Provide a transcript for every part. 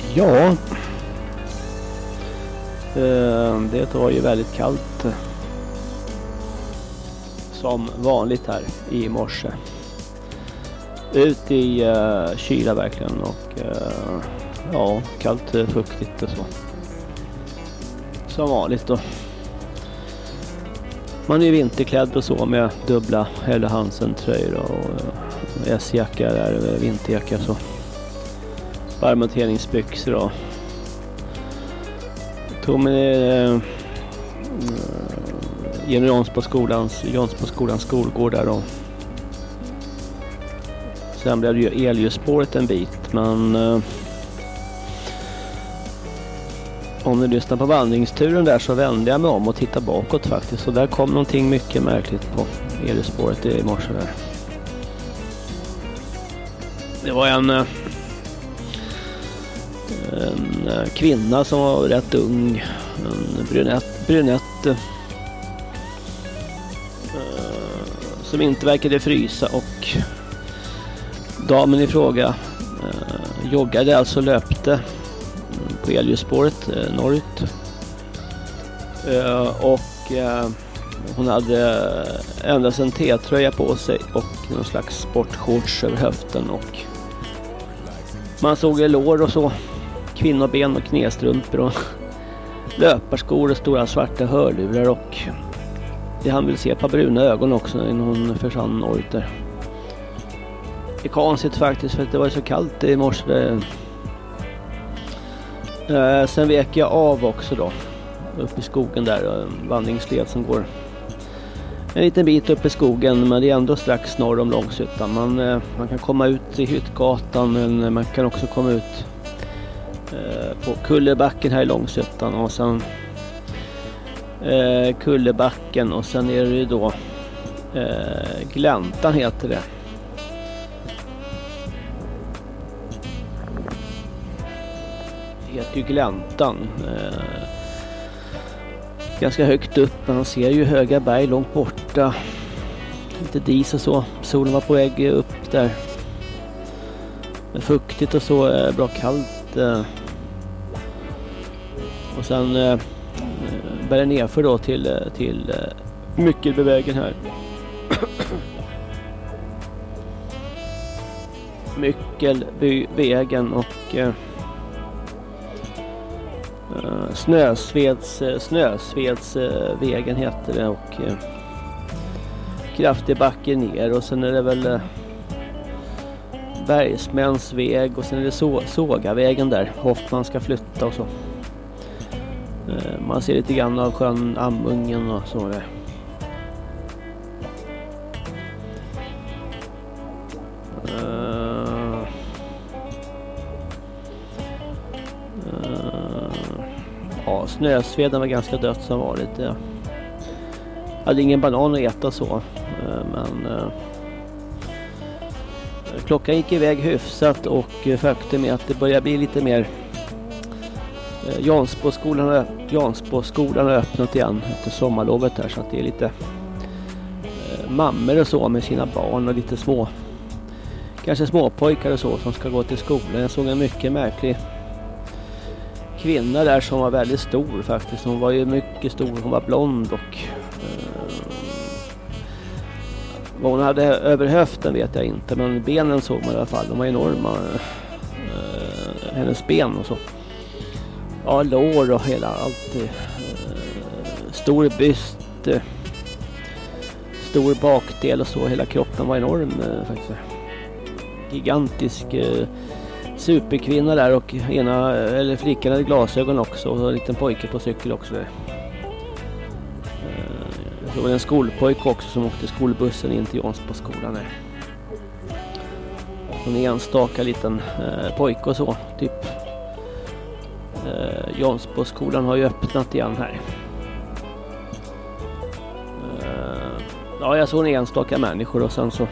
Ja, det var ju väldigt kallt som vanligt här i morse. Ut i kyla verkligen och ja, kallt, fuktigt och så. Som vanligt då. Man är vinterklädd och så med dubbla Helly Hansen-tröjor och S-jacka där, vinterjacka så. Varmhanteringsbyxor och tog mig genom Jansbo-skolans skolgård där och sen blev det ju elljusspåret en bit, men om ni lyssnar på vandringsturen där så vände jag mig om och tittade bakåt faktiskt, och där kom någonting mycket märkligt på elljusspåret i morse där. Det var en kvinna som var rätt ung, en brunett som inte verkade frysa, och damen i fråga joggade, alltså löpte på elljusspåret norrut, och hon hade endast en T-tröja på sig och någon slags sportshorts över höften, och man såg lår och så, kvinnoben och knästrumpor och löparskor och stora svarta hörlurar, och det han vill se på bruna ögon också innan hon försvann norrut där. Det är konstigt faktiskt, för att det var så kallt i morse. Sen vek jag av också då, upp i skogen där, vandringsled som går en liten bit upp i skogen, men det är ändå strax norr om Långshyttan. Man kan komma ut i Hyttgatan, men man kan också komma ut på Kullebacken här i Långshyttan, och sen Kullebacken, och sen är det ju då Gläntan heter det. Det heter ju Gläntan. Ganska högt upp, man ser ju höga berg långt borta. Lite dis och så. Solen var på väg upp där. Fuktigt och så, bra kallt. Och sen bär det nerför då till Myckelbyvägen här. Myckelbyvägen och Snösvedsvägen heter det, och kraftig backe ner, och sen är det väl Bergsmänsväg, och sen är det Sågavägen där Hoffman ska flytta och så. Man ser lite grann av sjön Amungen och så där. Ja, Snösveden var ganska dött som vanligt. Jag hade ingen banan att äta så, men klockan gick iväg hyfsat, och faktum är att det börjar bli lite mer. Jansboskolan har öppnat igen efter sommarlovet där, så att det är lite mammor och så med sina barn och lite små, kanske småpojkar och så, som ska gå till skolan. Jag såg en mycket märklig kvinna där som var väldigt stor faktiskt. Hon var ju mycket stor, hon var blond, och vad hon hade över höften vet jag inte, men benen såg man i alla fall, de var enorma, hennes ben och så. Ja, lår och hela allt. Stor byst, stor bakdel och så, hela kroppen var enorm faktiskt. Gigantisk superkvinna där, och flickan hade glasögon också, och en liten pojke på cykel också där. Så var det en skolpojke också som åkte skolbussen in till Jansboskolan där. En enstaka liten pojke och så, typ. Jansboskolan har ju öppnat igen här. Ja, jag såg en enstaka människor, och sen så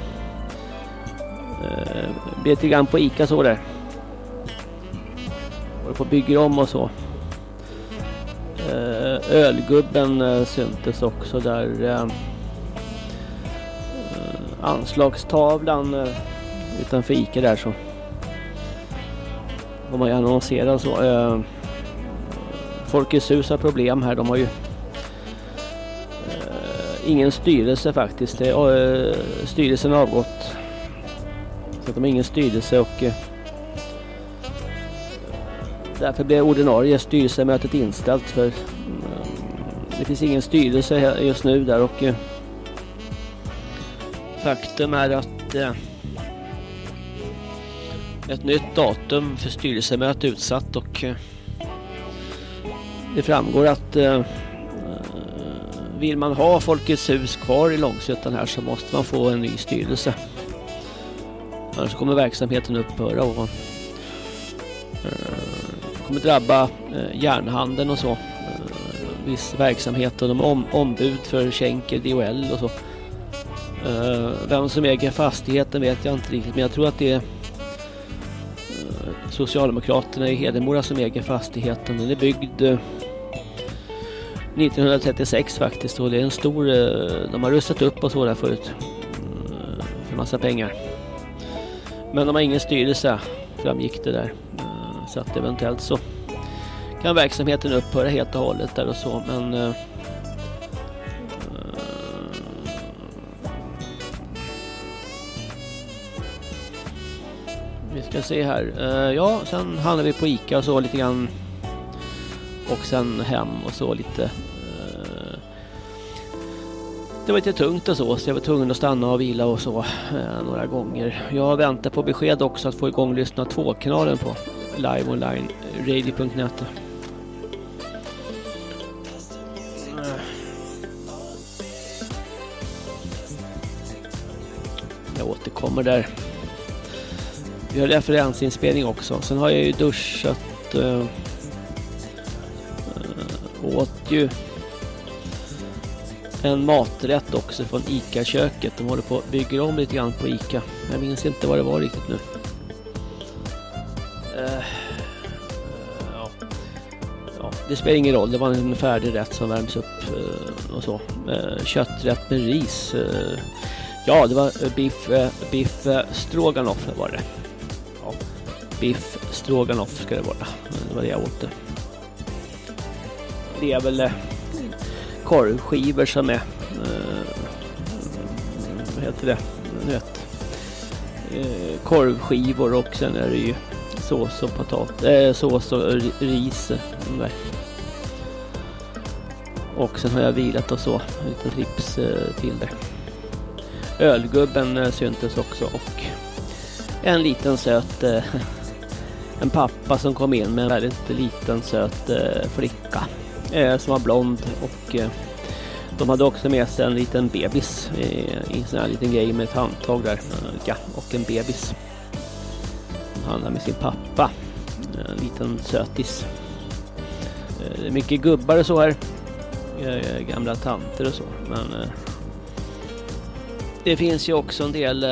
blev lite grann på Ica så där. Och på bygger om och så. Ölgubben syntes också där. Anslagstavlan utanför Ica där så. De har ju annonserat så. Folkets hus har problem här. De har ju ingen styrelse faktiskt. Styrelsen har avgått. Så de har ingen styrelse och därför blir ordinarie styrelsemötet inställt för det finns ingen styrelse just nu där och faktum är att ett nytt datum för styrelsemöte utsatt och det framgår att vill man ha Folkets hus kvar i Långshyttan här så måste man få en ny styrelse. Annars kommer verksamheten upphöra och kommer drabba järnhandeln och så. Viss verksamhet och de ombud för Schenker, DHL och så. Vem som äger fastigheten vet jag inte riktigt, men jag tror att det är Socialdemokraterna i Hedemora som äger fastigheten. Den är byggd 1936 faktiskt och det är en stor, de har rustat upp och så där förut för massa pengar. Men de har ingen styrelse, framgick det där. Så att eventuellt så kan verksamheten upphöra helt och hållet där och så, men vi ska se här. Ja, sen handlar vi på Ica och så lite grann och sen hem och så lite. Det var lite tungt och så jag var tvungen att stanna och vila och så några gånger. Jag väntar på besked också att få igång Lyssna 2-kanalen på live online radio.net. Jag återkommer där. Vi har referensinspelning också. Sen har jag ju duschat åt ju en maträtt också från Ica-köket. De håller på att bygga om lite grann på Ica. Jag minns inte vad det var riktigt nu. Ja, det spelar ingen roll. Det var en färdig rätt som värms upp och så. Kötträtt med ris. Ja, det var biff stroganoff var det. Ja, biff stroganoff ska det vara. Det var det jag åt. Det är väl korvskivor som är vad heter det? Korvskivor och sen är det ju sås och sås och ris. Och sen har jag vilat och så en liten tips till det. Ölgubben syntes också och en liten söt en pappa som kom in med en väldigt liten söt flicka som var blond och de hade också med sig en liten bebis i en sån här liten grej med ett handtag där och en bebis. Han är med sin pappa, en liten sötis. Det är mycket gubbar och så här, gamla tanter och så, men det finns ju också en del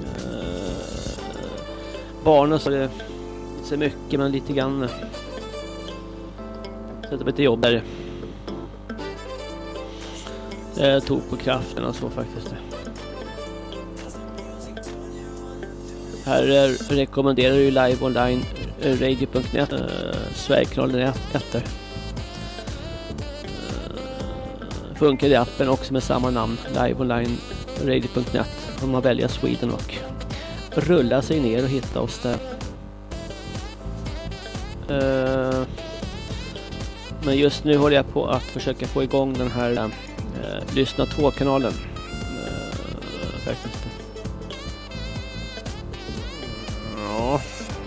barn och så, det är inte så mycket men lite grann. Sätta lite jobb där. Tog på kraften och så faktiskt. Här rekommenderar ju live online radio.net Sverigekanalen 1 funkar i appen också med samma namn live online radio.net om man väljer Sweden och rulla sig ner och hitta oss där. Men just nu håller jag på att försöka få igång den här Lyssna 2-kanalen faktiskt. Ja.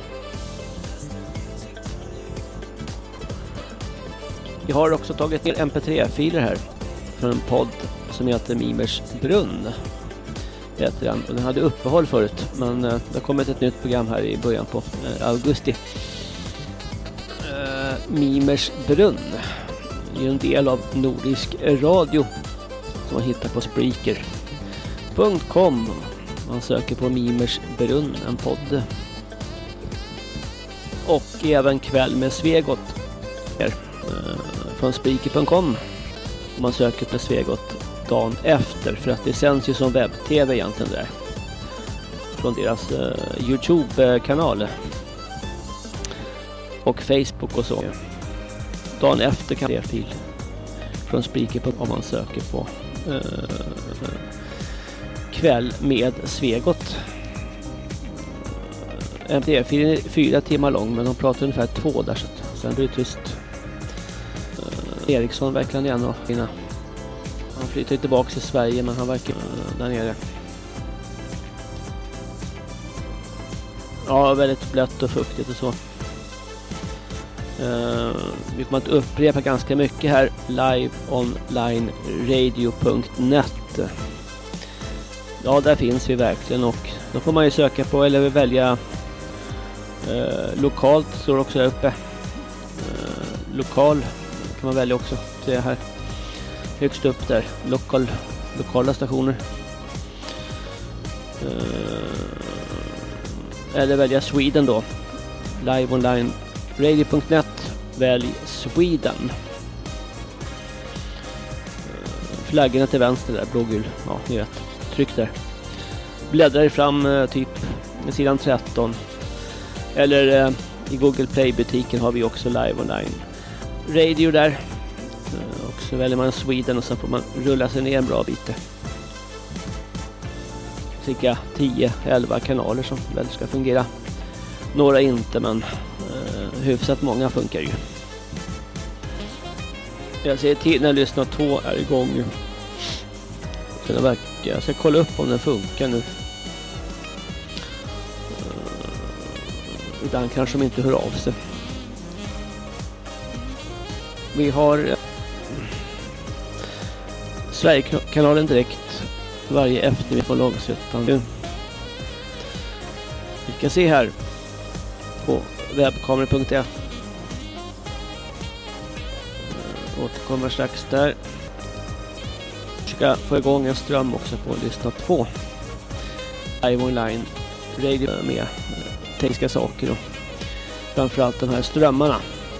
Jag har också tagit ner MP3-filer här från en podd som heter Mimers brunn. Heter den. Och den hade uppehåll förut, men det har kommit ett nytt program här i början på augusti. Mimers brunn är en del av Nordisk radio som man hittar på Spreaker.com. Man söker på Mimers brunn, en podd. Och även Kväll med Svegot från Spreaker.com. Man söker på Svegot dagen efter, för att det sänds ju som webb-tv egentligen där. Från deras YouTube-kanal. och Facebook och så. Dagen efter kan det fil från Spreaker på, om man söker på kväll med Svegot. MP3-filen är 4 timmar lång, men de pratar ungefär 2 där, så sen blir det tyst. Eriksson verkligen igen och fina. Han flyttar tillbaka till Sverige, men han verkar där nere. Ja, väldigt blött och fuktigt och så. Vi kommer att upprepa ganska mycket här. liveonlineradio.net. Ja, där finns vi verkligen, och då får man ju söka på eller välja lokalt, står också där uppe. Lokal kan man välja också, se här högst upp där, lokala stationer. Eller välja Sweden då, liveonlineradio.net, välj Sweden. Flaggorna till vänster där, blågul, ja ni vet, tryck där. Bläddrar fram typ med sidan 13, eller i Google Play-butiken har vi också Live Online Radio där. Och så väljer man Sweden och så får man rulla sig ner en bra bit. Cirka 10-11 kanaler som väl ska fungera. Några inte, men hyfsat många funkar ju. Jag ser till när lyssnar 2 är igång. Så det verkar, jag ska kolla upp om den funkar nu. Ibland kanske de inte hör av sig. Vi har Sverigekanalen direkt varje eftermiddag på Långshyttan. Vi kan se här på webbkamera.se. Återkommer strax där. Ska få igång en ström också på lyssna 2. Live Online Radio med tekniska saker och framförallt de här strömmarna.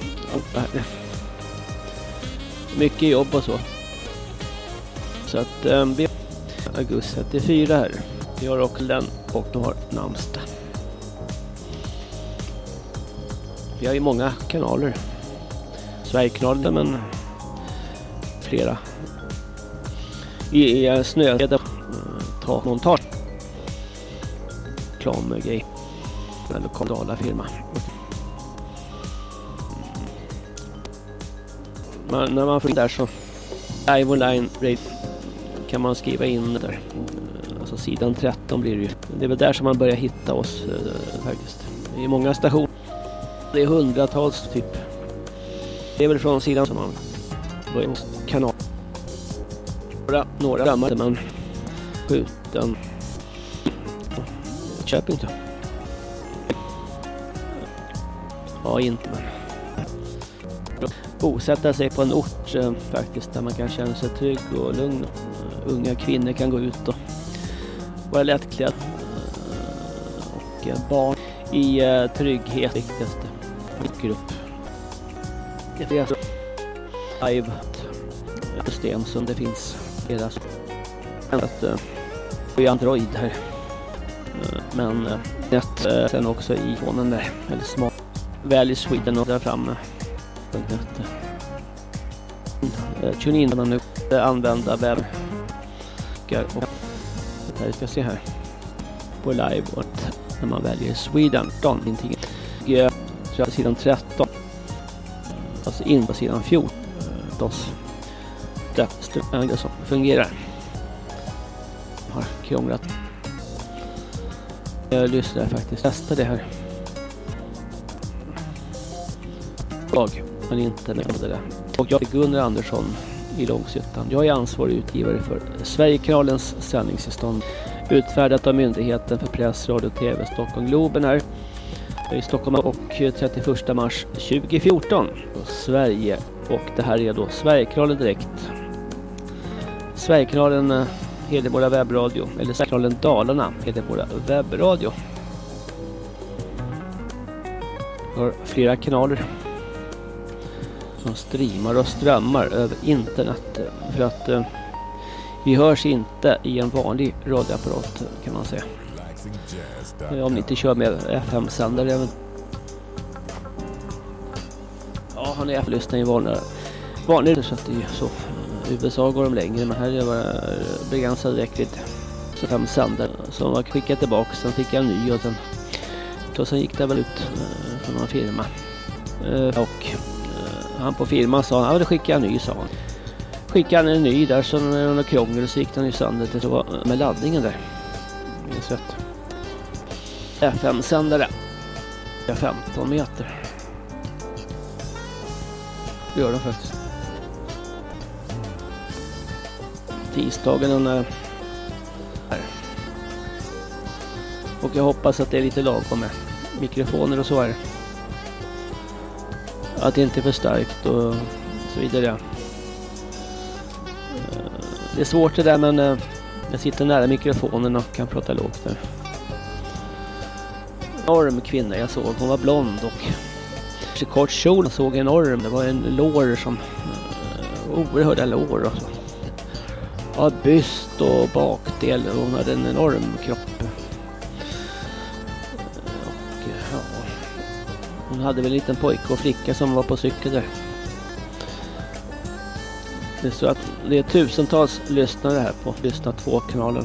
Mycket jobb och så. Så att vi har augusti 34 här. Vi har också den och de har namnsdag. Vi har ju många kanaler. Sverigekanalen, men flera. Vi är snöda ta montage. Reklamgrej. En lokala firma. Men när man får där så Live Online Radio kan man skriva in där. Alltså sidan 13 blir det ju. Det är väl där som man börjar hitta oss faktiskt. Det är många stationer. Det är hundratals typ. Det är väl från sidan som man börjar kanal. Några gamla men skjuten. Köp inte. Ja, inte men. Bosätta sig på en ort faktiskt där man kan känna sig trygg och lugn. Unga kvinnor kan gå ut och vara lättklädd. Och barn i trygghet viktigaste. Grupp. Det är live system som det finns deras att i Android här. Men net sen också i fonen där eller smart Välj Sweden och där framme. Tune in när nu använda webb och här ska se här på live och när man väljer Sweden ingenting sidan 13 alltså in på sidan 14 det som fungerar. Har krånglat. Jag lyssnar faktiskt testa det här. Men inte med det. Och jag är Gunnar Andersson i Långshyttan. Jag är ansvarig utgivare för Sverigekanalens sändningstillstånd utfärdat av Myndigheten för press, radio och tv Stockholm Globen här i Stockholm och 31 mars 2014 och Sverige, och det här är då Sverigekanalen direkt. Sverigekanalen Hedemora webbradio eller Sverigekanalen Dalarna Hedemora webbradio. Har flera kanaler som streamar och strömmar över internet för att vi hörs inte i en vanlig radioapparat kan man säga. Om ni inte kör med FM-sändare även. Har jag lyssnat i vanlig så att det är så. USA går de längre, men här är det bara begränsad räckvidd. Så 5 sändare som var skickat tillbaka, sen fick jag en ny och sen gick det väl ut från någon firma. Och han på firman sa, ja det skickar jag en ny, sa han. Skickade han en ny där, så när det krångel så gick den ju sönder till så med laddningen där. Minns rätt. FM-sändare. 15 meter. Det gör de faktiskt. Tisdagen här. Och jag hoppas att det är lite lagom med mikrofoner och så här. Att det inte är för starkt och så vidare. Det är svårt det där, men jag sitter nära mikrofonen och kan prata lågt där. Enorm kvinna jag såg, hon var blond och kort kjol, såg enorm. Det var en lår som oerhörda lår och så. Ja, byst och bakdel, och hon hade en enorm kropp. Och ja, hon hade väl en liten pojke och flicka som var på cykel där. Det är så att det är tusentals lyssnare här på Lyssna 2-kanalen.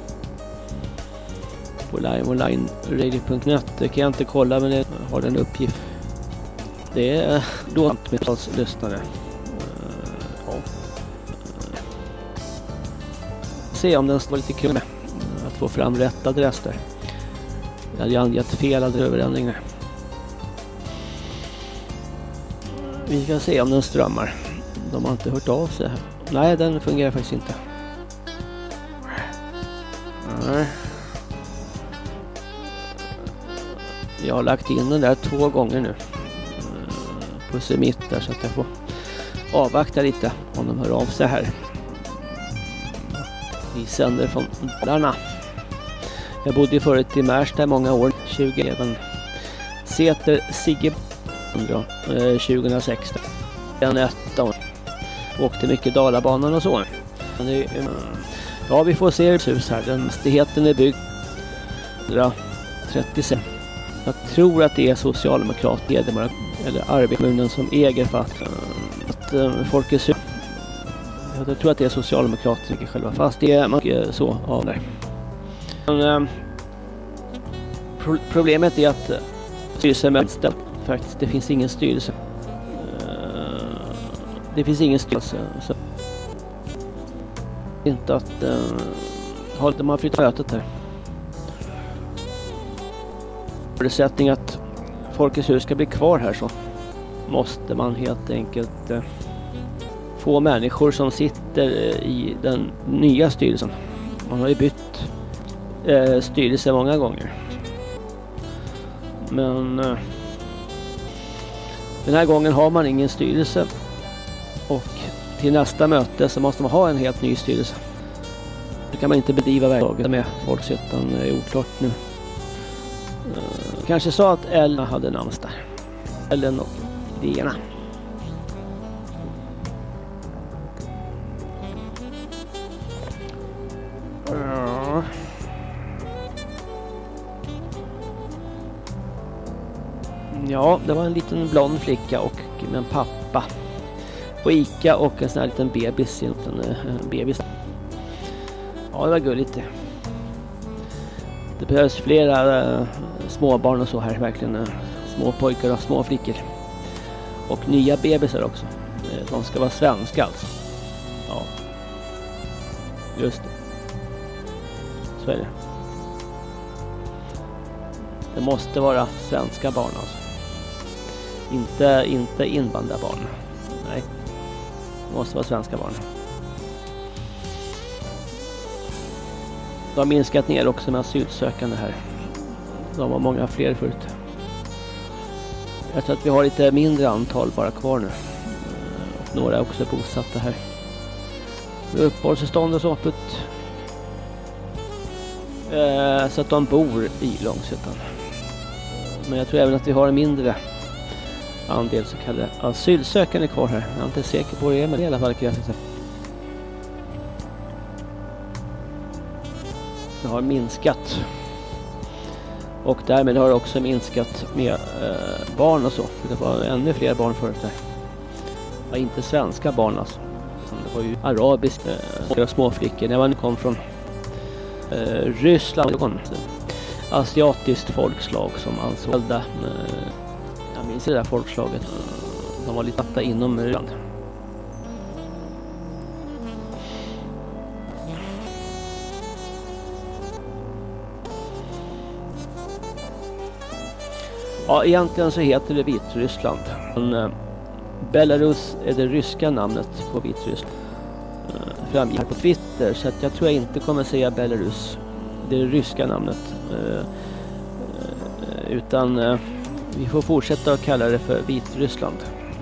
På liveonlineradio.net. Det kan jag inte kolla, men jag har en uppgift. Det är då antals lyssnare. Ja. Se om den står lite kul med att få fram rätt adress där. Jag hade angett fel överändring där. Vi ska se om den strömmar. De har inte hört av sig här. Nej, den fungerar faktiskt inte. Nej. Jag har lagt in den där 2 gånger nu. På submit där, så att jag får avvakta lite om de hör av sig här. Vi sänder från Dalarna. Jag bodde ju förut i Märsta i många år. 20 även. Säter Sigge 2016. En 1 åkte mycket Dalabanan och så. Ja, vi får se hus här. Den stigheten är byggd 36. Jag tror att det är Socialdemokrat eller arbetarkommunen som äger fast att Folkets hus. Jag tror att det är Socialdemokrater själva, fast det är mycket så av där. Men problemet är att styrelsen är anställd. Faktiskt, det finns ingen styrelse. Det finns ingen styrelse. Så inte att har man flyttat mötet här. Förutsättning att Folkets hus ska bli kvar här, så måste man helt enkelt få människor som sitter i den nya styrelsen. Man har ju bytt styrelse många gånger. Men den här gången har man ingen styrelse. Och till nästa möte så måste man ha en helt ny styrelse. Det kan man inte bedriva verksamhet med Folksyttan, är oklart nu. Kanske sa att Ellen hade namnsdag. Ellen och Lena. Ja, det var en liten blond flicka och med en pappa på Ica och en sån här liten bebis. Bebis. Ja, det var gulligt det. Det behövs flera småbarn och så här, verkligen små pojkar och små flickor. Och nya bebisar också. De ska vara svenska alltså. Ja. Just det. Så är det. Det måste vara svenska barn alltså. Inte invandrarbarn. Nej. Det måste vara svenska barn. De har minskat ner också med asylsökande här. De var många fler förut. Jag tror att vi har lite mindre antal bara kvar nu. Och några är också bosatta här. Uppehållstillstånd och så öppet. Så att de bor i Långshyttan. Men jag tror även att vi har en mindre andel så kallade asylsökande kvar här. Jag är inte säker på det, men i alla fall kan jag säga. Det har minskat. Och därmed har det också minskat med barn och så. För det var ännu fler barn förut där. var inte svenska barn alltså. Det var ju arabiska småflickor. När man kom från Ryssland, asiatiskt folkslag som ansålda. Jag minns det där folkslaget. De var lite atta inom Ryssland. Ja, egentligen så heter det Vitryssland. Men Belarus är det ryska namnet på Vitryssland. Framgick på Twitter, så att jag tror jag inte kommer säga Belarus. Det är det ryska namnet. Utan vi får fortsätta att kalla det för Vitryssland.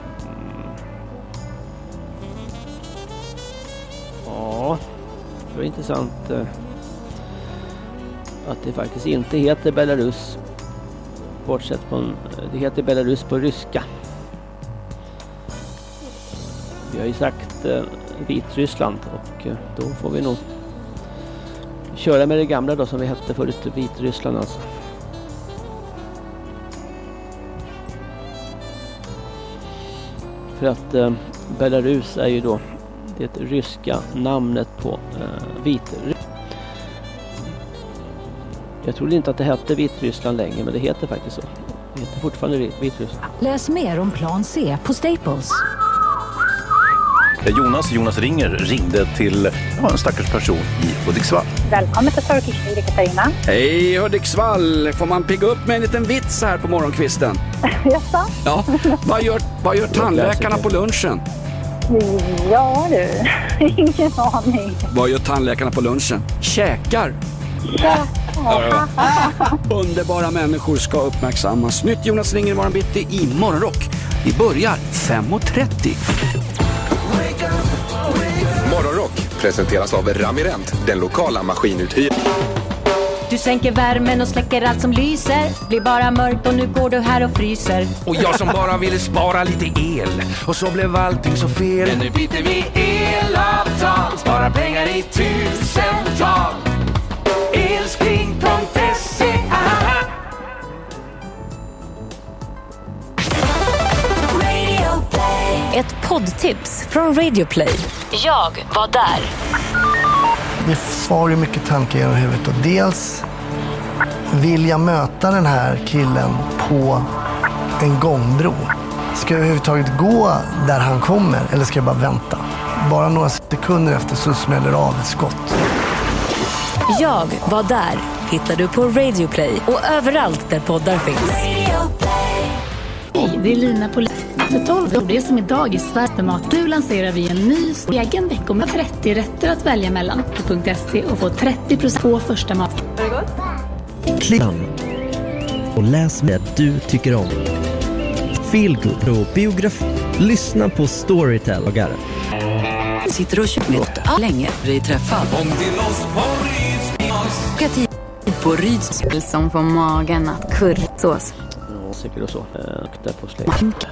Ja, det var intressant att det faktiskt inte heter Belarus. Bortsett från, det heter Belarus på ryska. Vi har ju sagt Vitryssland och då får vi nog köra med det gamla då som vi hette förut, Vitryssland alltså. För att Belarus är ju då det ryska namnet på Vitryssland. Jag trodde inte att det hette Vitryssland länge, men det heter faktiskt så. Det heter fortfarande Vitryssland. Läs mer om plan C på Staples. Jonas ringde till en stackars person i Hudiksvall. Välkommen till Turkish, Katarina. Hej Hudiksvall, får man pigga upp med en liten vits här på morgonkvisten? Jaså? Ja, vad gör tandläkarna på lunchen? Ja du, ingen aning. Vad gör tandläkarna på lunchen? Käkar. Underbara människor ska uppmärksammas. Nytt Jonas ringer imorgon bitti i Morgonrock. Vi börjar 5:30. Morgonrock presenteras av Ramirent, den lokala maskinuthyrningen. Du sänker värmen och släcker allt som lyser. Blir bara mörkt och nu går du här och fryser. Och jag som bara ville spara lite el. Och så blev allting så fel. Men nu byter vi elavtal. Sparar pengar i tusental. Elspring.se. Ett poddtips från Radio Play. Jag var där. Det far ju mycket tankar genom huvudet. Och dels vill jag möta den här killen på en gångbro. Ska jag överhuvudtaget gå där han kommer eller ska jag bara vänta? Bara några sekunder efter så smäller av ett skott. Jag var där. Hittar du på Radio Play och överallt där poddar finns. Hej, det är Lina på för 12 år. Det som idag är Sveriges mat. Nu lanserar vi en ny egen vecka med 30 rätter att välja mellan på .se och få 30% på första mat. Är det gott? Klicka och läs det du tycker om. Feelgood på biografi. Lyssna på Storytel. Sitter och kör med länge vi träffar. Om till oss på Ryds. På Ryds. Som får magen att kurrsås. Ja, säkert och så. Där på släkt.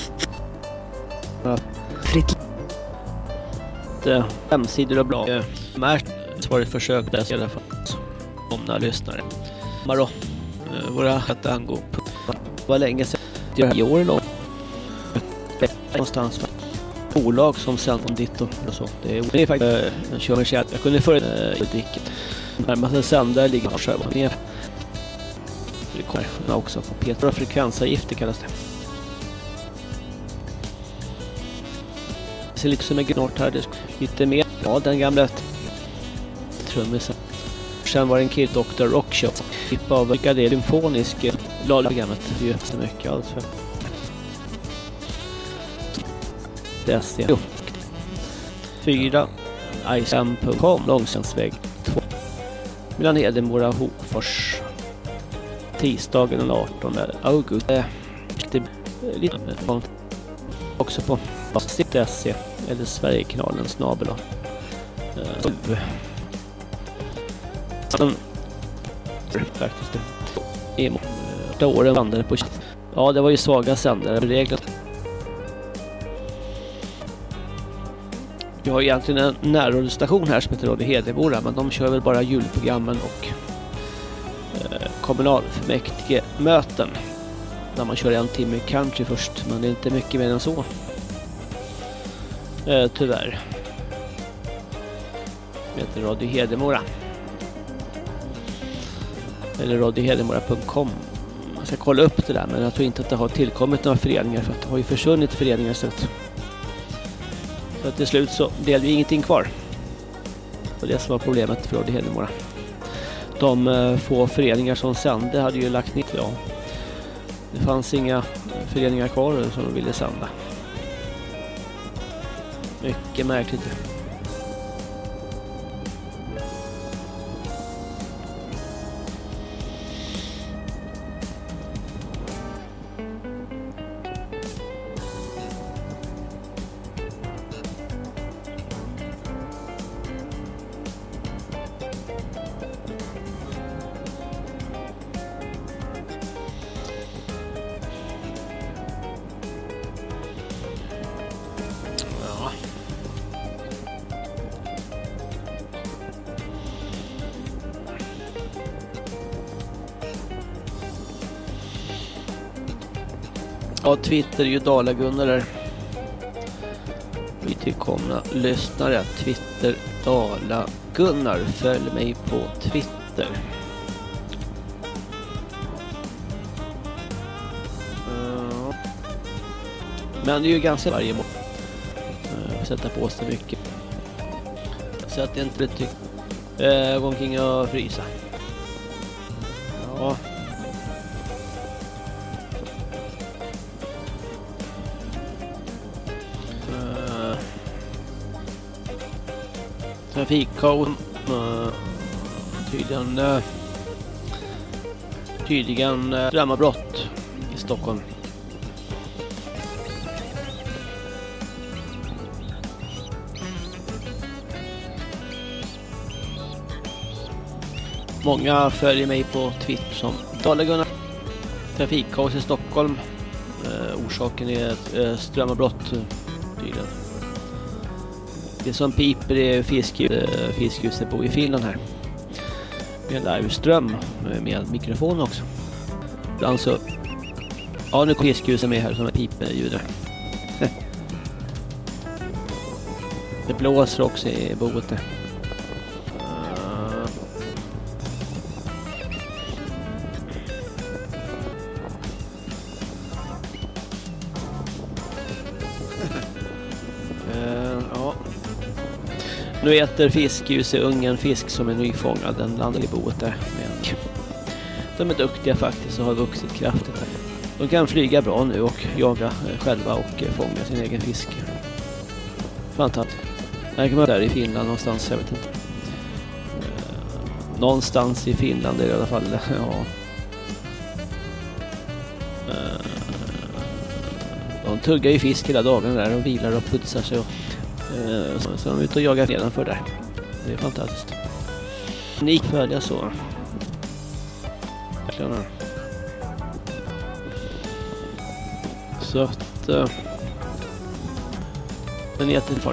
Fritt. Hemsidor och blogg. Märkt var det försök där i alla fall. Om några lyssnare. Maro. Våra tango. Var länge sedan. I år då. Någonstans. Bolag som sänder ditt och så. Det är faktiskt en kör med jag kunde förut diket. Närmaste sändare ligger på själva ner. Det kommer också på Peter och frekvensavgift, det kallas det. Det ser lite som en gnort här. Det är lite mer. Ja, den gamla trummisen. Sen var det en kid Dr. Rockshow. Tippa av vilka det är symfonisk lagprogrammet. Det är ju så mycket alls för. Det är 4 ISM.com Långsansväg 2 mellan Hedemora och Hofors tisdagen den 18 augusti. Det är lite också på SE eller Sverigekanalen snabel faktiskt det i åren vandrade på. Ja, det var ju svaga sändare regler. Vi har egentligen en närradiostation här som heter Radio Hedemora, men de kör väl bara julprogrammen och kommunalfullmäktige möten när man kör en timme country först, men det är inte mycket mer än så. Tyvärr. Det heter Radio Hedemora. Eller radiohedemora.com. Man ska kolla upp det där, men jag tror inte att det har tillkommit några föreningar, för att det har ju försvunnit föreningar så att till slut så blev det ingenting kvar. Och det som var problemet för Radio Hedemora. De få föreningar som sände hade ju lagt ner. Ja. Det fanns inga föreningar kvar som de ville sända. Mycket märkligt. Ja, Twitter är ju Dala-Gunnar där. Vi tillkomna lyssnare. Twitter Dala-Gunnar. Följ mig på Twitter. Men det är ju ganska varje mål. Sätta på sig mycket. Så att det inte blir gå omkring och frysa. Ja. Trafikkaos tydligen strömavbrott i Stockholm. Många följer mig på Twitter som Dala-Gunnar. Trafikkaos i Stockholm. Orsaken är ett strömavbrott tydligen. Det som piper är fiskljuset på i Finland här. Med liveström med mikrofon också. Alltså, ja, nu kommer fiskljuset med här som är pipljudet. Det blåser också i boet där. Nu äter fiskljusungen fisk som är nyfångad. Den landar i boet där. De är duktiga faktiskt och har vuxit kraftigt. De kan flyga bra nu och jaga själva och fånga sin egen fisk. Fantastiskt. Här kan man där i Finland någonstans, jag vet inte. Någonstans i Finland är det i alla fall. Ja. De tuggar ju fisk hela dagen där och vilar och putsar sig och så de är ute och jagar nedanför där. Det är fantastiskt. Ni följer så. Så att den är jättefart.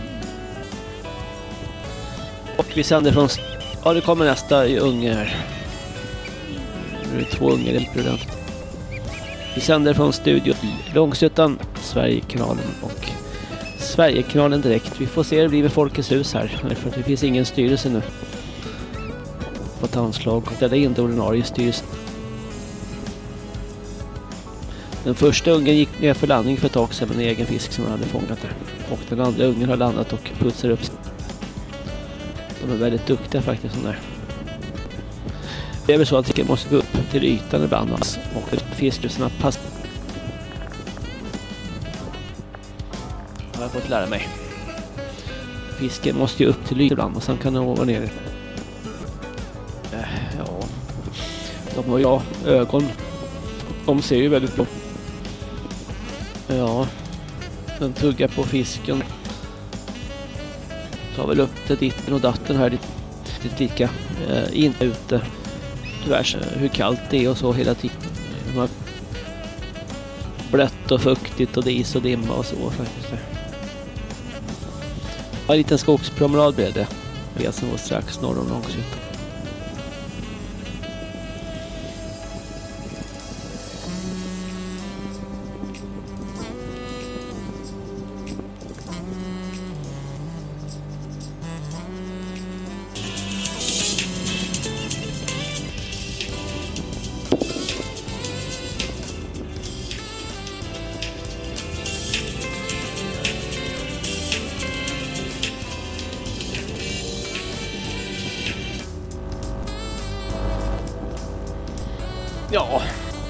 Och vi sänder från... Ja, det kommer nästa unge här. Nu är det 2 ungar i program. Vi sänder från studio Långsuttan, Sverigekanalen och Sverigekanalen direkt. Vi får se det blir med Folkets hus här. För att det finns ingen styrelse nu. På ett anslag. Och det är inte ordinarie styrelse. Den första ungen gick ner för landning för ett tag sedan med en egen fisk som han hade fångat där. Och den andra ungen har landat och putsar upp. De är väldigt duktiga faktiskt sån där. Det är väl så att det måste gå upp till ytan ibland. Och fiskljusarna passar. Har jag fått lära mig. Fisken måste ju upp till ytan ibland och sen kan den vara nere. Ja. De har ju ögon. De ser ju väldigt bra. Ja. Den tuggar på fisken. Tar väl upp till ditten och datten här lite lika. Inte ute. Tyvärr hur kallt det är och så hela tiden. Blött och fuktigt och det är is och dimma och så faktiskt. En liten skogspromenad blev det. Det som var strax norr om Långshyttan. Ja.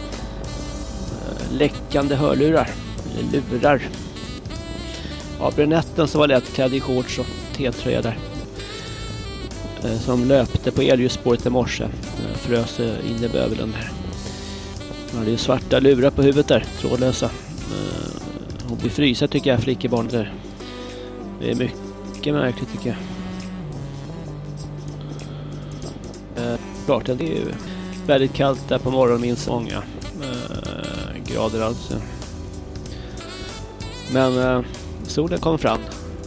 Läckande hörlurar. Eller lurar. Ja, brunetten som var lättklädd i shorts och T-tröja där. Som löpte på elljusspåret i morse. Frös in i bövelen där. Ja, det är svarta lurar på huvudet där. Trådlösa. Hon blir frysa tycker jag, flickebarn där. Det är mycket märkligt tycker jag. Klart, det är ju väldigt kallt där på morgonen, minst många grader alltså. Men solen kom fram.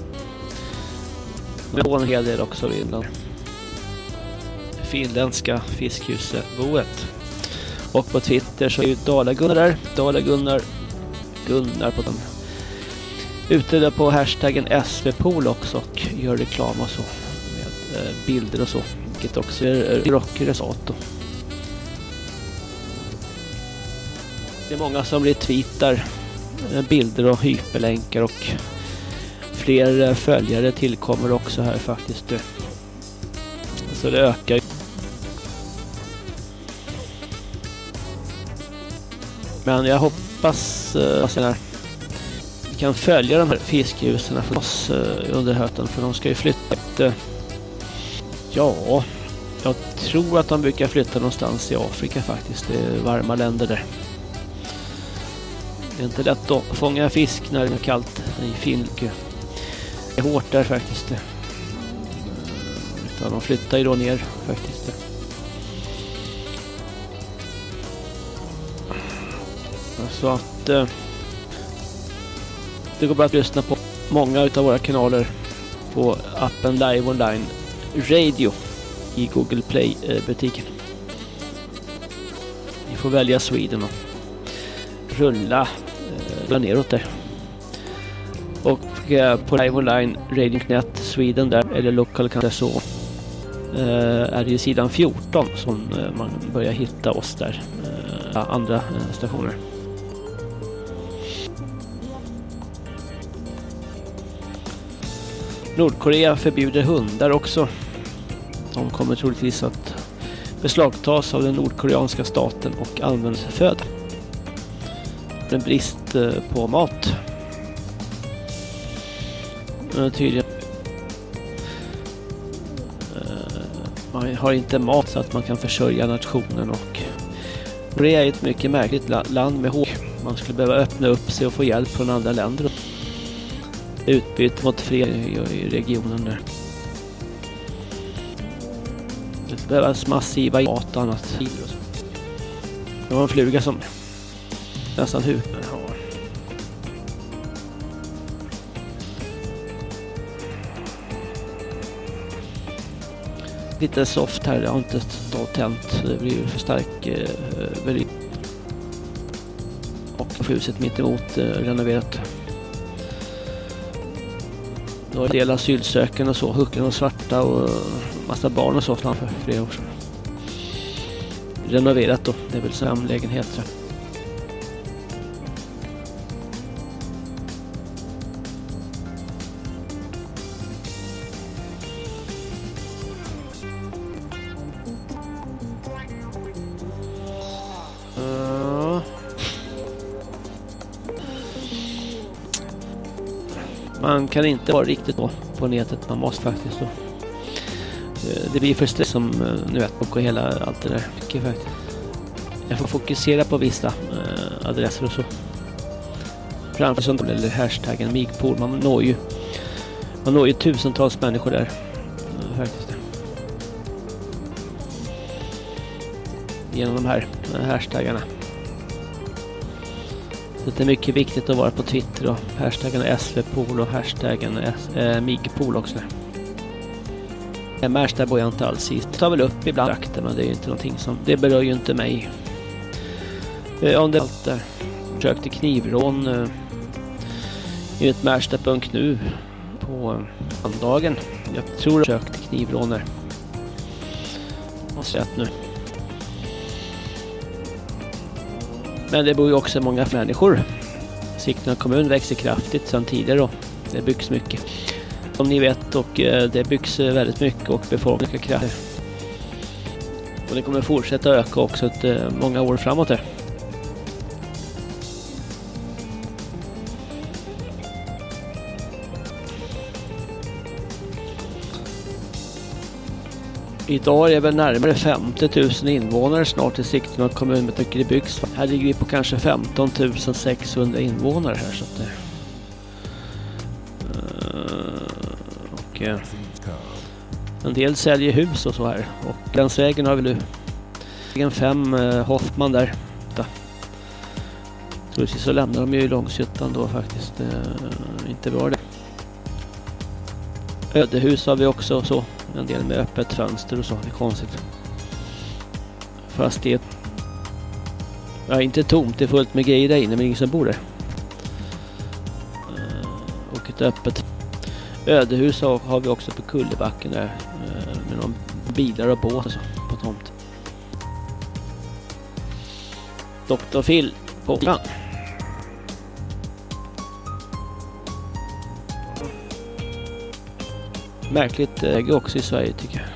Men på en hel del också vinden. Finländska fiskhusboet. Och på Twitter så är ju Dala-Gunnar där. Dala-Gunnar på dem. Ute där på hashtaggen SVPOL också och gör reklam och så. Med bilder och så. Vilket också är rockresat. Det är många som retweetar bilder och hyperlänkar och fler följare tillkommer också här faktiskt. Så det ökar. Men jag hoppas att vi kan följa de här fiskhusen för oss under hösten, för de ska ju flytta. Ja, jag tror att de brukar flytta någonstans i Afrika faktiskt. Det är varma länder där. Det är inte lätt att fånga fisk när det är kallt i Finland. Det är hårt där faktiskt. Utan de flyttar ju då ner faktiskt. Så att det går bara att lyssna på många utav våra kanaler på appen Live Online Radio i Google Play-butiken. Ni får välja Sweden och rulla neråt där. Och på Live Online Radio.net Sweden där, eller lokal kanske så, är det ju sidan 14 som man börjar hitta oss där. Andra stationer. Nordkorea förbjuder hundar också. De kommer troligtvis att beslagtas av den nordkoreanska staten och användas för föda. Det är en brist på mat. Tydligen. Man har inte mat så att man kan försörja nationen, och Korea är ett mycket märkligt land med håg. Man skulle behöva öppna upp sig och få hjälp från andra länder. Utbyte mot fred i regionen där. Det behövs massiva mat och annat. Det var en fluga som nästan hukade. Lite soft här, jag har inte tänt. Det blir för stark väldigt. Och huset mitt emot renoverat. Då är det del asylsökande och så, hucken och svarta och massa barn och så för flera år sedan. Renoverat då, det är väl samlägenheter. Man kan inte vara riktigt på nätet, man måste faktiskt då. Det blir för stress som nätbook och hela allt det där. Faktiskt. Jag får fokusera på vissa adresser och så. Framför som eller hashtaggen Migpool. Man når ju tusentals människor där. Faktiskt. Genom de här hashtaggarna. Så det är mycket viktigt att vara på Twitter och hashtaggen SVPOL och hashtaggen Migpool också. Märsta bor jag inte alls i. Det tar väl upp ibland akter, men det är ju inte någonting som... Det berör ju inte mig. Om det är allt där. Försökte knivrån i ett Märsta.nu på dagen. Jag tror jag försökte knivrån där. Och sett nu. Men det bor ju också många människor. Sigtuna kommun växer kraftigt sedan tidigare och det byggs mycket. Som ni vet, och det byggs väldigt mycket och befolkningen kraftigt. Och det kommer fortsätta öka också många år framåt här. Idag är det väl närmare 50 000 invånare snart i Sigtuna kommun med tycker det byggs. Här ligger vi på kanske 15 600 invånare här. Så att det, och en del säljer hus och så här. Och länsvägen har vi nu 5 Hoffman där. Så lämnar de ju i Långshyttan då faktiskt. Inte bra det. Ödehus har vi också så. En del med öppet fönster och så. Det är konstigt. Fast det är inte tomt. Det är fullt med grejer där inne men ingen som bor där. Och ett öppet ödehus har vi också på Kullebacken där. Med någon bilar och båt och så på tomt. Dr. Phil på land. Märkligt läge också i Sverige tycker jag.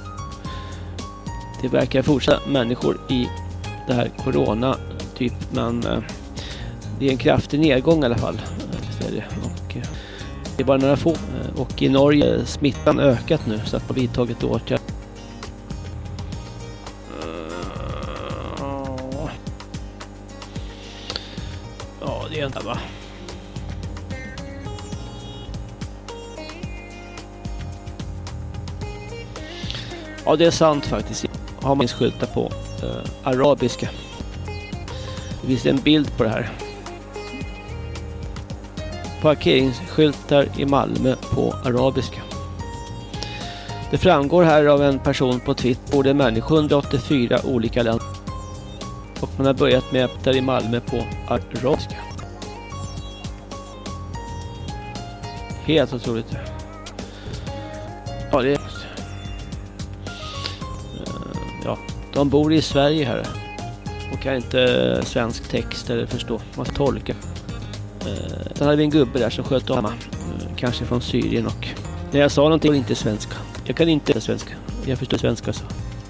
Det verkar fortsätta människor i det här corona typ, men det är en kraftig nedgång i alla fall. Och det är bara några få. Och i Norge smittan ökat nu så att man vidtagit åtgärder. Ja, det är inte va. Ja, det är sant faktiskt. Har man skyltar på arabiska. Det finns en bild på det här. Parkeringsskyltar i Malmö på arabiska. Det framgår här av en person på Twitter. Det är människor 184 olika länder. Och man har börjat med där i Malmö på arabiska. Helt otroligt. Ja, det är... Ja, de bor i Sverige här och kan inte svensk text eller förstå. Man ska tolka. Sen hade vi en gubbe där som sköt om kanske från Syrien och när jag sa någonting var inte svenska. Jag kan inte svenska. Jag förstår svenska så.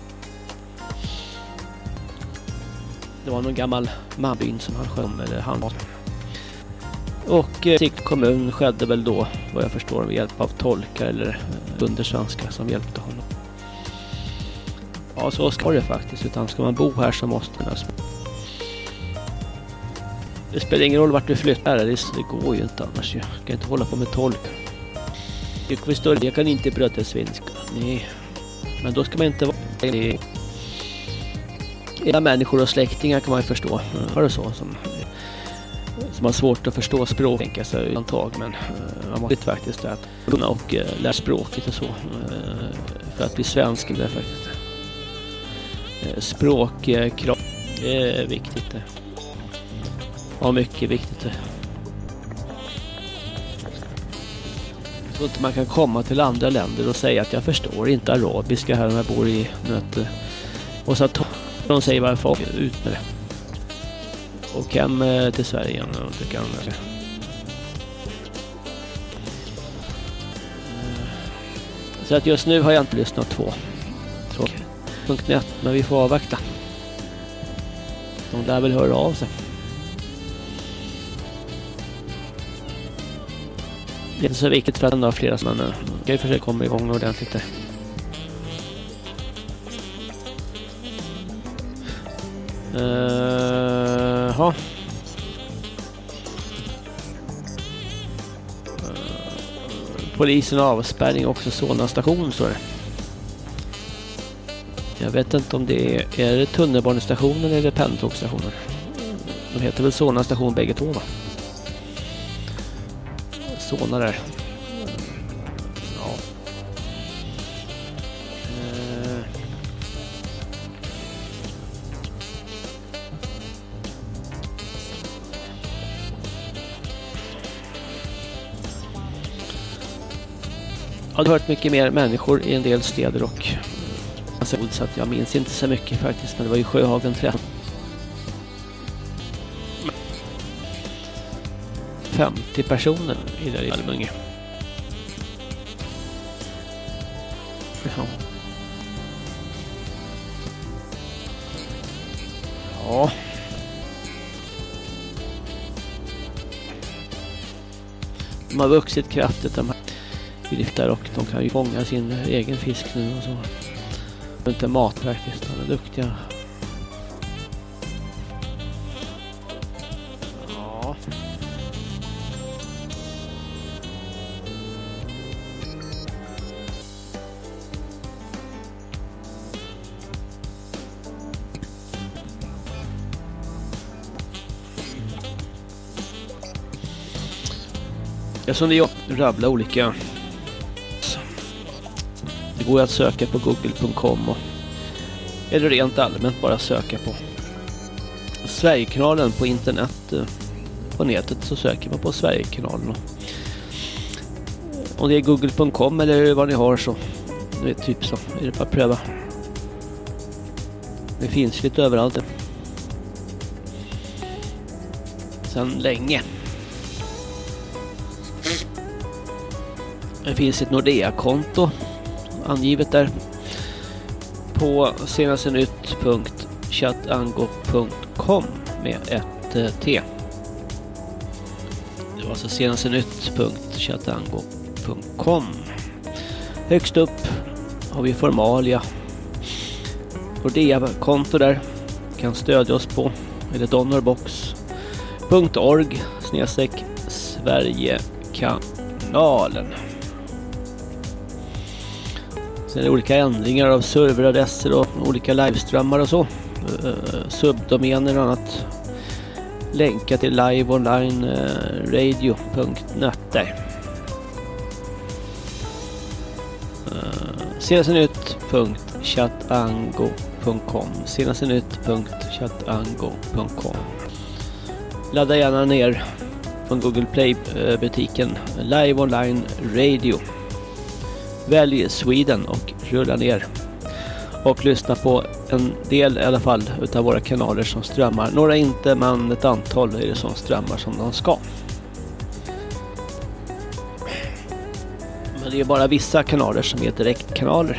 Det var någon gammal mannbyn som han sjöng eller han. Och Sikt kommun skedde väl då vad jag förstår med hjälp av tolkar eller undersvenska som hjälpte honom. Ja, så ska det faktiskt. Utan ska man bo här så måste man... Det spelar ingen roll vart du flyttar. Det går ju inte annars. Jag kan inte hålla på med tolk. Jag kan inte prata svenska. Nej. Men då ska man inte vara... Hela människor och släktingar kan man ju förstå. Har det så som har svårt att förstå språk. Tänka sig undantag. Men man måste faktiskt att kunna och lära språket och så. För att bli svensk är det faktiskt. Språkkrav är viktigt. Ja, mycket viktigt. Så att man kan komma till andra länder och säga att jag förstår inte arabiska här när jag bor i möte. Och så att de säger varför ut med det. Och hem till Sverige igen. Det kan... Så att just nu har jag inte lyssnat på .net, men vi får avvakta. De lär väl höra av sig. Det är inte så viktigt för att ändå ha flera som man kan försöka komma igång ordentligt där. Polisen avspärrning också Solna station så det. Jag vet inte om det är tunnelbanestationen eller pendeltågsstationen. De heter väl Solna station bägge två va? Solna där. Ja. Jag har hört mycket mer människor i en del städer och så att jag minns inte så mycket faktiskt, men det var ju Sjöhagen 13. 50 personer i där i Almunge. Ja. Ja. De har vuxit kraftigt, de här driftar, och de kan ju fånga sin egen fisk nu och så. Det är inte matverkligt, de är duktiga. Ja. Som det rabblar olika. Det går att söka på google.com eller rent allmänt bara söka på Sverigekanalen på internet. På nätet så söker man på Sverigekanalen. Om det är google.com eller vad ni har, så det är typ så. Är det bara att pröva. Det finns lite överallt. Sen länge. Det finns ett Nordea-konto angivet där på senastenytt.chatango.com med ett T. Det var alltså senastenytt.chatango.com. Högst upp har vi Formalia. Nordea-konto där. Kan stödja oss på. Eller donorbox.org/Sverigekanalen. Sen är det olika ändringar av serveradresser och olika liveströmmar och så. Subdomäner och annat. Länka till liveonlineradio.net där. senastenytt.chatango.com senastenytt.chatango.com. Ladda gärna ner från Google Play-butiken Live Online Radio. Välj Sweden och rulla ner. Och lyssna på en del i alla fall utav våra kanaler som strömmar. Några inte, men ett antal är det som strömmar som de ska. Men det är bara vissa kanaler som är direktkanaler.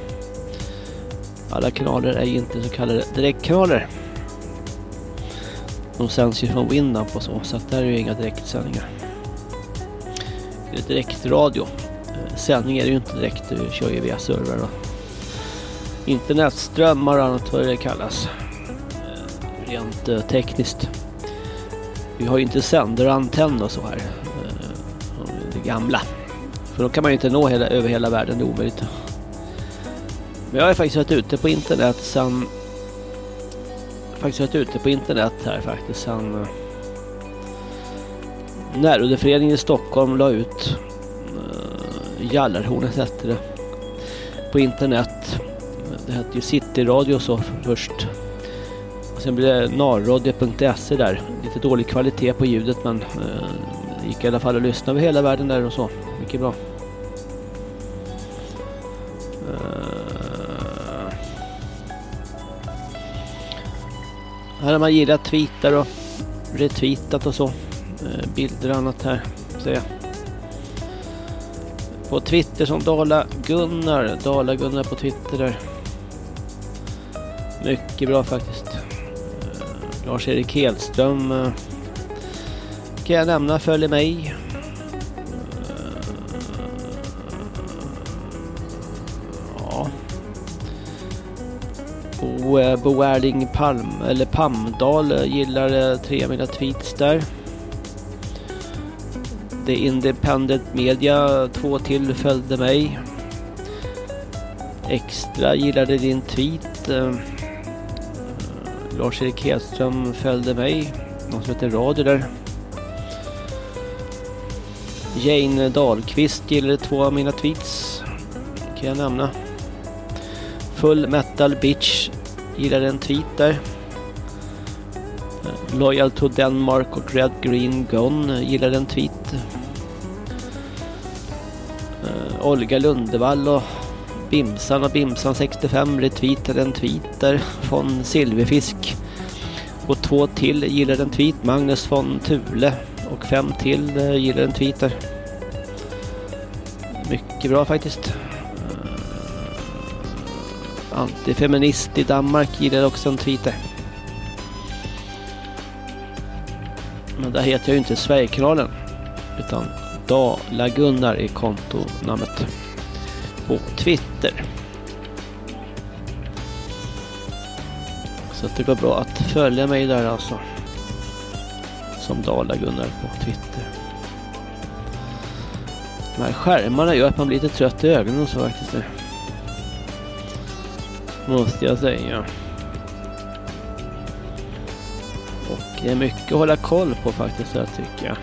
Alla kanaler är inte så kallade direktkanaler. De sänds ju från Winamp och så att där är ju inga direktsändningar. Det är direktradio. Sändning är ju inte direkt, du kör ju via server och internetströmmar och annat vad det kallas. Rent tekniskt. Vi har ju inte sänder och antenn och så här. Det gamla. För då kan man ju inte nå över hela världen, det är omöjligt. Men jag har faktiskt varit ute på internet sen Närrådeföreningen i Stockholm la ut Jallarhornet hette det på internet. Det hette ju Cityradio så först. Och sen blev det narradio.se där. Lite dålig kvalitet på ljudet, men det gick i alla fall att lyssna över hela världen där och så. Mycket bra. Här har man gillat tweetar och retweetat och så. Bilder och annat här. Se. På Twitter som Dala Gunnar på Twitter där. Mycket bra faktiskt. Lars-Erik Hedström kan jag nämna, följer mig. Ja. Bo Erling Pamdal gillar 3 mina tweets där. The Independent Media 2 till följde mig. Extra gillade din tweet. Lars-Erik Hedström följde mig. Någon som heter Radio där. Jane Dahlqvist gillade 2 av mina tweets. Kan jag nämna. Full Metal Bitch gillade en tweet där. Loyal to Denmark och Red Green Gun gillade en tweet. Olga Lundevall och Bimsan 65 retweetade en tweet där. Från Silverfisk och 2 till gillade en tweet. Magnus von Thule och 5 till gillade en tweet där. Mycket bra faktiskt. Antifeminist i Danmark gillade också en tweet där. Men där heter jag ju inte Sverigekanalen, utan Dala-Gunnar är kontonamnet på Twitter. Så att det går bra att följa mig där alltså. Som Dala-Gunnar på Twitter. De här skärmarna gör att man blir lite trött i ögonen och så faktiskt. Måste jag säga. Och det är mycket att hålla koll på faktiskt, jag tycker.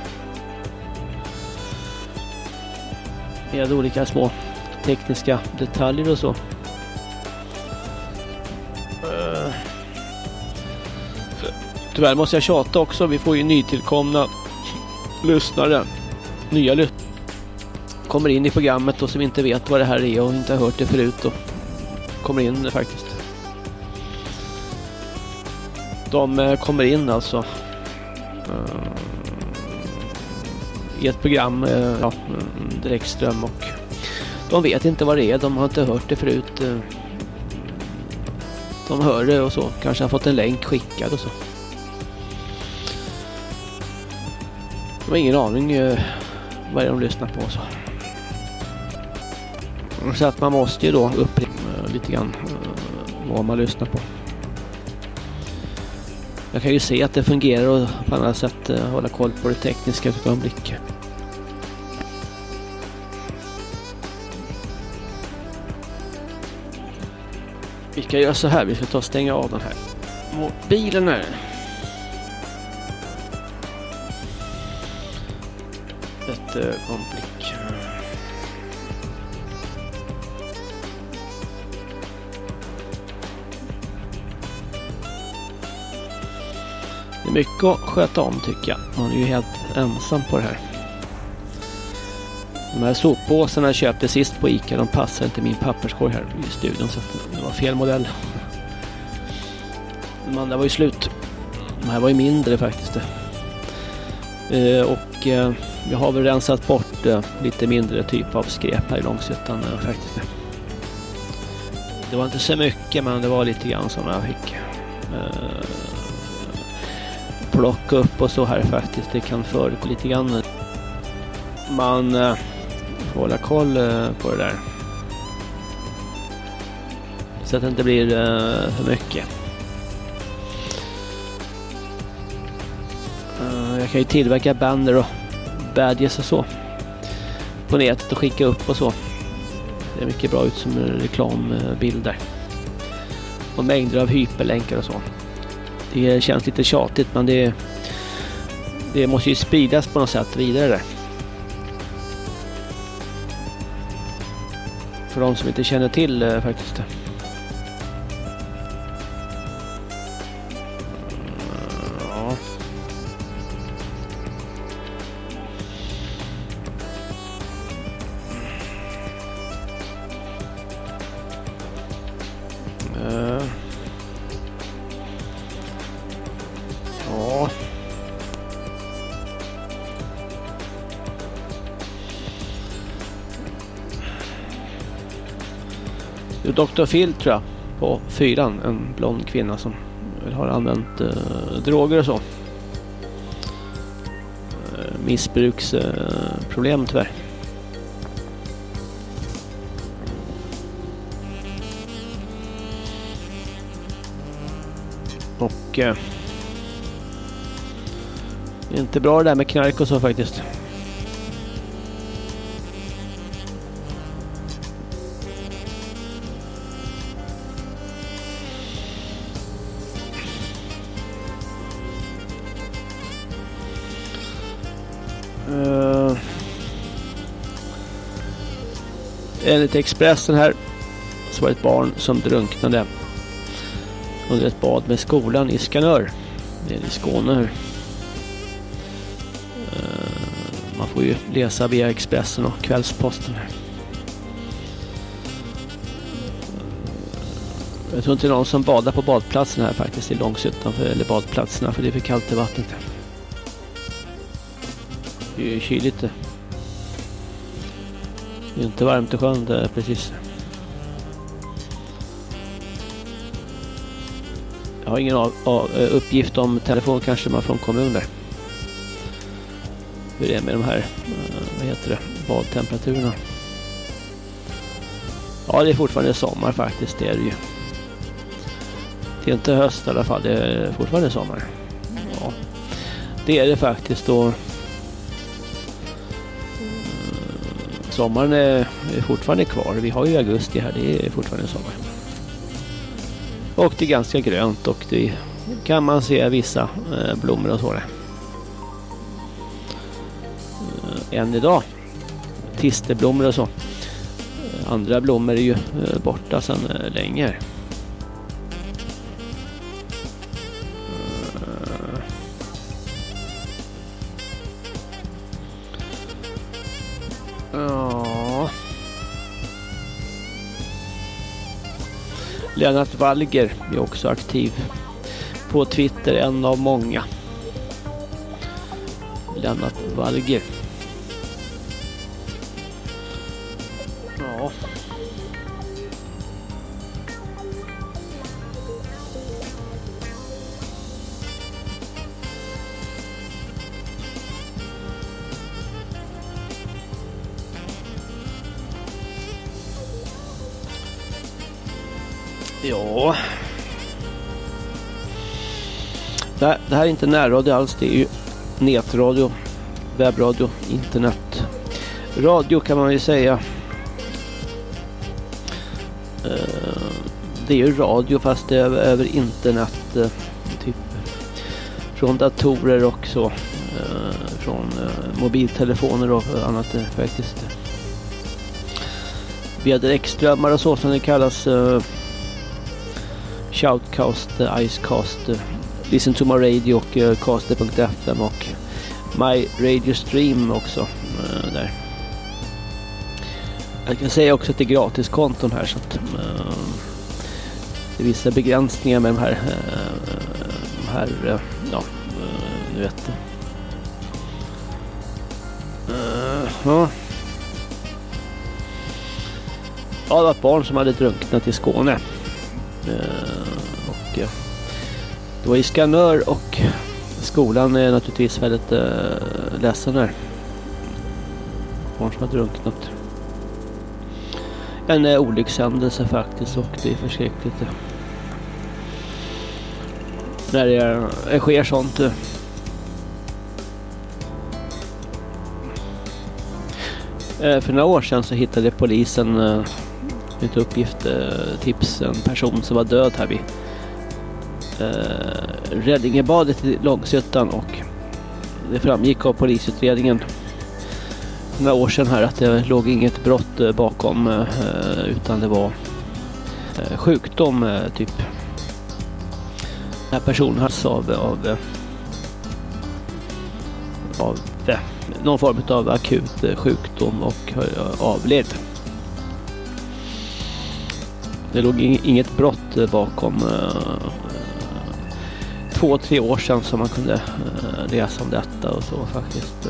Med olika små tekniska detaljer och så. Tyvärr måste jag tjata också. Vi får ju nytillkomna lyssnare. Nya lyssnare. Kommer in i programmet och som inte vet vad det här är och inte har hört det förut och kommer in faktiskt. De kommer in alltså i ett program, direktström, och de vet inte vad det är, de har inte hört det förut. De hör det och så, kanske har fått en länk skickad och så. De har ingen aning vad de lyssnar på och så. Så att man måste ju då upprepa lite grann vad man lyssnar på. Jag kan ju se att det fungerar och på annat sätt hålla koll på det tekniska ett ögonblick. Vi ska göra så här, vi ska ta och stänga av den här mobilen här. Ett ögonblick. Det är mycket att sköta om tycker jag. Man är ju helt ensam på det här. De här soppåsarna jag köpte sist på Ica, de passar inte min papperskorg här i studion, så det var fel modell. De andra var ju slut. De här var ju mindre faktiskt. Och jag har väl rensat bort lite mindre typ av skräp här i Långshyttan faktiskt. Det var inte så mycket, men det var lite grann som jag fick plocka upp och så här faktiskt. Det kan förekomma lite grann. Man får hålla koll på det där. Så att det inte blir för mycket. Jag kan ju tillverka banner och badges och så på nätet och skicka upp och så. Det är mycket bra ut som reklambilder. Och mängder av hyperlänkar och så. Det känns lite tjatigt, men det måste ju spridas på något sätt vidare där. För de som inte känner till faktiskt. Ja. Ja. Dr. Phil tror jag på 4, en blond kvinna som har använt droger och så. Missbruksproblem tyvärr. Och det är inte bra det där med knark och så faktiskt. Enligt Expressen här så var det ett barn som drunknade under ett bad med skolan i Skanör. Det är i Skåne här. Man får ju läsa via Expressen och Kvällsposten här. Jag tror inte det är någon som badar på badplatsen här faktiskt i Långshyttan, eller badplatserna, för det är för kallt i vattnet. Det är ju kyligt det. Det är inte varmt i sjön det, precis. Jag har ingen uppgift om telefon, kanske man från kommunen där. hur det är med de här badtemperaturerna. Ja, det är fortfarande sommar faktiskt, det är det ju. Det är inte höst i alla fall, det är fortfarande sommar. Ja, det är det faktiskt då. Sommaren är fortfarande kvar. Vi har ju augusti här, det är fortfarande sommar. Och det är ganska grönt och det kan man se vissa blommor och så där. Än idag. Tisteblommor och så. Andra blommor är ju borta sedan länge. Ja. Lennart Wallger är också aktiv på Twitter, en av många. Lennart Wallger. Ja. Ja. Det här är inte närradio alls, det är ju nätradio, webbradio, internet. Radio kan man ju säga. Det är ju radio fast det är över internet, typ från datorer och så, från mobiltelefoner och annat faktiskt. Via direktströmmar och så som det kallas. Shoutcast, Icecast, Listen to my radio och caster.fm och My Radio Stream också där. Jag kan säga också att det är gratiskonton här så att det är vissa begränsningar med de här ja, du vet. Ja. Ja, det var ett barn som hade drunknat i Skåne. Och det var i Skanör och skolan är naturligtvis väldigt ledsen där. Barn som har drunknat. En olyckshändelse faktiskt och det är förskräckligt. När det sker sånt. För några år sedan så hittade polisen ett uppgift, tips, en person som var död här vid Räddingebadet i Långsötan och det framgick av polisutredningen några år sedan här att det låg inget brott bakom utan det var sjukdom typ. Den här personen hade av någon form av akut sjukdom och avled. Det låg inget brott bakom 2-3 år sedan som man kunde läsa om detta och så faktiskt.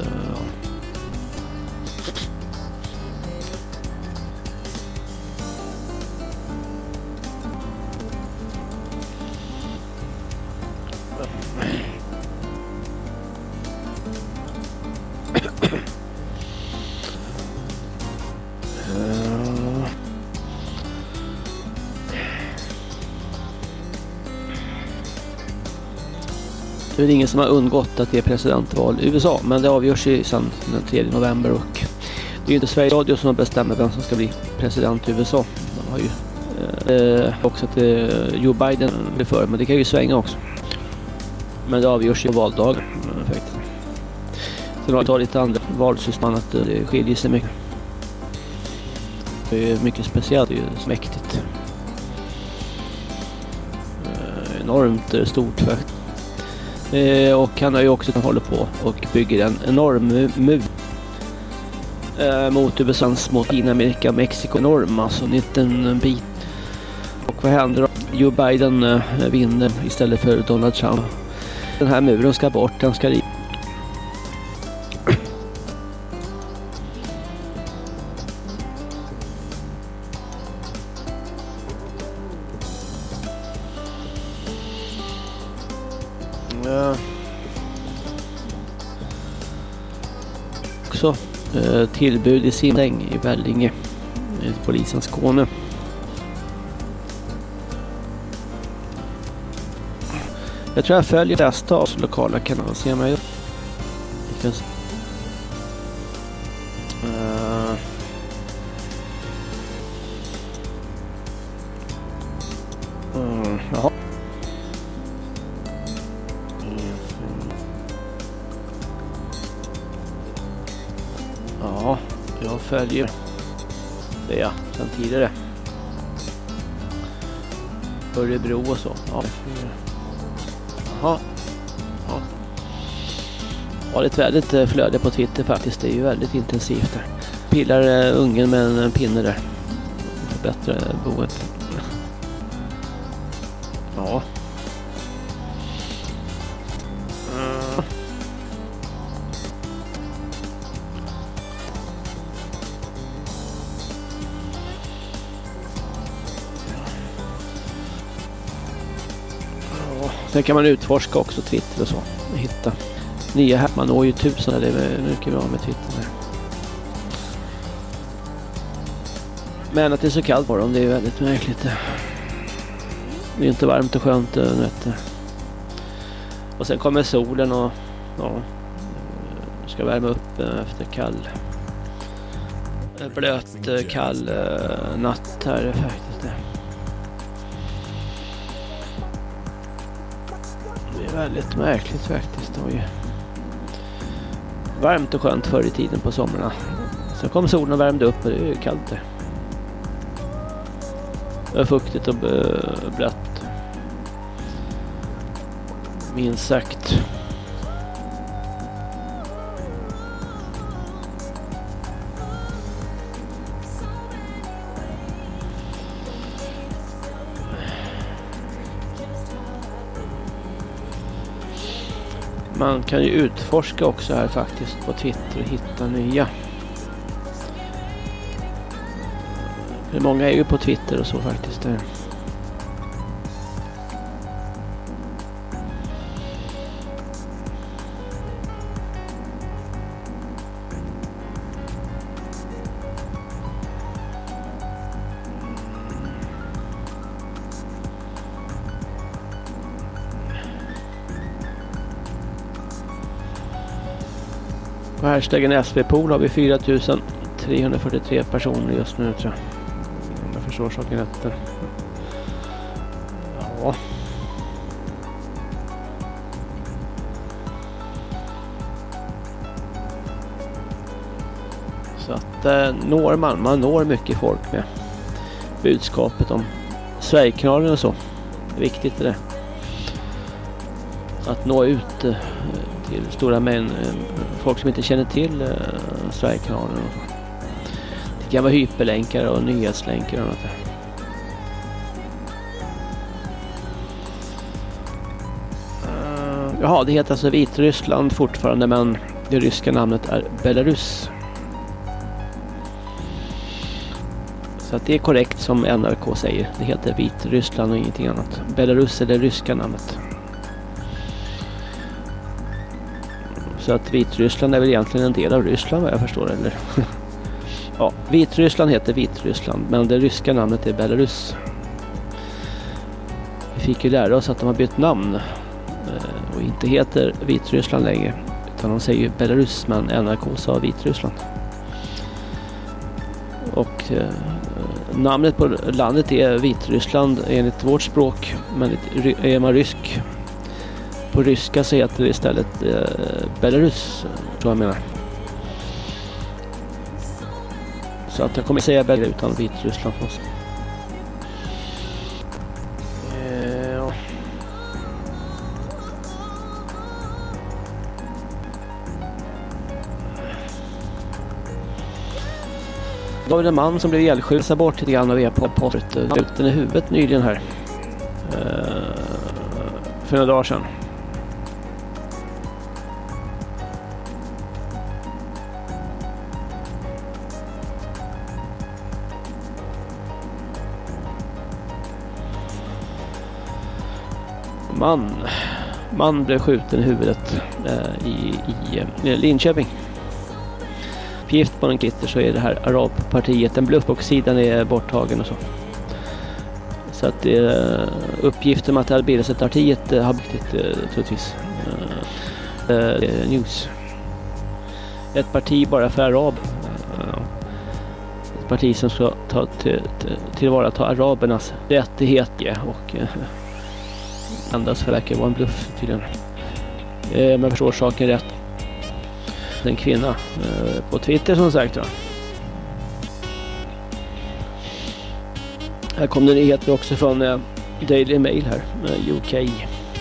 Det är ingen som har undgått att det är presidentval i USA, men det avgörs ju sedan den 3 november och det är ju inte Sveriges Radio som bestämmer vem som ska bli president i USA. De har ju också att Joe Biden blir för, men det kan ju svänga också. Men det avgörs ju valdag faktiskt. Sen har jag lite andra valsystem att det skiljer sig mycket. Det är mycket speciellt, det är ju mäktigt. Enormt stort faktiskt. Och han har ju också hållit på och bygger en enorm mur mot USAs, mot Latinamerika och Mexiko. Enorm, alltså en liten bit. Och vad händer då? Joe Biden vinner istället för Donald Trump. Den här muren ska bort, den ska rivas. också tillbud i simsäng i Vällinge, i polisen Skåne. Jag tror jag följer nästa av lokala kanaler. Ser man ju. Jaha. Ja, jag följer det sen tidigare. Örebro och så. Ja. Jaha. Ja. Ja, det är ett väldigt flöde på Twitter faktiskt. Det är ju väldigt intensivt där. Pillar ungen med en pinne där. Förbättra boet. Ja. Sen kan man utforska också Twitter och så. Och hitta nya här. Man når ju 1000. Det är mycket bra med Twitter där. Men att det är så kallt på dem, det är väldigt märkligt. Det är inte varmt och skönt. Och sen kommer solen och ska värma upp efter blöt kall natt här faktiskt. Det är väldigt märkligt faktiskt. Det var ju varmt och skönt förr i tiden på somrarna. Sen kom solen och värmde upp och det är ju kallt där. Det är fuktigt och blött. Minst sagt. Man kan ju utforska också här faktiskt på Twitter och hitta nya. För många är ju på Twitter och så faktiskt. På hashtaggen SVPOL har vi 4343 personer just nu, tror jag. Om jag förstår saken rätt. Ja. Så att man når mycket folk med budskapet om Sverigekanalen och så. Det är viktigt det. Att nå ut till stora män, folk som inte känner till Sverigekanalen. Det kan vara hyperlänkar och nyhetslänkar och något där. Jaha, det heter alltså Vitryssland fortfarande, men det ryska namnet är Belarus. Så att det är korrekt som NRK säger. Det heter Vitryssland och ingenting annat. Belarus är det ryska namnet. Så att Vitryssland är väl egentligen en del av Ryssland, vad jag förstår, eller? Ja, Vitryssland heter Vitryssland, men det ryska namnet är Belarus. Vi fick ju lära oss att de har bytt namn och inte heter Vitryssland längre, utan de säger ju Belarus, men NRK sa Vitryssland. Och namnet på landet är Vitryssland enligt vårt språk, men är man rysk, på ryska så heter det istället Belarus, tror jag menar. Så att jag kommer säga Belarus utan Vitryssland för oss. Ja. Det var en man som blev ihjälskjuten bort lite grann av e-postet uten i huvudet nyligen här. För några dagar sedan. Man blev skjuten i huvudet i Linköping. uppgift på en Twitter så är det här Arabpartiet en bluff och sidan är borttagen och så. Så att uppgiften om att det hade bildats ett partiet har blivit troligtvis news. Ett parti bara för arab. Ett parti som ska tillvarata arabernas rättigheter och endast för verkar vara en bluff tydligen. Man förstår saken rätt. En kvinna på Twitter som sagt va. Här kom det nyheter också från Daily Mail här, UK.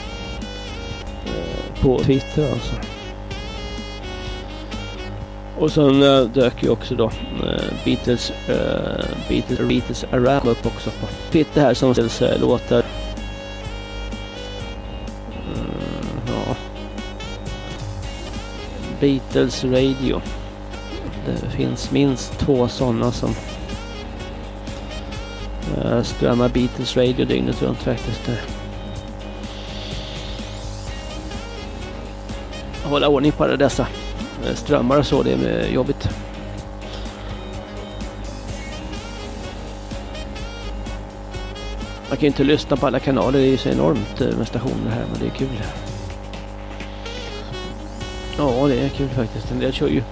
På Twitter alltså. Och sen dök ju också då Beatles Arab upp också på Twitter här som ställs låtar. Ja. Beatles Radio. Det finns minst 2 sådana som strömmar Beatles Radio dygnet runt faktiskt där. Hålla ordning på dessa strömmar och så, det är jobbigt. Man kan ju inte lyssna på alla kanaler, det är ju så enormt med stationer här, men det är kul. Ja, det är kul faktiskt. En del kör ju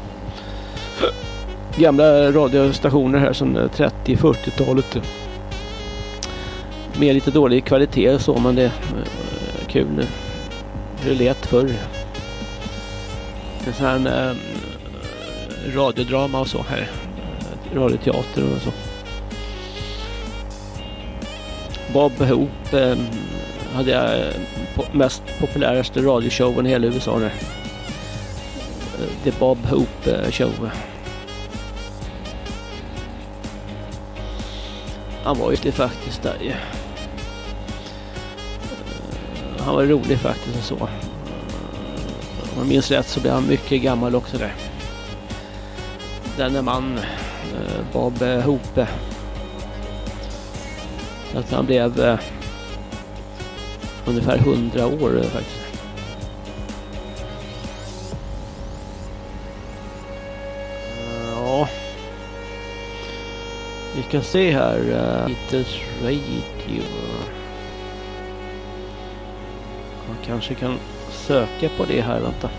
gamla radiostationer här som 30-40-talet. Med lite dålig kvalitet och så, men det är kul nu. Det lät förr. En sån här radiodrama och så här. Radioteater och så. Bob Hope hade jag mest populäraste radioshowen i hela USA där. The Bob Hope Show. Han var ju det faktiskt där. Han var rolig faktiskt och så. Om jag minns rätt så blev han mycket gammal också där. Denne man, Bob Hope. Att han blev ungefär 100 år faktiskt. Ja. Vi kan se här Beatles Radio. Man kanske kan söka på det här, vänta.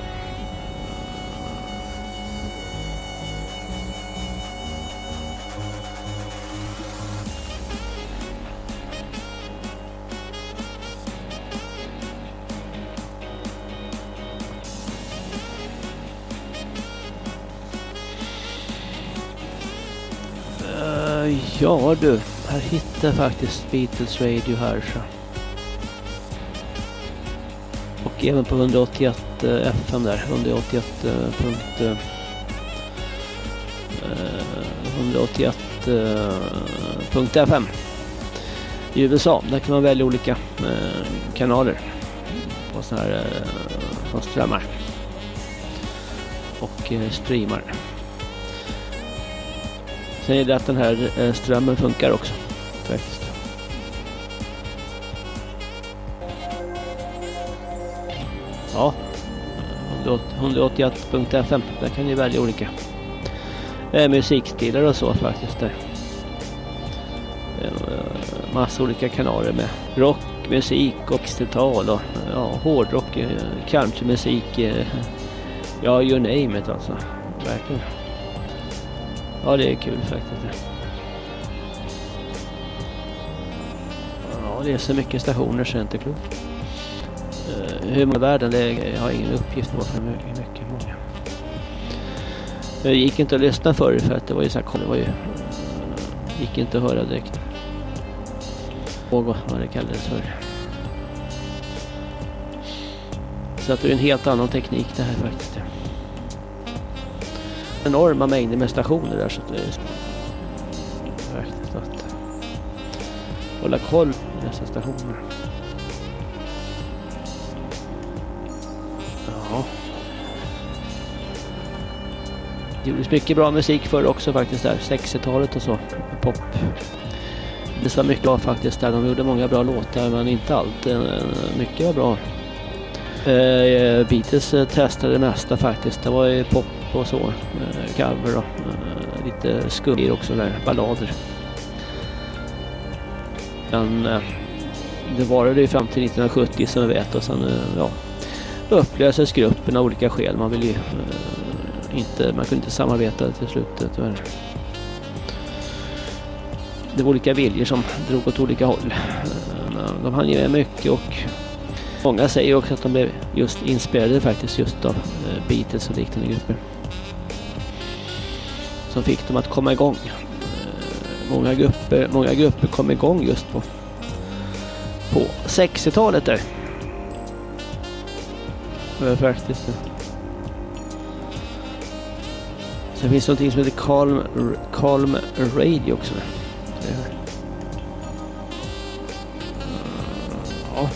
Ja du, här hittar jag faktiskt Beatles Radio här så. Och även på 181 FM där, 181.fm i USA. Där kan man välja olika kanaler på såna här som strömmar och streamar. Sen är det att den här strömmen funkar också faktiskt. Ja, 181.fm. Där kan ni välja olika musikstilar och så faktiskt där. Massa olika kanaler med rock, musik och 60-tal och hårdrock, countrymusik, ja, you name it alltså. Verkligen. Ja, det är kul faktiskt. Ja, det är så mycket stationer så är det inte klokt. Hur många världen, jag har ingen uppgift på för mycket många. Jag gick inte att lyssna för att det var ju så här, det var ju gick inte att höra direkt. Och vad det kallades för. Så att det är en helt annan teknik det här faktiskt. Enorma mängder med stationer där så att det är faktiskt att hålla koll på dessa stationer. Ja. Det gjordes mycket bra musik förr också faktiskt där, 60-talet och så, pop. Det var mycket bra faktiskt där, de gjorde många bra låtar men inte allt, mycket var bra. Beatles testade det mesta faktiskt, det var ju pop och så. Cover och lite skuggor också där, ballader. Men det varade ju fram till 1970 som vi vet, och sen upplöses gruppen av olika skäl. Man vill ju man kunde inte samarbeta till slutet tyvärr. Det var olika viljor som drog åt olika håll. De hann ge mycket, och många säger också att de blev just inspirerade faktiskt just av Beatles och liknande grupper som fick dem att komma igång. Många grupper kom igång just på 60-talet där. Det var faktiskt det. Sen finns det någonting som heter Calm Radio också. Ja.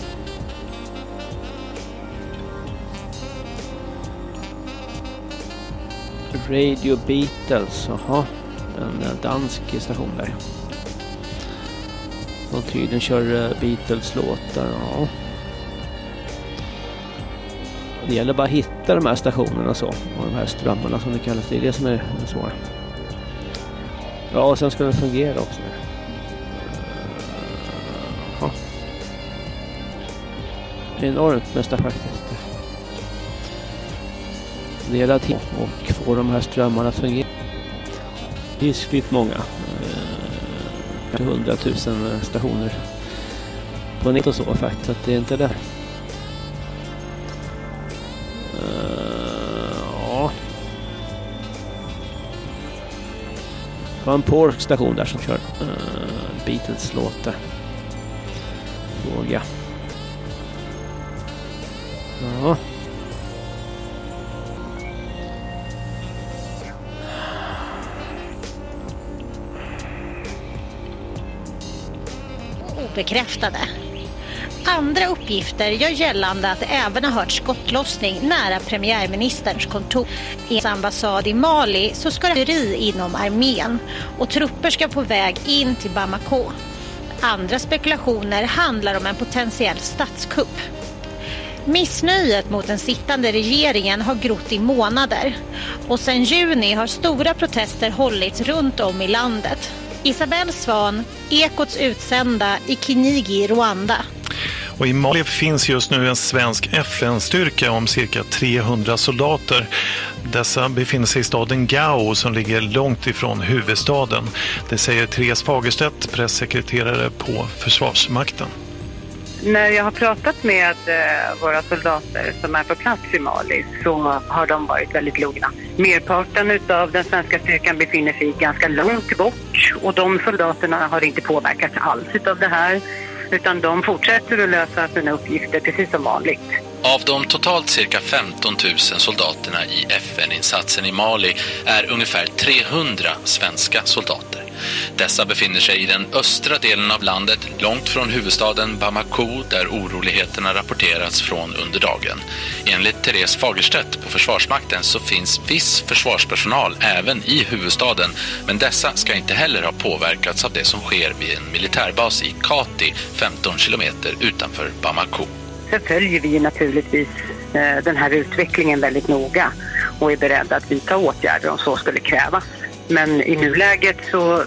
Radio Beatles, jaha. En dansk station där. De tydligen kör Beatles-låtar, ja. Det gäller bara att hitta de här stationerna så, och de här strömmarna som det kallas, det är det som är svårt. Ja, och sen ska det fungera också. Ja. Enormt mesta faktiskt. Det gäller att hitta och få de här strömmarna att fungera. Det är skrivit många. 100 000 stationer på nät och så faktiskt, att det är inte det. Ja. Det var en polsk station där som kör Beatles-låtar. Fråga. Ja. Bekräftade. Andra uppgifter gör gällande att det även har hört skottlossning nära premiärministerns kontor. I en ambassad i Mali så ska det vara inom armén och trupper ska på väg in till Bamako. Andra spekulationer handlar om en potentiell statskupp. Missnöjet mot den sittande regeringen har grott i månader, och sedan juni har stora protester hållits runt om i landet. Isabelle Svan, Ekots utsända i Kinigi, Rwanda. Och i Mali finns just nu en svensk FN-styrka om cirka 300 soldater. Dessa befinner sig i staden Gao som ligger långt ifrån huvudstaden. Det säger Therese Fagerstedt, pressekreterare på Försvarsmakten. När jag har pratat med våra soldater som är på plats i Mali så har de varit väldigt lugna. Merparten av den svenska styrkan befinner sig ganska långt bort, och de soldaterna har inte påverkats alls av det här, utan de fortsätter att lösa sina uppgifter precis som vanligt. Av de totalt cirka 15 000 soldaterna i FN-insatsen i Mali är ungefär 300 svenska soldater. Dessa befinner sig i den östra delen av landet, långt från huvudstaden Bamako, där oroligheterna rapporterats från under dagen. Enligt Therese Fagerstedt på Försvarsmakten så finns viss försvarspersonal även i huvudstaden, men dessa ska inte heller ha påverkats av det som sker vid en militärbas i Kati, 15 kilometer utanför Bamako. Så följer vi naturligtvis den här utvecklingen väldigt noga och är beredda att vidta åtgärder om så skulle krävas. Men i nuläget så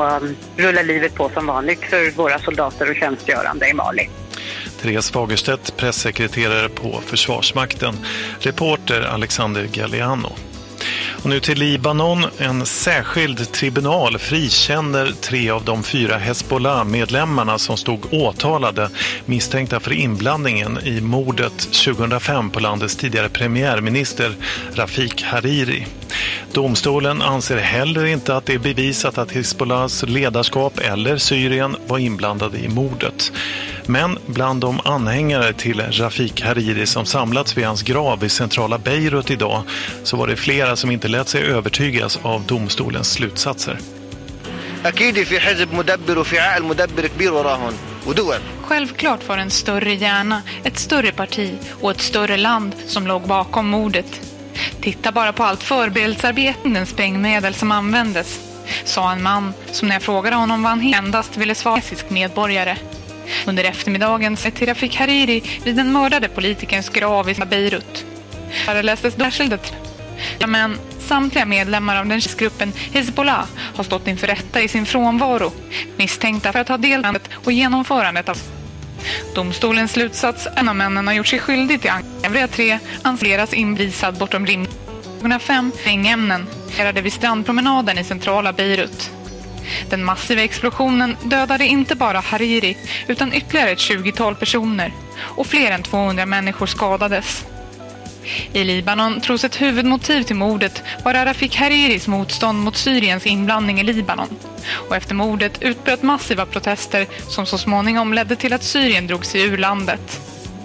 rullar livet på som vanligt för våra soldater och tjänstgörande i Mali. Therese Fagerstedt, pressekreterare på Försvarsmakten. Reporter Alexander Galliano. Och nu till Libanon. En särskild tribunal frikänner 3 av de 4 Hezbollah-medlemmarna som stod åtalade misstänkta för inblandningen i mordet 2005 på landets tidigare premiärminister Rafik Hariri. Domstolen anser heller inte att det är bevisat att Hezbollahs ledarskap eller Syrien var inblandade i mordet. Men bland de anhängare till Rafik Hariri som samlats vid hans grav i centrala Beirut idag så var det flera som inte lät sig övertygas av domstolens slutsatser. Självklart var en större hjärna, ett större parti och ett större land som låg bakom mordet. Titta bara på allt förberedelsearbeten, sprängmedel som användes, sa en man som när jag frågade honom vad han endast ville svara kinesisk medborgare. Under eftermiddagen till Rafik Hariri vid den mördade politikerns grav i Beirut. Här lästes särskilt. Men samtliga medlemmar av den gruppen Hezbollah har stått inför rätta i sin frånvaro, misstänkta för att ha deltagit och genomförandet av domstolens slutsats. En av männen har gjort sig skyldig till övriga 3 anses invisad bortom rim. 2005 sprängämnen härade vid strandpromenaden i centrala Beirut. Den massiva explosionen dödade inte bara Hariri utan ytterligare ett 20-tal personer och fler än 200 människor skadades. I Libanon tros ett huvudmotiv till mordet vara Rafik Hariris motstånd mot Syriens inblandning i Libanon. Och efter mordet utbröt massiva protester som så småningom ledde till att Syrien drog sig ur landet.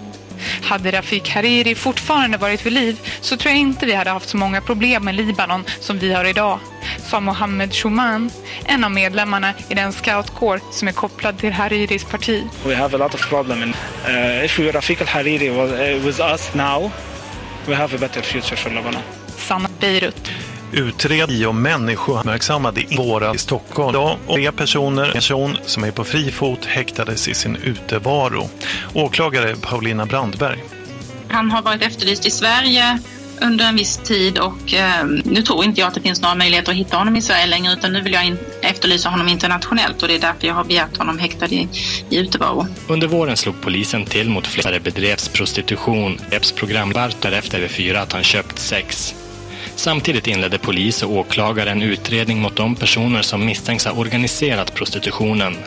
Hade Rafik Hariri fortfarande varit vid liv så tror jag inte vi hade haft så många problem med Libanon som vi har idag, sa Mohammed Shouman, en av medlemmarna i den scoutkår som är kopplad till Hariris parti. We have a lot of problem. If Rafik al-Hariri was with us now, we have a better future for Lebanon. Sanna Beirut. Utred om människouppmärksammade i våra i Stockholm. Idag 3 personer som är på fri fot häktades i sin utevaro. Åklagare Paulina Brandberg. Han har varit efterlyst i Sverige under en viss tid och nu tror inte jag att det finns några möjligheter att hitta honom i Sverige längre, utan nu vill jag efterlysa honom internationellt och det är därför jag har begärt honom häktad i utevaro. Under våren slog polisen till mot flera bedrevs prostitution. Program därefter över 4 att han köpt sex. Samtidigt inledde polis och åklagare en utredning mot de personer som misstänks ha organiserat prostitutionen.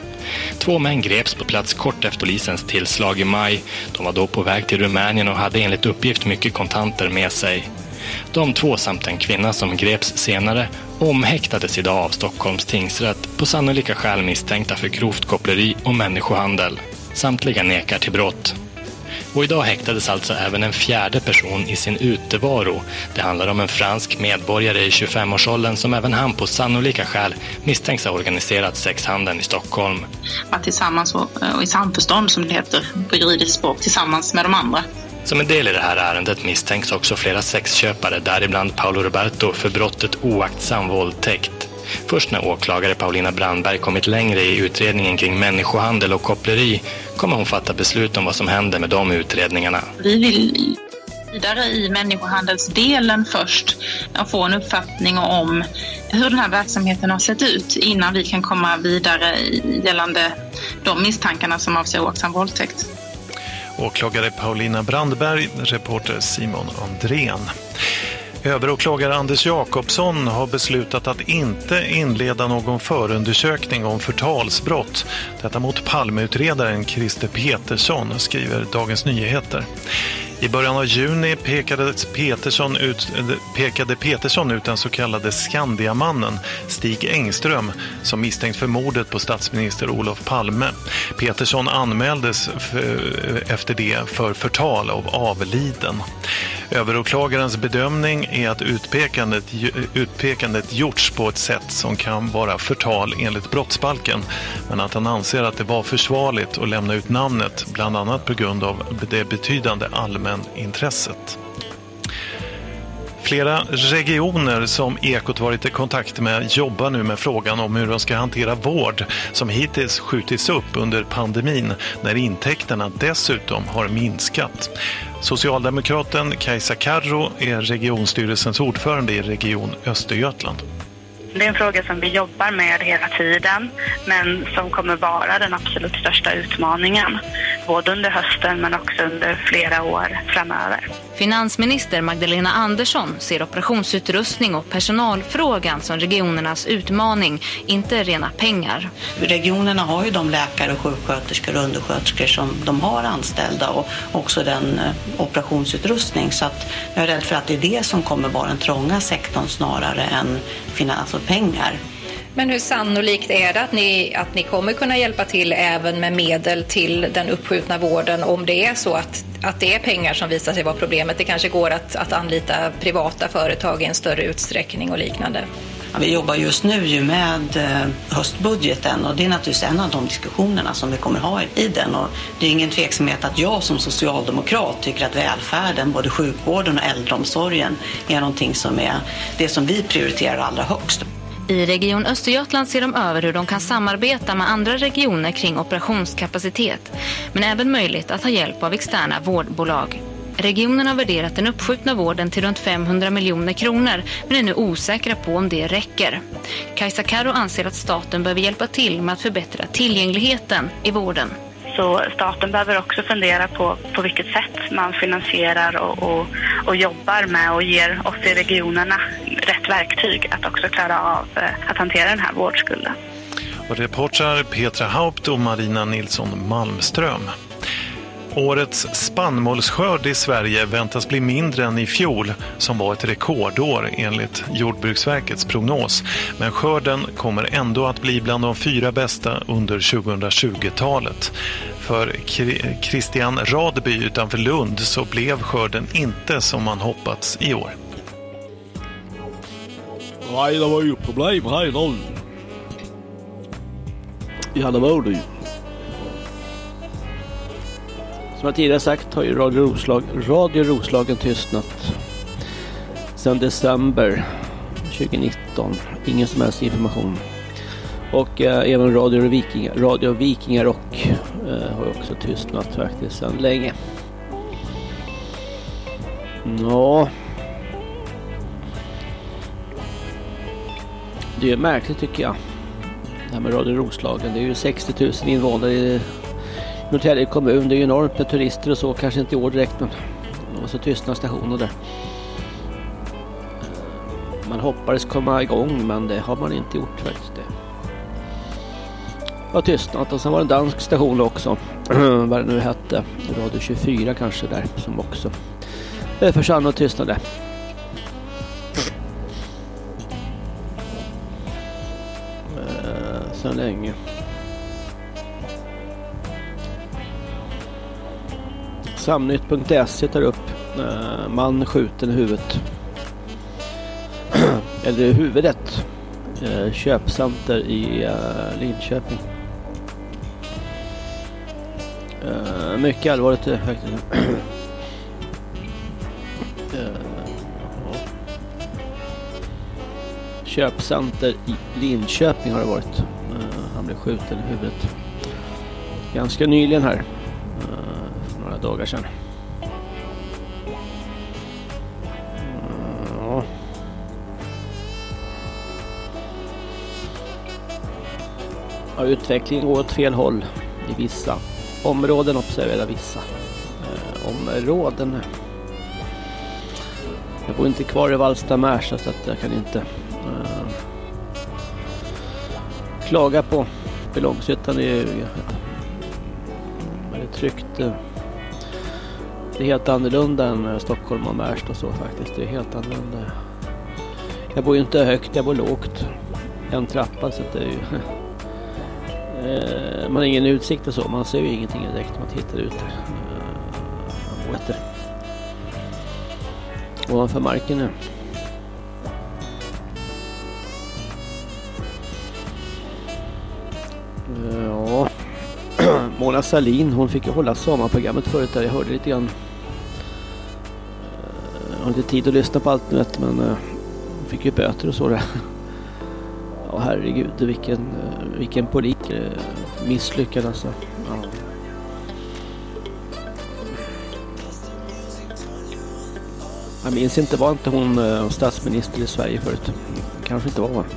2 män greps på plats kort efter polisens tillslag i maj. De var då på väg till Rumänien och hade enligt uppgift mycket kontanter med sig. De 2 samt en kvinna som greps senare omhäktades idag av Stockholms tingsrätt på sannolika skäl misstänkta för grovt koppleri och människohandel. Samtliga nekar till brott. Och idag häktades alltså även en 4:e person i sin utevaro. Det handlar om en fransk medborgare i 25-årsåldern som även han på sannolika skäl misstänks ha organiserat sexhandeln i Stockholm. Att tillsammans och i samförstånd, som det heter på juridiskt språk, tillsammans med de andra. Som en del i det här ärendet misstänks också flera sexköpare, däribland Paolo Roberto, för brottet oaktsam våldtäkt. Först när åklagare Paulina Brandberg kommit längre i utredningen kring människohandel och koppleri kommer hon fatta beslut om vad som händer med de utredningarna. Vi vill vidare i människohandelsdelen först och få en uppfattning om hur den här verksamheten har sett ut innan vi kan komma vidare gällande de misstankarna som avser oaktsam våldtäkt. Åklagare Paulina Brandberg, reporter Simon Andrén. Överåklagare Anders Jakobsson har beslutat att inte inleda någon förundersökning om förtalsbrott. Detta mot Palmeutredaren Christer Petersson, skriver Dagens Nyheter. I början av juni pekade Petersson ut den så kallade Skandiamannen Stig Engström som misstänkt för mordet på statsminister Olof Palme. Petersson anmäldes efter det för förtal av avliden. Överåklagarens bedömning är att utpekandet gjorts på ett sätt som kan vara förtal enligt brottsbalken, men att han anser att det var försvarligt att lämna ut namnet, bland annat på grund av det betydande allmänintresset. Flera regioner som Ekot varit i kontakt med jobbar nu med frågan om hur de ska hantera vård som hittills skjutits upp under pandemin när intäkterna dessutom har minskat. Socialdemokraten Kajsa Karro är regionstyrelsens ordförande i Region Östergötland. Det är en fråga som vi jobbar med hela tiden, men som kommer vara den absolut största utmaningen. Både under hösten men också under flera år framöver. Finansminister Magdalena Andersson ser operationsutrustning och personalfrågan som regionernas utmaning, inte rena pengar. Regionerna har ju de läkare, sjuksköterskor och undersköterskor som de har anställda och också den operationsutrustning. Så att jag är rädd för att det är det som kommer vara den trånga sektorn snarare än pengar. Men hur sannolikt är det att ni kommer kunna hjälpa till även med medel till den uppskjutna vården om det är så att det är pengar som visar sig vara problemet? Det kanske går att anlita privata företag i en större utsträckning och liknande. Ja, vi jobbar just nu ju med höstbudgeten och det är naturligtvis en av de diskussionerna som vi kommer ha i den. Och det är ingen tveksamhet att jag som socialdemokrat tycker att välfärden, både sjukvården och äldreomsorgen, är någonting som är det som vi prioriterar allra högst. I Region Östergötland ser de över hur de kan samarbeta med andra regioner kring operationskapacitet, men även möjligt att ha hjälp av externa vårdbolag. Regionen har värderat den uppskjutna vården till runt 500 miljoner kronor men är nu osäkra på om det räcker. Kajsa Karro anser att staten behöver hjälpa till med att förbättra tillgängligheten i vården. Så staten behöver också fundera på vilket sätt man finansierar och jobbar med och ger oss i regionerna rätt verktyg att också klara av att hantera den här vårdskulden. Och reportrar Petra Haupt och Marina Nilsson Malmström. Årets spannmålsskörd i Sverige väntas bli mindre än i fjol som var ett rekordår enligt Jordbruksverkets prognos. Men skörden kommer ändå att bli bland de 4 bästa under 2020-talet. För Christian Radby utanför Lund så blev skörden inte som man hoppats i år. Nej, det var ju problem här då. Ja, det var det ju. Som jag tidigare sagt har ju Radio Roslagen tystnat sedan december 2019. Ingen som helst information. Och även Radio Vikingar har ju också tystnat faktiskt sedan länge. Ja. Det är märkligt tycker jag. Det här med Radio Roslagen. Det är ju 60 000 invånare i Norrtälje kommun. Det är ju enormt med turister och så. Kanske inte i år direkt, men och så tystnar stationer där. Man hoppades komma igång, men det har man inte gjort faktiskt. Det var tystnat. Och sen var det en dansk station också. Vad det nu hette. Radio 24 kanske där. Som också försvann och tystnade. Så länge. Samnytt.se tar upp man skjuten i huvudet. Eller huvudet. Köpcenter i Linköping. Mycket allvarligt faktiskt. Köpcenter i Linköping har det varit. Han blev skjuten i huvudet. Ganska nyligen här. För några dagar sedan. Ja, utvecklingen går åt fel håll i vissa områden, observera vissa områden. Jag bor inte kvar i Vallsta-Märsta så att jag kan inte klaga på Långshyttan. Det är tryggt. Det är helt annorlunda än Stockholm och Märsta och så faktiskt. Det är helt annorlunda. Jag bor ju inte högt, jag bor lågt. En trappa så att det är ju man har ingen utsikt och så. Man ser ju ingenting direkt när man tittar ut här. Man bor ovanför marken nu. Ja. Mona Sahlin, hon fick ju hålla sommarprogrammet förut där. Jag hörde lite grann. Jag har inte tid att lyssna på allt nu, men hon fick ju böter och så där. Ja, herregud, vilken politiker misslyckad alltså. Ja. Jag minns inte, var inte hon statsminister i Sverige förut? Kanske inte var.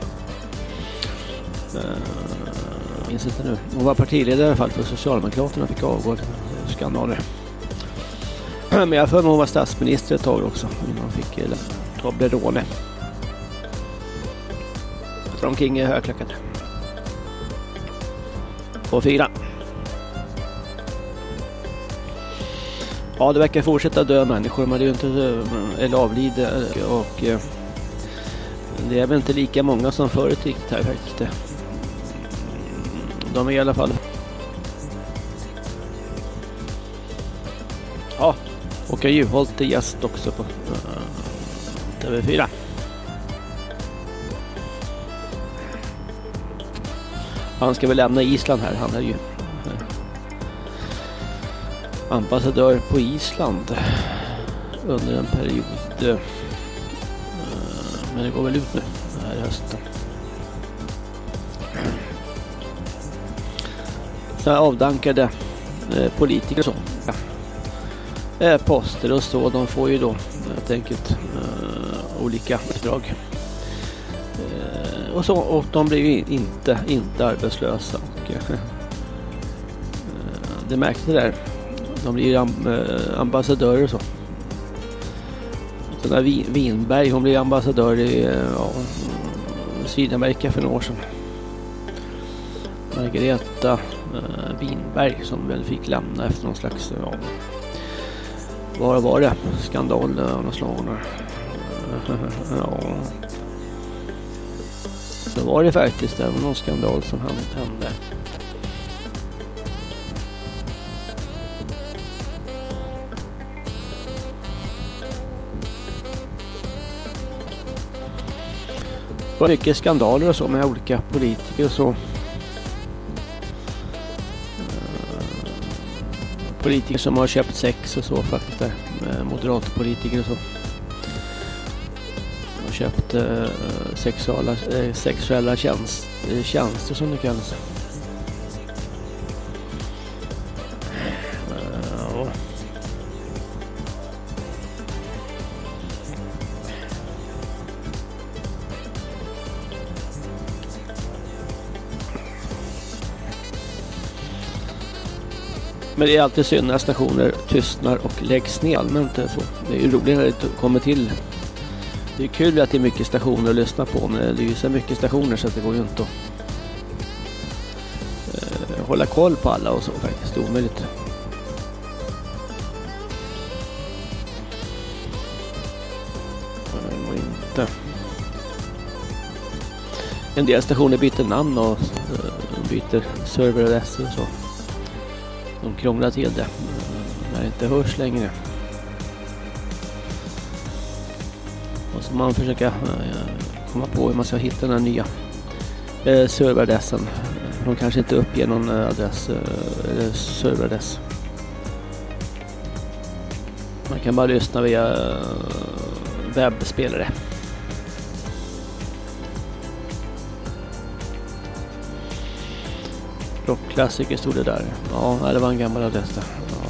Jag minns inte nu. Hon var partiledare i alla fall för Socialdemokraterna, fick avgå. Skandaler. Men jag för mig hon var statsminister ett tag också innan hon fick Toblerone. Omkring i högklackat. På 4. Ja, det verkar fortsätta dö människor, men det är ju inte eller avlida och det är väl inte lika många som förut riktigt här faktiskt. De är i alla fall. Ja, och Juholt är gäst också på TV4. Han ska väl lämna Island här. Han är ju ambassadör på Island under en period. Men det går väl ut nu här i hösten. Så här avdankade politiker så. Ja. poster och så. De får ju då helt enkelt olika uppdrag. Och så, och de blir ju inte arbetslösa. Och, det märkte där. De blir ju ambassadörer och så. Den där Winberg, hon blev ambassadör i Sydamerika för några år sedan. Margareta Winberg som väl fick lämna efter någon slags vad var det? Skandal av något slag. Ja. Så var det faktiskt någon skandal som hände. Det var mycket skandaler och så med olika politiker och så. Politiker som har köpt sex och så faktiskt där. Moderatpolitiker och så. De har köpt sexuella tjänster som det kallas. Men det är alltid synd när stationer tystnar och läggs ner allmänt. Så. Det är ju roligt när det kommer till. Det är kul att det är mycket stationer att lyssna på. Men det är ju så mycket stationer så att det går ju inte att hålla koll på alla och så faktiskt. Det är omöjligt. Det går inte. En del stationer byter namn och byter serveradresser och så. De krånglar till det när det inte hörs längre. Och så man försöker komma på hur man ska hitta den här nya serveradressen. De kanske inte uppger någon adress eller serveradress. Man kan bara lyssna via webbspelare. Rockklassiker stod det där. Ja, det var en gammal adress där. Ja.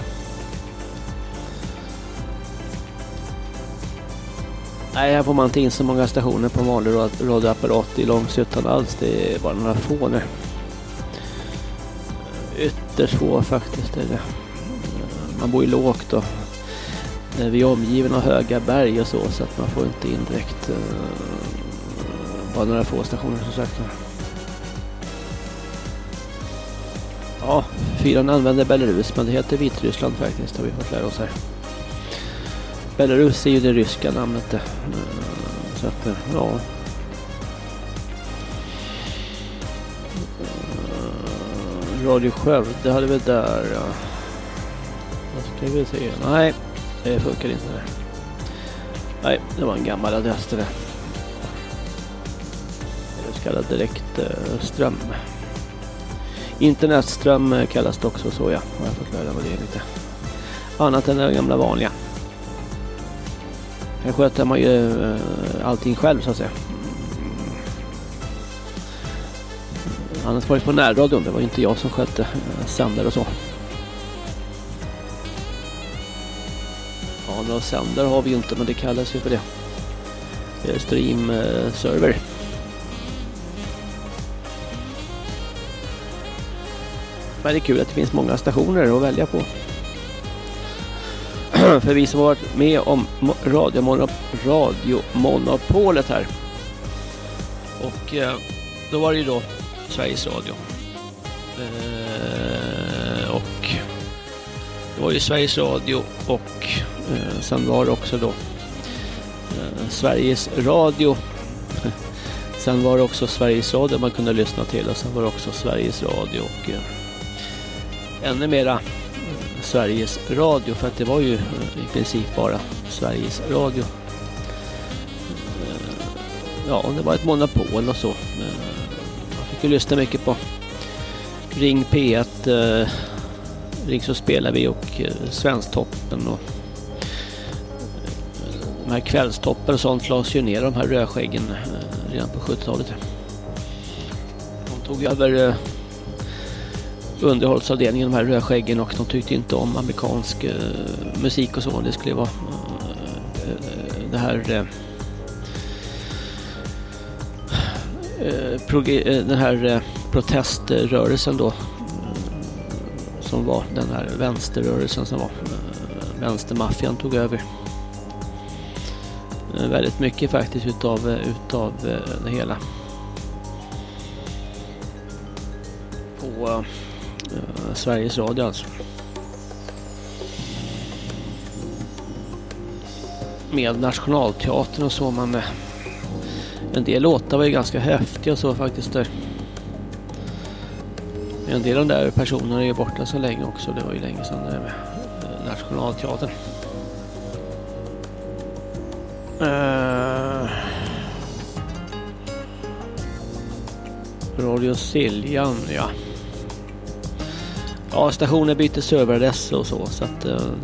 Nej, här får man inte in så många stationer på en vanlig radioapparat i Långshyttan alls. Det är bara några få nu. Ytterst få faktiskt är det. Man bor ju lågt och vi är omgiven av höga berg och så att man får inte in direkt bara några få stationer som sagt. Ja, 4 använder Belarus, men det heter Vitryssland faktiskt, har vi fått lära oss här. Belarus är ju det ryska namnet. Så att, ja. Radio Skövde, det hade vi där, ja. Vad ska vi se? Nej, det funkar inte där. Nej, det var en gammal adress det där. Det är så kallad direkt ström. Internetström kallas det också så, ja. Jag har fått lära mig det lite. Annat än den gamla vanliga. Här sköter man ju allting själv så att säga. Annars var det på närradion. Det var inte jag som skötte sändare och så. Ja, några sändare har vi ju inte, men det kallas ju för det. Stream server. Men det är kul att det finns många stationer att välja på. För vi som har varit med om radiomonopolet här. Och då var det ju då Sveriges Radio. Och det var ju Sveriges Radio och sen var det också då Sveriges Radio. Sen var det också Sveriges Radio man kunde lyssna till, och sen var det också Sveriges Radio och ännu mera Sveriges Radio, för att det var ju i princip bara Sveriges Radio. Ja, det var ett monopol och så. Man fick ju lyssna mycket på Ring P1, Ring så spelar vi och Svensktoppen och de här kvällstoppen och sånt lades ju ner, de här rödskäggen redan på 70-talet. De tog över underhållsavdelningen, de här rödskäggen, och de tyckte inte om amerikansk musik och så. Det skulle vara det här den här proteströrelsen då, som var den här vänsterrörelsen som var vänstermaffian tog över väldigt mycket faktiskt utav det hela på Sveriges Radio alltså. Med Nationalteatern och så, men en del låtar var ju ganska häftiga och så faktiskt där. En del av de där personerna är ju borta så länge också. Det var ju länge sedan det med Nationalteatern. Radio Siljan, ja. Ja, stationen bytte serveradress och så att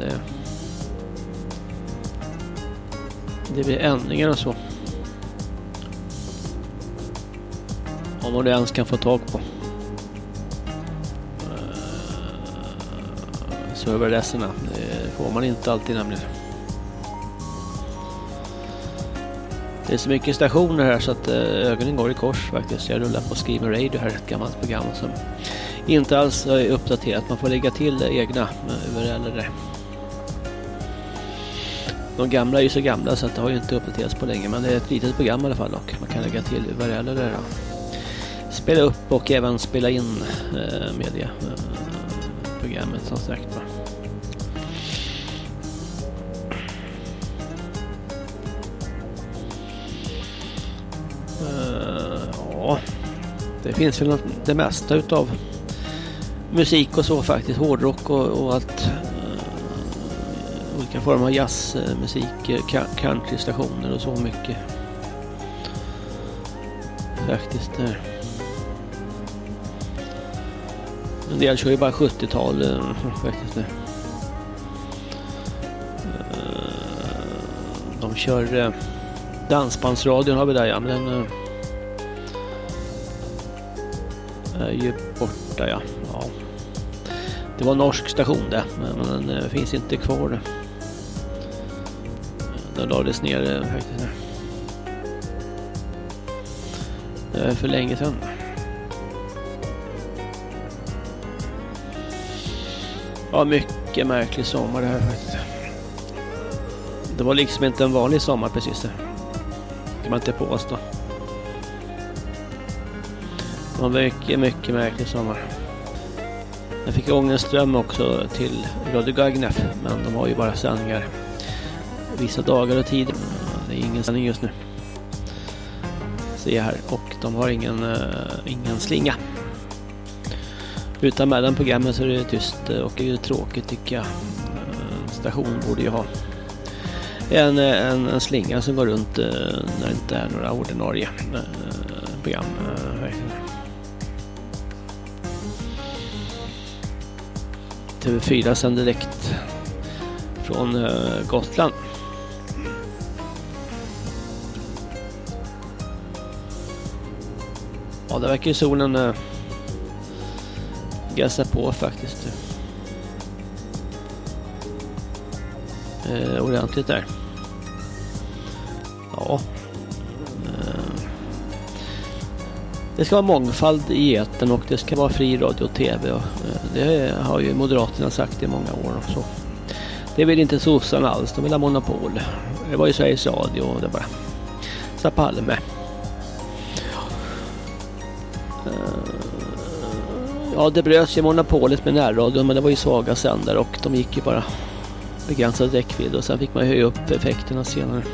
det blir ändringar och så. Om man ens kan få tag på serveradresserna. Det får man inte alltid nämligen. Det är så mycket stationer här så att ögonen går i kors faktiskt. Jag rullar på Screamer Radio här, ett gammalt program som inte alls är uppdaterat. Man får lägga till egna URL där. De gamla är ju så gamla så att det har ju inte uppdaterats på länge, men det är ett litet program i alla fall och man kan lägga till URL där då. Spela upp och även spela in media programmet som sagt. Ja, det finns väl det mesta utav musik och så faktiskt, hårdrock och allt, olika former av jazzmusik, countrystationer och så mycket faktiskt. En del kör ju bara 70-tal faktiskt. De kör dansbandsradion har vi där, ja, men den är ju borta, ja. Det var en norsk station där, men den finns inte kvar. Den lades ner faktiskt. För länge sedan. Ja, mycket märklig sommar det här faktiskt. Det var liksom inte en vanlig sommar precis det. Kan man inte påstå. Det var mycket märklig sommar. Jag fick ångestström också till Radio Gagnef, men de har ju bara sändningar vissa dagar och tider. Det är ingen sändning just nu. Ser jag här. Och de har ingen slinga. Utan med den programmet så är det tyst och det är ju tråkigt tycker jag. Stationen borde ju ha en slinga som går runt när det inte är några ordinarie program. TV4 sänder direkt från Gotland. Ja, det verkar ju solen gassa på faktiskt. Ordentligt där. Ja. Det ska vara mångfald i etern och det ska vara fri radio och tv. Och det har ju Moderaterna sagt i många år och så. Det vill inte sossarna alls, de vill ha monopol. Det var ju Sveriges Radio och det bara sa Palme. Ja, det bröts ju monopolet med närradion, men det var ju svaga sändare och de gick ju bara begränsad räckvidd och sen fick man höja upp effekterna senare.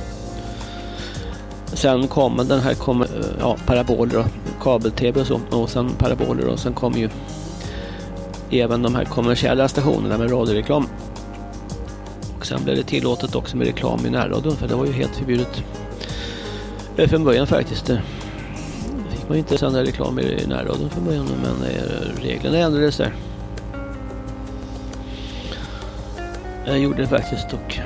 Sen kom den här paraboler och kabel-tv och så, och sen paraboler och sen kom ju även de här kommersiella stationerna med radioreklam. Och sen blev det tillåtet också med reklam i närradion, för det var ju helt förbjudet från början faktiskt. Fick man inte sända reklam i närradion från början, men reglerna ändrades där. Jag gjorde det faktiskt och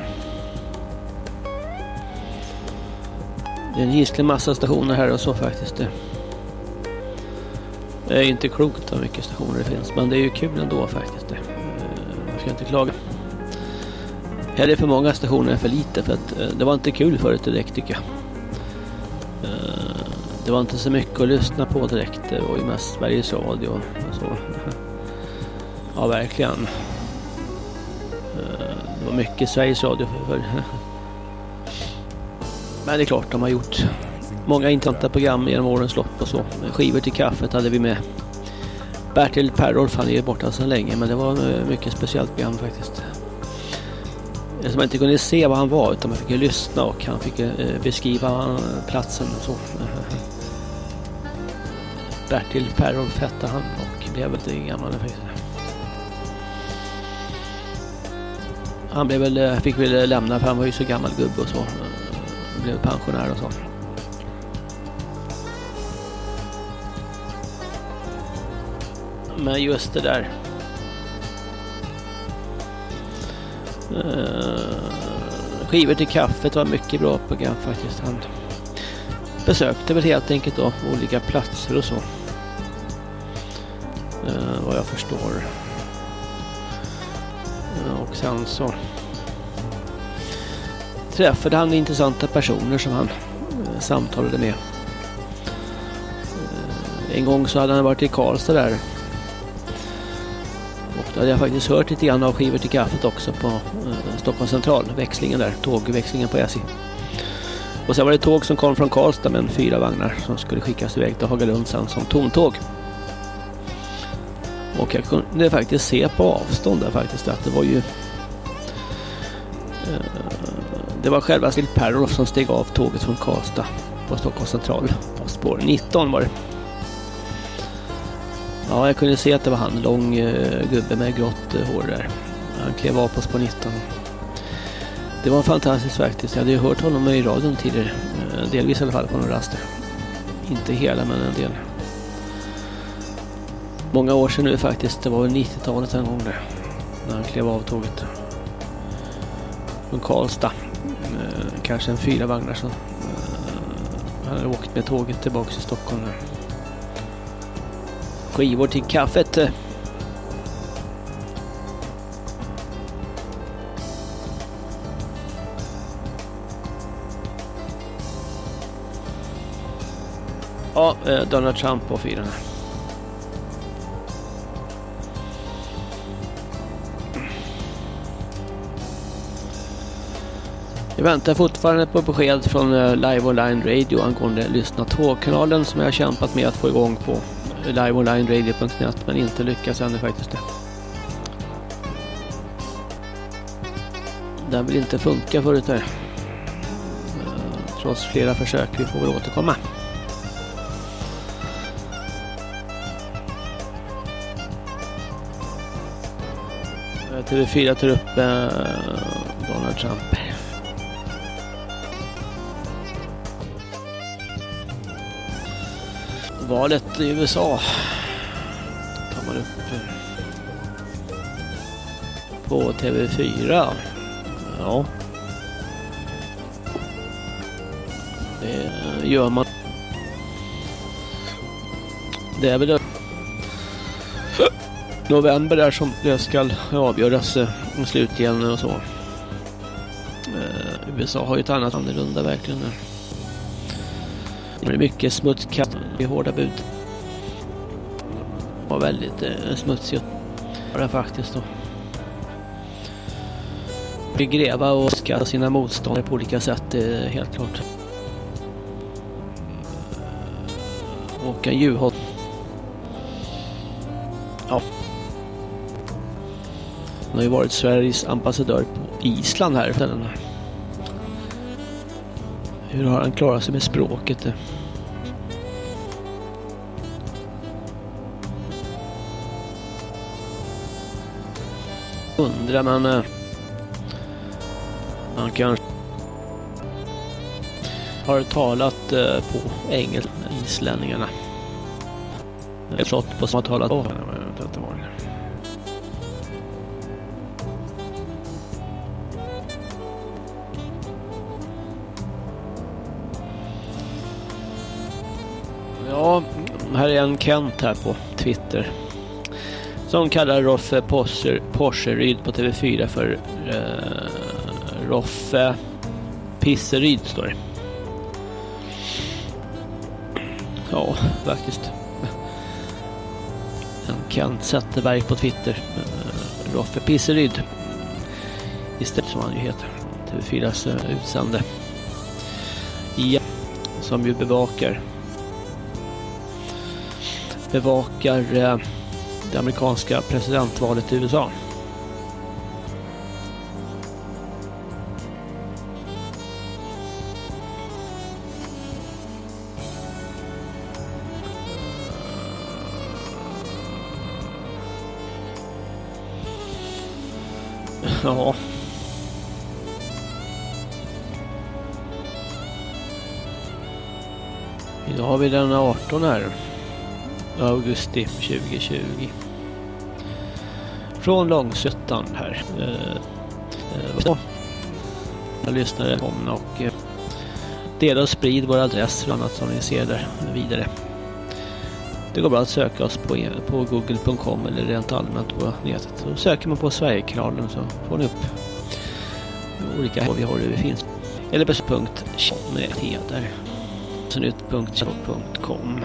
det är en gisslig massa stationer här och så faktiskt. Det är inte klokt hur mycket stationer det finns, men det är ju kul ändå faktiskt. Jag ska inte klaga. Här är för många stationer för lite, för att det var inte kul förut direkt tycker jag. Det var inte så mycket att lyssna på direkt. Det var ju mest Sveriges Radio och så. Ja, verkligen. Det var mycket Sveriges Radio för. Men det är klart, de har gjort många intressanta program genom årens lopp och så. Skivor till kaffet hade vi med. Bertil Perrolf, han är ju borta så länge, men det var mycket speciellt program faktiskt. Som man inte kunde se vad han var, utan man fick lyssna och han fick beskriva platsen och så. Bertil Perrolf hette han och blev väldigt gammal faktiskt. Han blev fick väl lämna för han var ju så gammal gubbe och så. Blev pensionär och så. Men just det där. Skivor till kaffet var mycket bra program faktiskt. Han besökte väl helt enkelt då olika platser och så. Vad jag förstår. Och sen så träffade han intressanta personer som han samtalade med. En gång så hade han varit i Karlstad där. Och då hade jag faktiskt hört lite grann av skivor till kaffet också på Stockholms central. Växlingen där, tågväxlingen på SJ. Och sen var det ett tåg som kom från Karlstad med 4 vagnar som skulle skickas iväg till Hagalund sen som tomtåg. Och jag kunde faktiskt se på avstånd där faktiskt att det var ju det var själva Bertil Perrolf som steg av tåget från Karlstad på Stockholms central på spår 19 var det. Ja, jag kunde se att det var han, lång gubbe med grått hår där. Han klev av på spår 19. Det var fantastiskt faktiskt. Jag hade ju hört honom i radion tidigare. Delvis i alla fall på några raster. Inte hela, men en del. Många år sedan nu faktiskt. Det var väl 90-talet en gång där. När han klev av tåget. Från Karlstad. Kanske en 4 vagnar så. Han hade åkt med tåget tillbaka till Stockholm där. Skivor till kaffet. Ja, Donald Trump på 4. Jag väntar fortfarande på besked från Live Online Radio angående Lyssna 2-kanalen som jag har kämpat med att få igång på liveonlineradio.net men inte lyckas ännu faktiskt. Den vill inte funka förut där. Trots flera försök, vi får väl återkomma. TV4 tar upp Donald Trump. Valet i USA tar man upp på TV4. Ja. Det gör man. Det är väl november där som det ska avgöras slutligen och så. USA har ju ett annat annorlunda verkligen. Det är mycket smutskast i hårda bud. Det var väldigt smutsigt bara faktiskt då. Gräva och skada sina motståndare på olika sätt, helt klart. Och en Juholt. Ja. Han har ju varit Sveriges ambassadör på Island här. Hur har han klarat sig med språket? Undrar man han kanske har talat på engelska med islänningarna. Jag har trott på som har talat på. Ja, Här är en Kent här på Twitter som kallar Roffe Porseryd på TV4 för Roffe Pisseryd, står det. Ja, faktiskt. En Kent Zetterberg på Twitter. Roffe Pisseryd. Istället som han ju heter. TV4s utsände. Ja, som ju bevakar det amerikanska presidentvalet i USA. Ja. Idag har vi den 18 här. Augusti 2020. Från Långsötan här. Jag lyssnade om och dela och sprid vår adress och annat som ni ser där vidare. Det går bra att söka oss på google.com eller rent allmänt på nätet. Så söker man på Sverigekanalen så får ni upp olika vad vi har det finns. Eller på .heder. Nytt.com.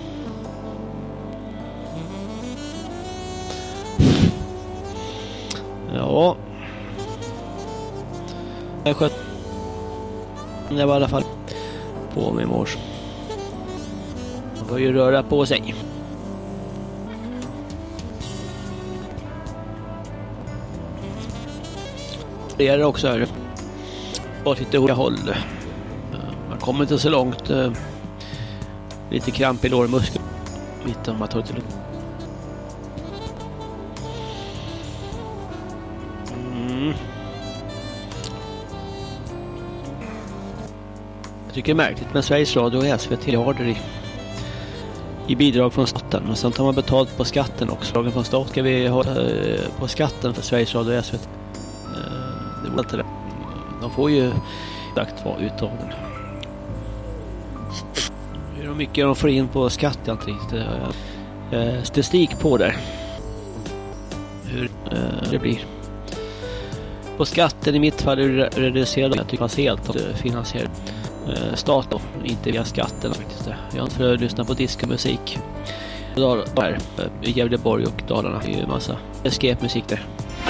Ja. Det var i alla fall på mig i morse. Man får ju röra på sig. Det är också här. Åt lite olika håll. Man kommer inte så långt. Lite kramp i lårmuskeln. Lite om man tar till lugnt. Jag tycker det är märkligt med Sveriges Radio och SVT har i bidrag från staten. Men sen tar man betalt på skatten också. Bidragen från staten ska vi ha på skatten för Sveriges Radio och SVT. Det var inte det. De får ju sagt vad utav den. Hur mycket de får in på skatt jag inte riktigt statistik på där. Hur det blir. På skatten i mitt fall är det reducerad. Jag tycker man ser helt att finansiera staten, inte via skatten faktiskt. Jag har för att lyssna på diskmusik. Där i Gävleborg och Dalarna är ju en massa escape-musik där.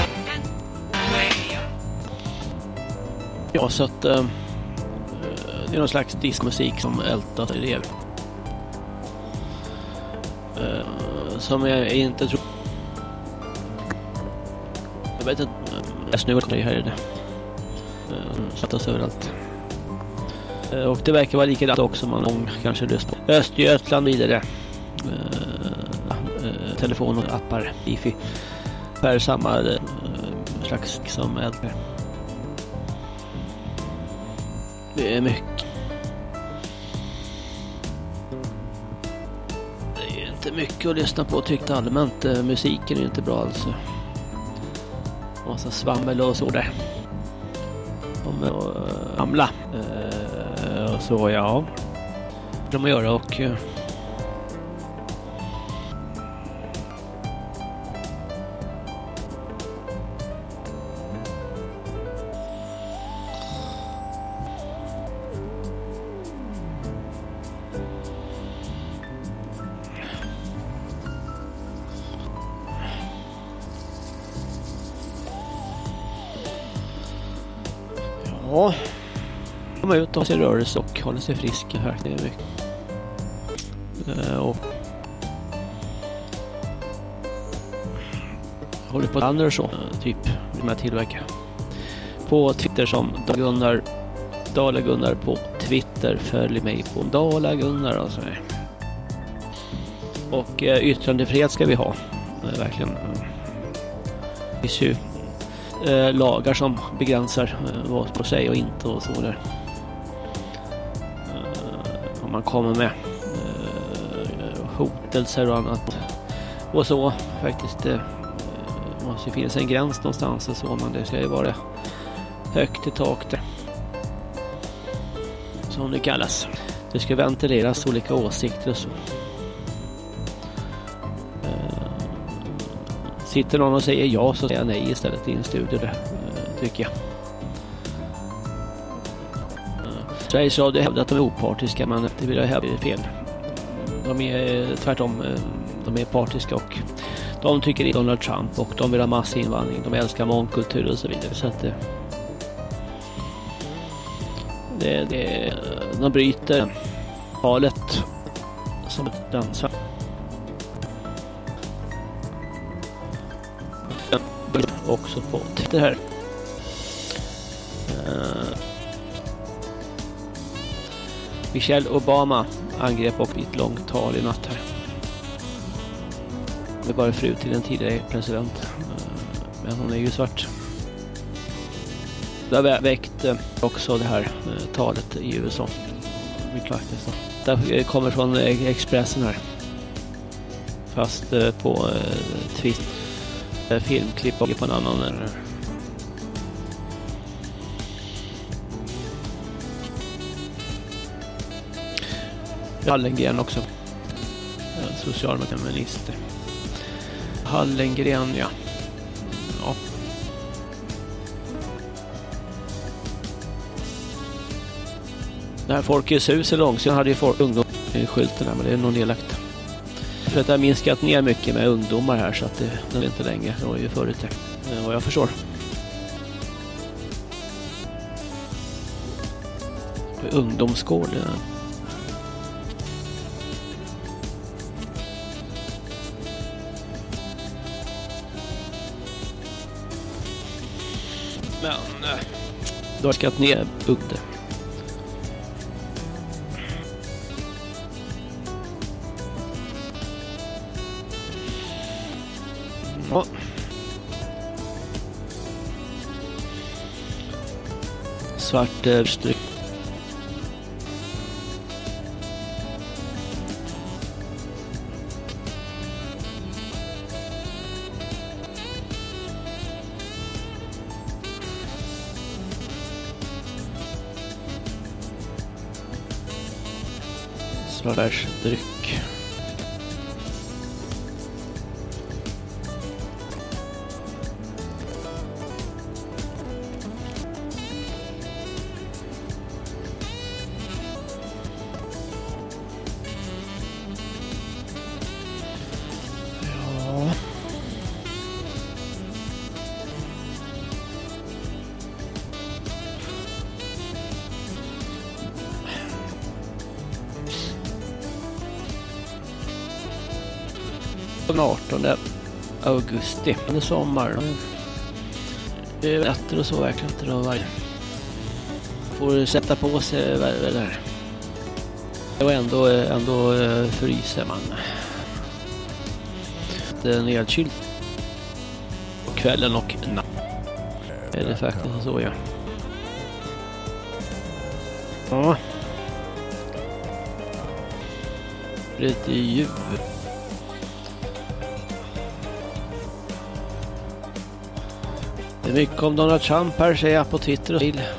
Ja, så att det är någon slags diskmusik som ältas i det. Som jag inte tror. Jag vet inte. Jag snurrar här i det. Sattas överallt. Och det verkar vara likadant också. Man kanske lyssnar på Östergötland vidare. Telefon och appar. Wifi. Per samma slags som äldre. Det är mycket. Det är inte mycket att lyssna på tyckte allmänt. Musiken är inte bra alltså. Massa svammel och så där. Och ramla. Och så ja. Det de göra och ja, komma ut och se rörelse och hålla sig frisk här. Det är mycket. Och håller på andra och så typ med tillverka på Twitter som Dala Gunnar på Twitter. Följ mig på Dala Gunnar alltså. Och yttrandefrihet ska vi ha verkligen. Det finns ju lagar som begränsar vad på sig och inte och så där. Om man kommer med hotelser och annat och så faktiskt måste ju finnas en gräns någonstans och så, men det ska ju vara högt i tak där. Som det kallas. Det ska ventileras olika åsikter och så. Sitter någon och säger ja så säger jag nej istället i en studio där, tycker jag. Sveriges Radio hävdar att de är opartiska, men det vill jag hävda är fel. De är tvärtom, de är partiska och de tycker inte Donald Trump och de vill ha massinvandring, de älskar mångkultur och så vidare. Så att de bryter valet som ett dansar. Också på det här. Michelle Obama angrep och ett långt tal i natt här. Det var fru till en tidigare president. Men hon är ju svart. Det har väckt också det här talet i USA. Mycket faktiskt. Det kommer från Expressen här. Fast på Twitter. Filmklipp och på en annan. Hallengren också. Socialminister. Hallengren, ja. Ja. Det här Folkets hus är långt. Sen hade ju folk ungdomsskylten där, men det är nog nedlagt. För att det har minskat ner mycket med ungdomar här så att det är inte längre. Det var ju förut det. Vad jag förstår. Ungdomsgård. Men då har skat ner Ugde. Ja. Svart stryk. Svartbärsdryck. Ja. Den 18 augusti. Det är sommar. Det är bättre och så verkligen inte då varje. Får sätta på sig det där. Och ändå fryser man. Det är nedkylt på kvällen och natt. Är det faktiskt så, ja. Ja. Lite ljud. Det är mycket om Donald Trump här, säger jag på Twitter och till.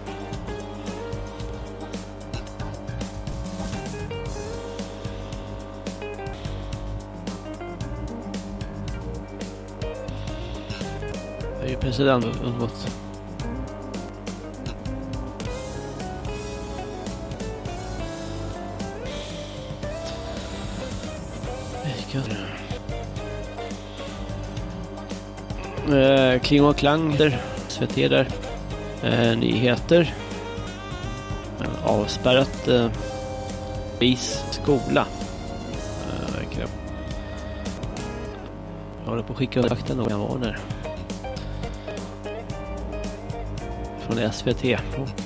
Det är ju president undgått. Kling och Klang där, SVT där, nyheter, avspärrat vis skola. Jag håller på att skicka vakten och jag var där. Från SVT och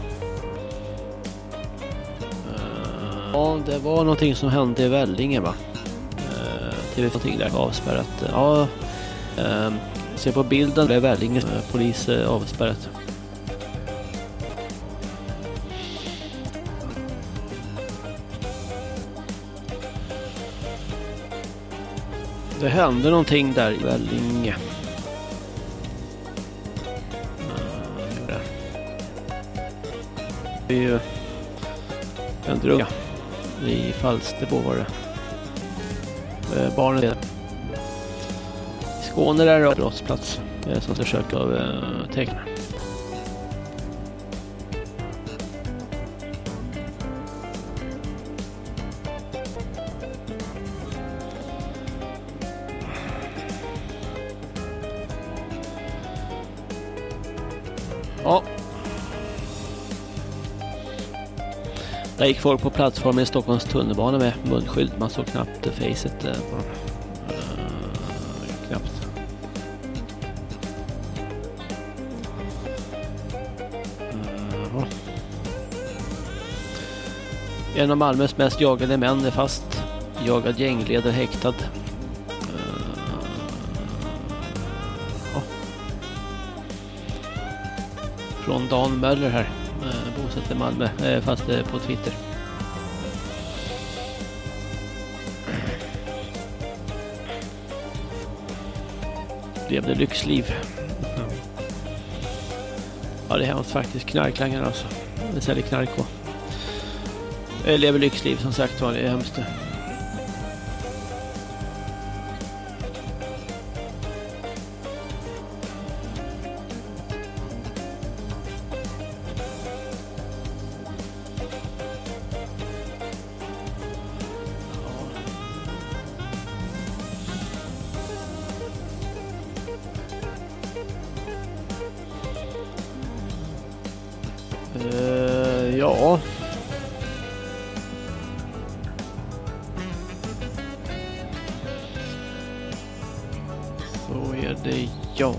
ja, det var någonting som hände i Vällinge, va? TV någonting där avspärrat. Ja, se på bilden, det är Vällinge polis avspärrat. Det hände någonting där i Vällinge. Det är ju en drunga i Falsterbo var det. Barnen i Skåne där och brottsplats som försöker teckna. Ja. Där gick folk på plattformen i Stockholms tunnelbana med munskydd. Man såg knappt facet på dem. Knappt. En av Malmös mest jagade män är fast. Jagad gängledare häktad. Från Dan Möller här. Bosatt i Malmö. Fast på Twitter. Levde lyxliv. Ja, det är hemskt faktiskt. Knarklangarna alltså. Det säljer knark och lever lyxliv som sagt var. Det är hemskt. Ja. Så är det ja.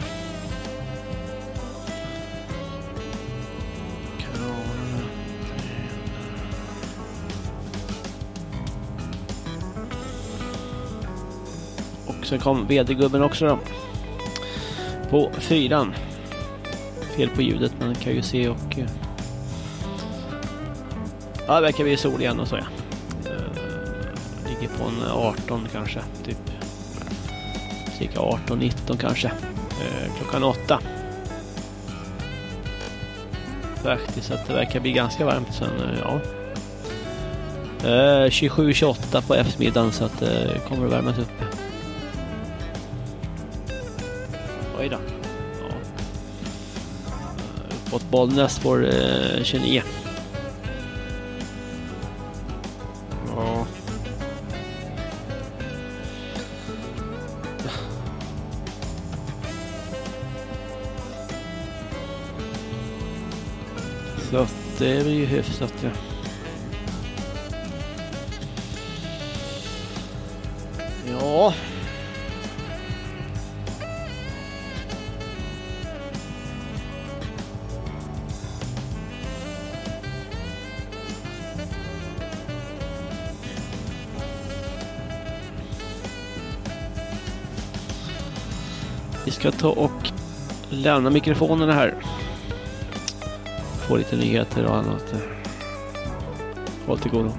Och så kom vd-gubben också då. På 4. Fel på ljudet, men kan ju se och ja, det verkar bli sol igen och så ja. Ligger på en 18 kanske, typ cirka 18-19 kanske. Klockan 8. Faktiskt att det verkar bli ganska varmt sen, ja. 27-28 på eftermiddagen så att det kommer att värmas upp. Oj då. Ja. Uppåt Bollnäs får 29. Ja. Så att det blir ju hyfsat, ja. Ja. Vi ska ta och lämna mikrofonerna här. Få lite nyheter och annat. Håll till godo.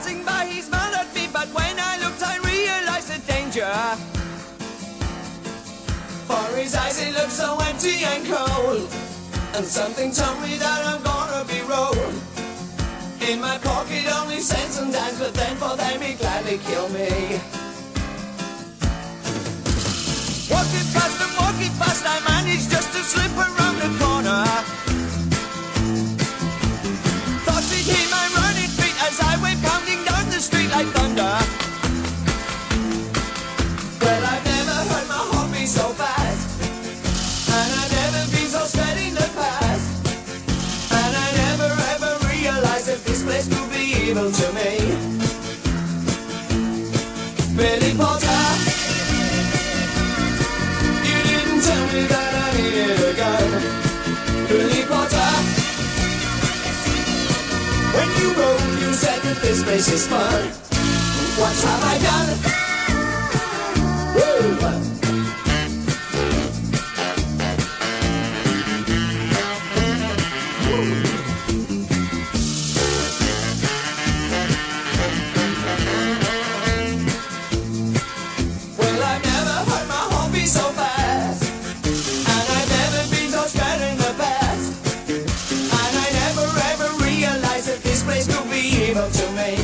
passing by, he smiled at me, but when I looked, I realized the danger. For his eyes, it looked so empty and cold, and something told me that I'm gonna be rolled. In my pocket, only cents and dimes, but then for them, he'd gladly kill me. Walking fast, I managed just to slip around the corner. Thought he'd hear my running feet as I went pounding down the street like thunder. Well, I've never heard my heart beat so fast, and I've never been so scared in the past, and I never ever realized that this place could be evil to me. Billy Potter, you didn't tell me that I needed a gun. Billy Potter, when you wrote, you said that this place is fun. What have I done? Woo! To me.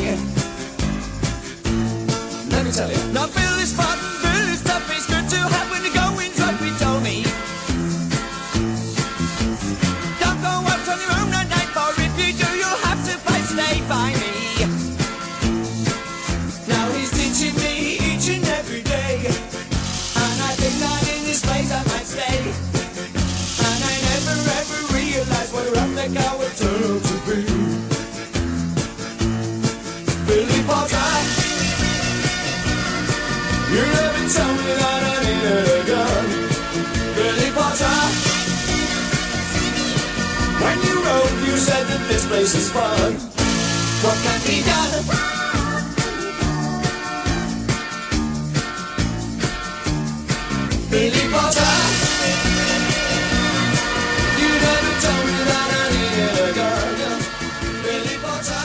Let me tell you. Now Bill is fun, Bill is tough, it's good to have when the going's rough, he told me. Don't go out on your own at night, for if you do, you'll have to fight, stay by me. Now he's teaching me each and every day, and I think that in this place I might stay. And I never ever realized what a rough neck I would turn out to be. Billy Potter, you never told me that I needed a gun. Billy Potter, when you wrote, you said that this place is fun. What can be done? Billy Potter, you never told me that I needed a gun. Billy Potter.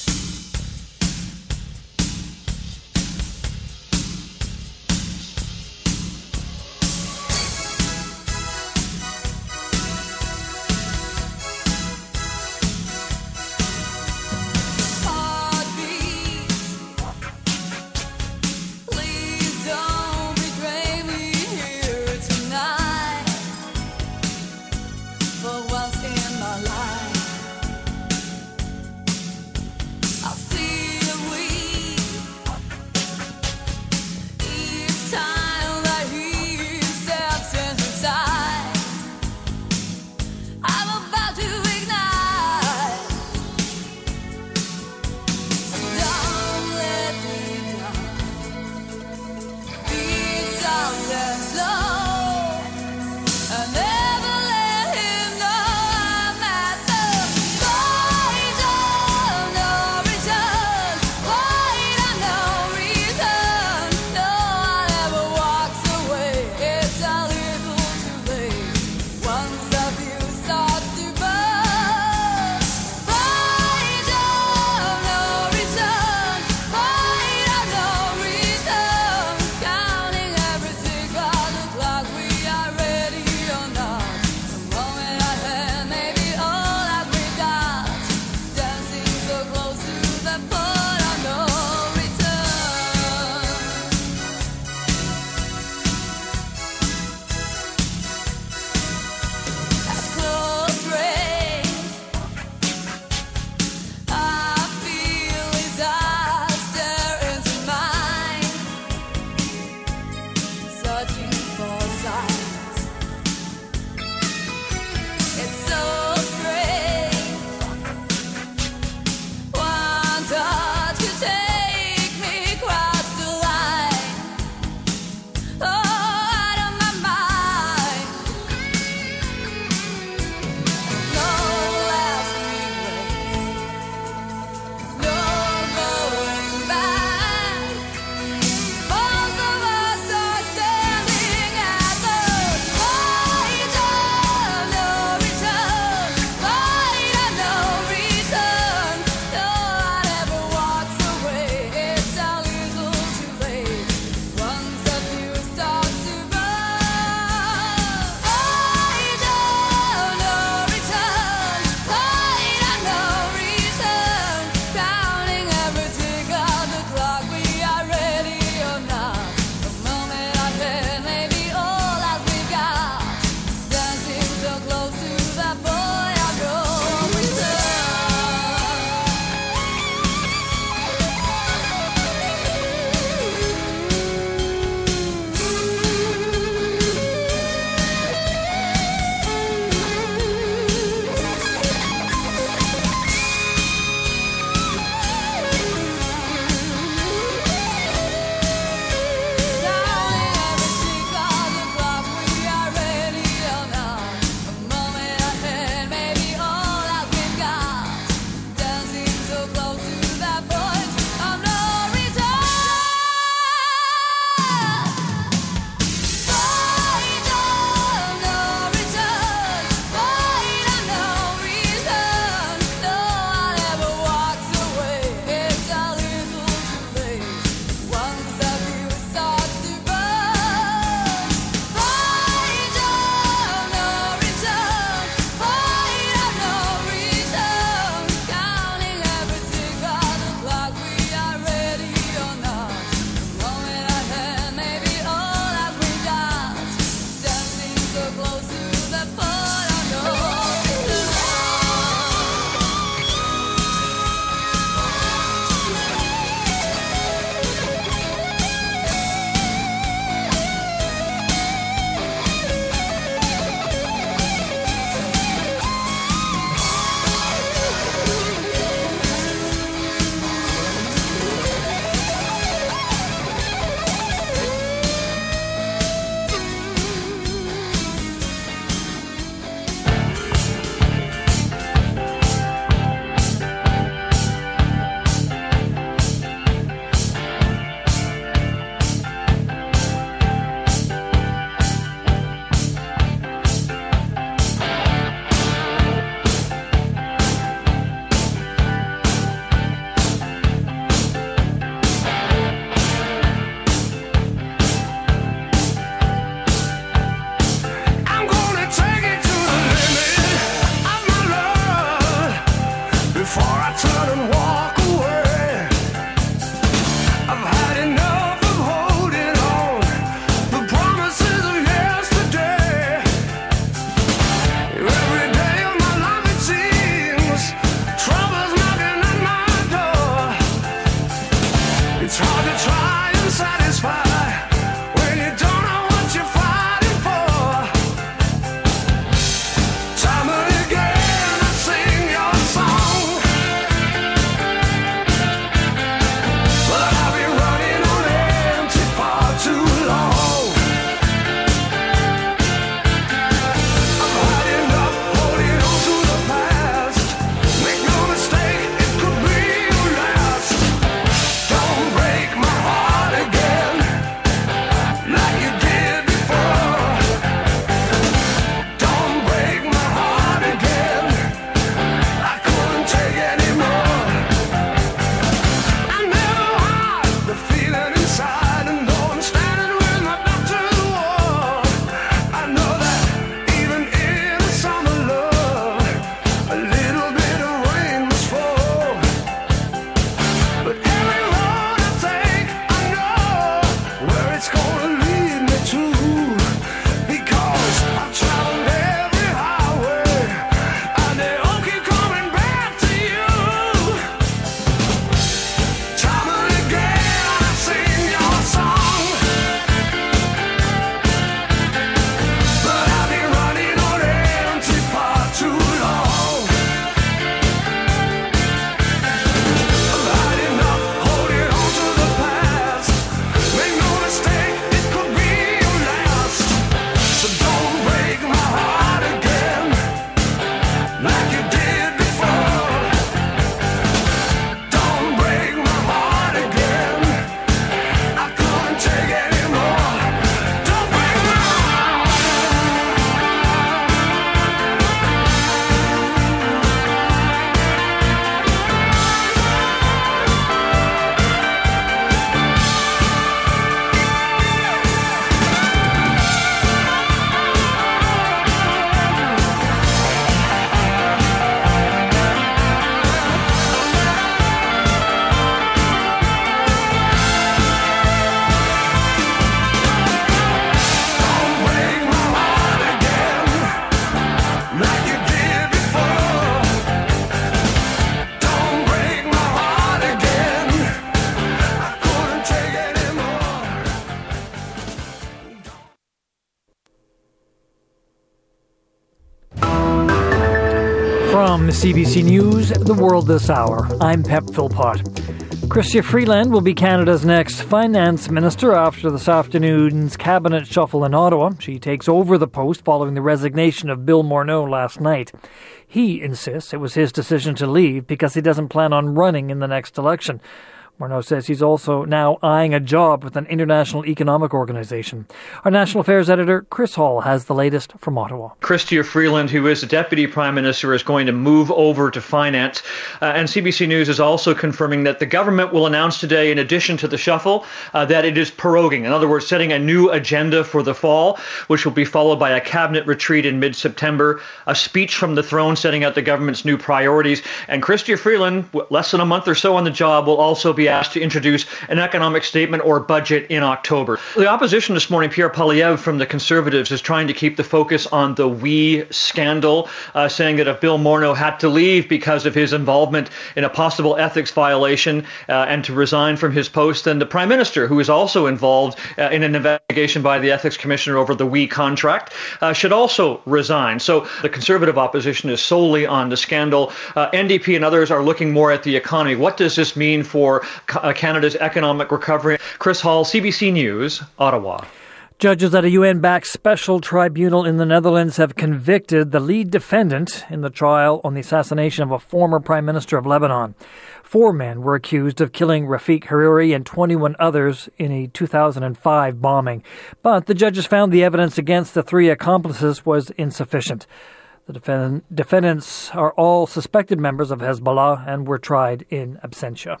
From CBC News, The World This Hour, I'm Pep Philpott. Chrystia Freeland will be Canada's next finance minister after this afternoon's cabinet shuffle in Ottawa. She takes over the post following the resignation of Bill Morneau last night. He insists it was his decision to leave because he doesn't plan on running in the next election. Morneau says he's also now eyeing a job with an international economic organization. Our National Affairs editor, Chris Hall, has the latest from Ottawa. Chrystia Freeland, who is the Deputy Prime Minister, is going to move over to finance. And CBC News is also confirming that the government will announce today, in addition to the shuffle, that it is proroguing. In other words, setting a new agenda for the fall, which will be followed by a cabinet retreat in mid-September, a speech from the throne setting out the government's new priorities. And Chrystia Freeland, less than a month or so on the job, will also be asked to introduce an economic statement or budget in October. The opposition this morning, Pierre Poilievre from the Conservatives, is trying to keep the focus on the WE scandal, saying that if Bill Morneau had to leave because of his involvement in a possible ethics violation and to resign from his post, then the Prime Minister, who is also involved in an investigation by the Ethics Commissioner over the WE contract, should also resign. So the Conservative opposition is solely on the scandal. NDP and others are looking more at the economy. What does this mean for Canada's economic recovery? Chris Hall, CBC News, Ottawa. Judges at a UN-backed special tribunal in the Netherlands have convicted the lead defendant in the trial on the assassination of a former Prime Minister of Lebanon. 4 men were accused of killing Rafik Hariri and 21 others in a 2005 bombing. But the judges found the evidence against the 3 accomplices was insufficient. The defendants are all suspected members of Hezbollah and were tried in absentia.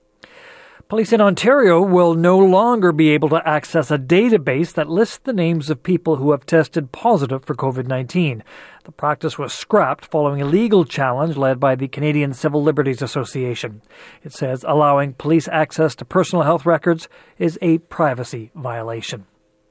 Police in Ontario will no longer be able to access a database that lists the names of people who have tested positive for COVID-19. The practice was scrapped following a legal challenge led by the Canadian Civil Liberties Association. It says allowing police access to personal health records is a privacy violation.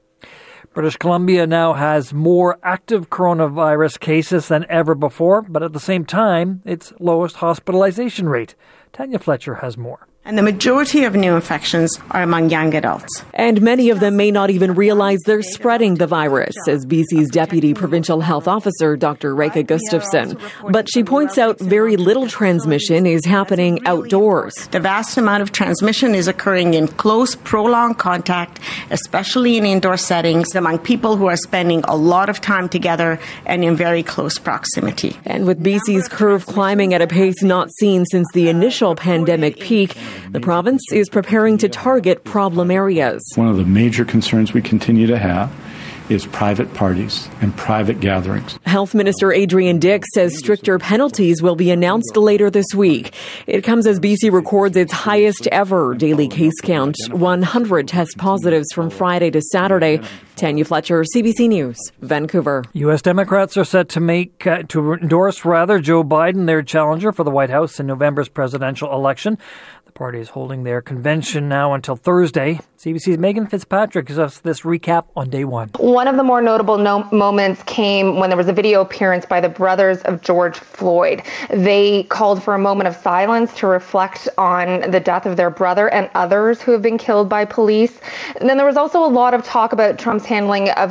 British Columbia now has more active coronavirus cases than ever before, but at the same time, its lowest hospitalization rate. Tanya Fletcher has more. And the majority of new infections are among young adults. And many of them may not even realize they're spreading the virus, says BC's Deputy Provincial Health Officer, Dr. Rekha Gustafson. But she points out very little transmission is happening outdoors. The vast amount of transmission is occurring in close, prolonged contact, especially in indoor settings, among people who are spending a lot of time together and in very close proximity. And with BC's curve climbing at a pace not seen since the initial pandemic peak, the province is preparing to target problem areas. One of the major concerns we continue to have is private parties and private gatherings. Health Minister Adrian Dix says stricter penalties will be announced later this week. It comes as BC records its highest ever daily case count, 100 test positives from Friday to Saturday. Tanya Fletcher, CBC News, Vancouver. U.S. Democrats are set to endorse Joe Biden, their challenger for the White House in November's presidential election. The party is holding their convention now until Thursday. CBC's Megan Fitzpatrick gives us this recap on day one. One of the more notable moments came when there was a video appearance by the brothers of George Floyd. They called for a moment of silence to reflect on the death of their brother and others who have been killed by police. And then there was also a lot of talk about Trump's handling of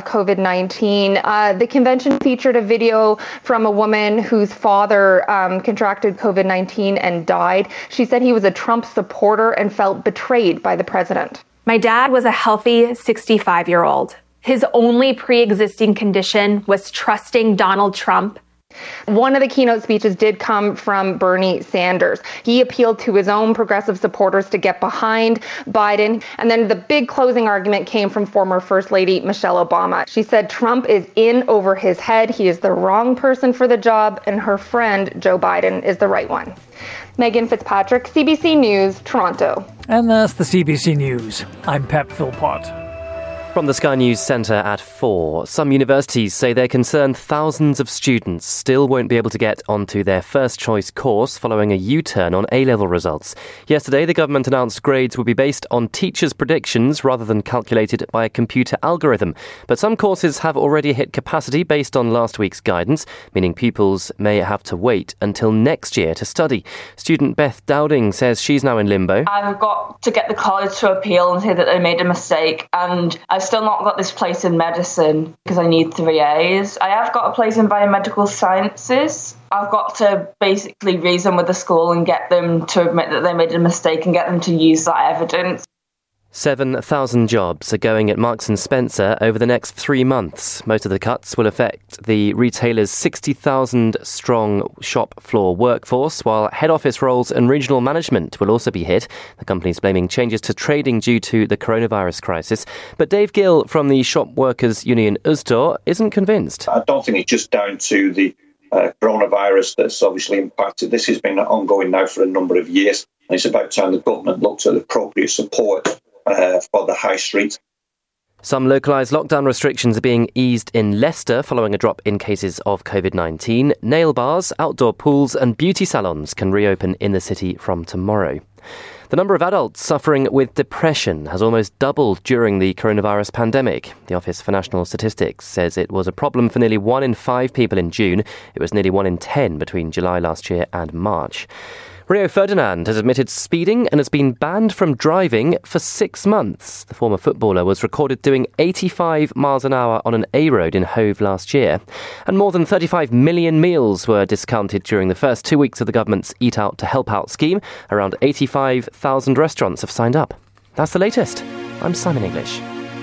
COVID-19. The convention featured a video from a woman whose father contracted COVID-19 and died. She said he was a Trump supporter and felt betrayed by the president. My dad was a healthy 65-year-old. His only pre-existing condition was trusting Donald Trump. One of the keynote speeches did come from Bernie Sanders. He appealed to his own progressive supporters to get behind Biden. And then the big closing argument came from former First Lady Michelle Obama. She said Trump is in over his head. He is the wrong person for the job, and her friend Joe Biden is the right one. Megan Fitzpatrick, CBC News, Toronto. And that's the CBC News. I'm Pep Philpott. From the Sky News Centre at 4, some universities say they're concerned thousands of students still won't be able to get onto their first choice course following a U-turn on A-level results. Yesterday, the government announced grades will be based on teachers' predictions rather than calculated by a computer algorithm. But some courses have already hit capacity based on last week's guidance, meaning pupils may have to wait until next year to study. Student Beth Dowding says she's now in limbo. I've got to get the college to appeal and say that they made a mistake, and I've still not got this place in medicine because I need 3 A's. I have got a place in biomedical sciences. I've got to basically reason with the school and get them to admit that they made a mistake and get them to use that evidence. 7,000 jobs are going at Marks & Spencer over the next 3 months. Most of the cuts will affect the retailer's 60,000-strong shop floor workforce, while head office roles and regional management will also be hit. The company is blaming changes to trading due to the coronavirus crisis. But Dave Gill from the Shop Workers Union Usdaw isn't convinced. I don't think it's just down to the coronavirus that's obviously impacted. This has been ongoing now for a number of years, and it's about time the government looks at appropriate support for the high street. Some localised lockdown restrictions are being eased in Leicester following a drop in cases of COVID-19. Nail bars, outdoor pools and beauty salons can reopen in the city from tomorrow. The number of adults suffering with depression has almost doubled during the coronavirus pandemic. The Office for National Statistics says it was a problem for nearly 1 in 5 people in June. It was nearly 1 in 10 between July last year and March. Rio Ferdinand has admitted speeding and has been banned from driving for 6 months. The former footballer was recorded doing 85 miles an hour on an A road in Hove last year. And more than 35 million meals were discounted during the first 2 weeks of the government's Eat Out to Help Out scheme. Around 85,000 restaurants have signed up. That's the latest. I'm Simon English.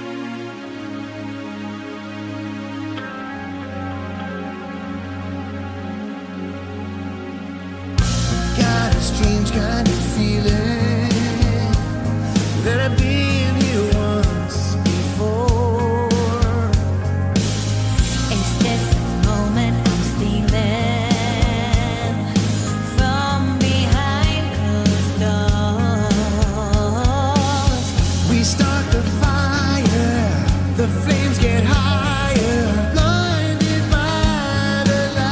Strange kind of feeling that I've been here once before. Is this a moment I'm stealing from behind closed doors? We start the fire, the flames get higher, blinded by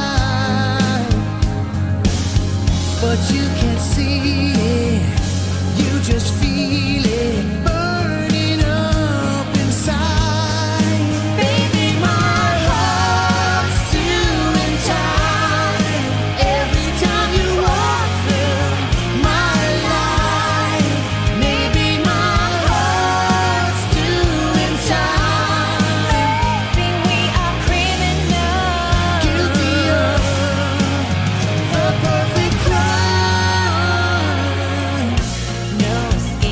the light. But you can't see it, you just feel it burning up inside. Baby, my heart's doing time every time you walk through my life. Maybe my heart's doing time. Baby, we are criminals, guilty of the perfect crime. no escape.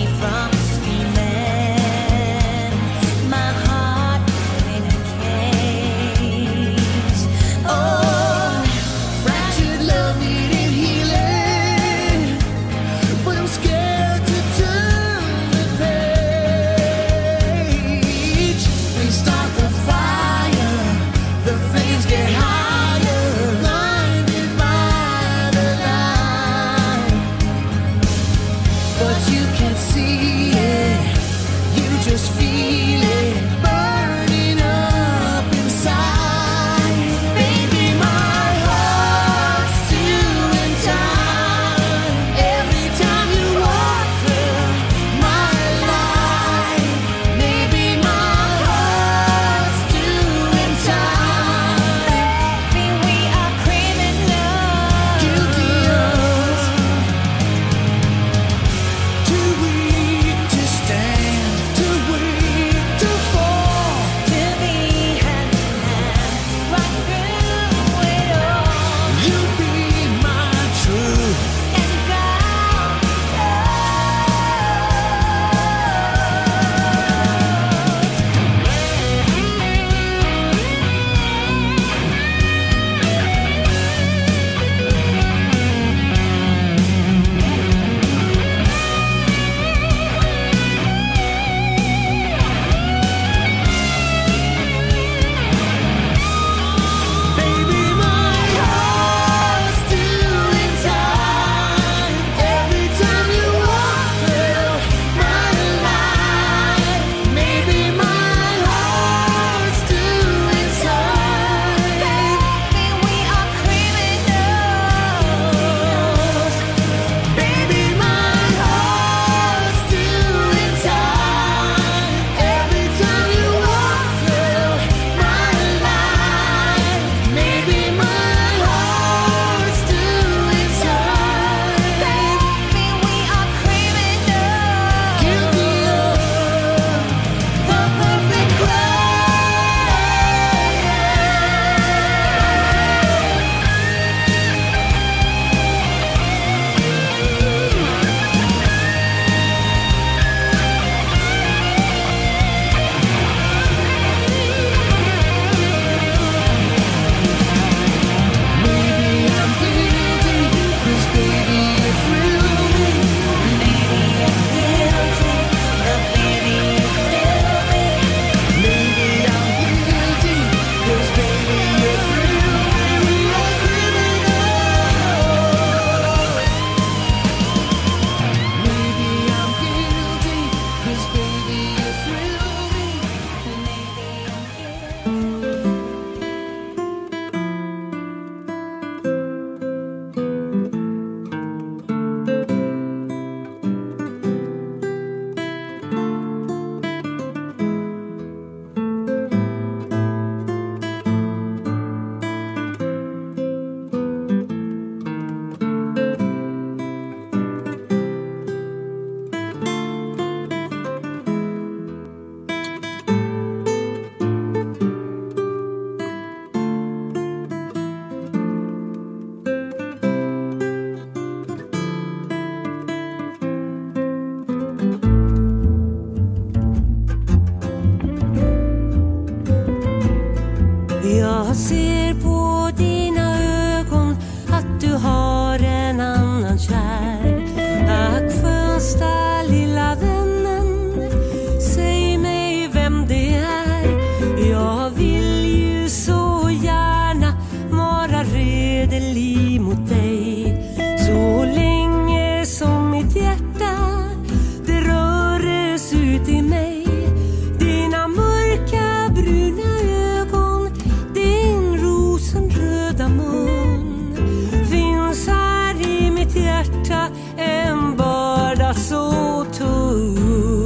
ser på dina ögon att du har en annan kär. Ack skönsta lilla vännen, säg mig vem det är. Jag vill ju så gärna vara redelig mot dig, så länge som mitt hjärta det röres ut i mig. Dina mörka bruna ögon, din rosenröda mun, finns här i mitt hjärta en börda så tung.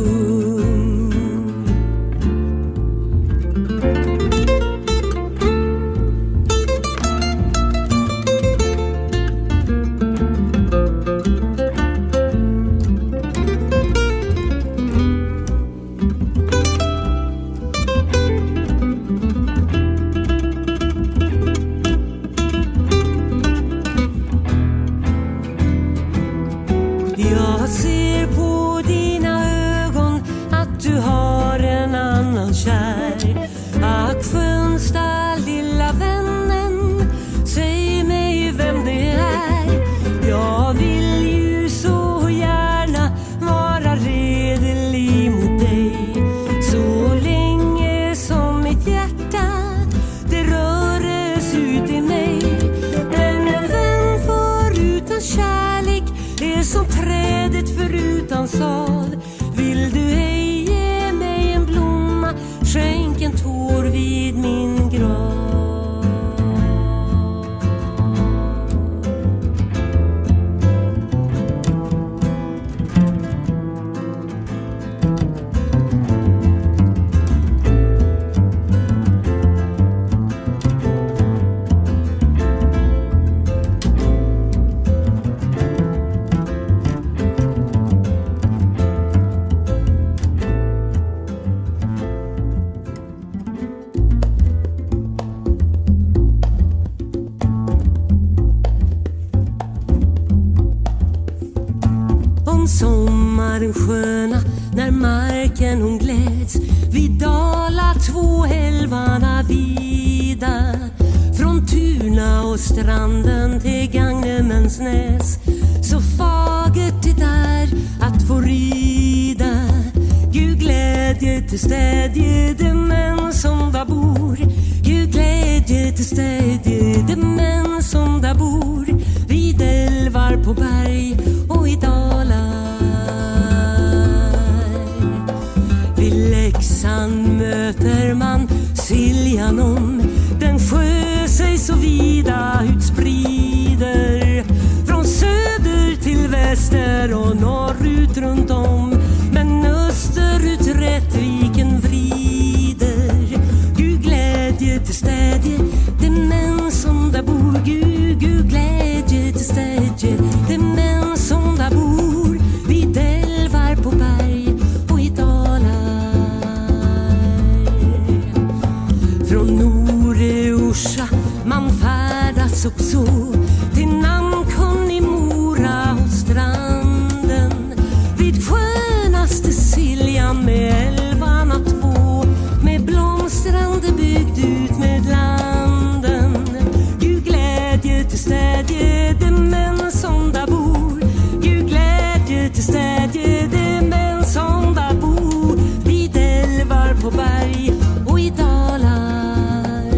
Jag ser på dina ögon att du har en annan kär. Ack skönsta lilla vännen, säg mig vem det är. Jag vill ju så gärna vara redelig mot dig, så länge som mitt hjärta det röres ut i mig. En vän förutan kärlek är som trädet förutan sad. Vill du ej ge mig en blomma, skänk en tår vid min grav. Om sommaren sköna, när marken hon gläds, vid dala två älvarna vida, från Tuna och stranden till Gagnemens näs. Så fagert det är att få rida. Gud glädje till städje de män som där bor. Gud glädje till städje de män som där bor. Vid älvar på berg och i dalar. Vid Leksand möter man Siljan om. Den sjö sig så vida utsprider, från söder till väster och norrut runt om. Men österut Rättviken vrider. Gud glädje till städje de män som där bor. Gud glädje till städje de män som där bor. Vid älvar på berg och i dalar. Från Nore Orsa man färdas också till Namnkon i Mora och stranden. Vid skönaste Siljan med älvarna två, med blomstrande byggd ut med landen. Gud glädje till städje de män som där bor. Gud glädje till städje de män som där bor. Vid älvar på berg och i dalar.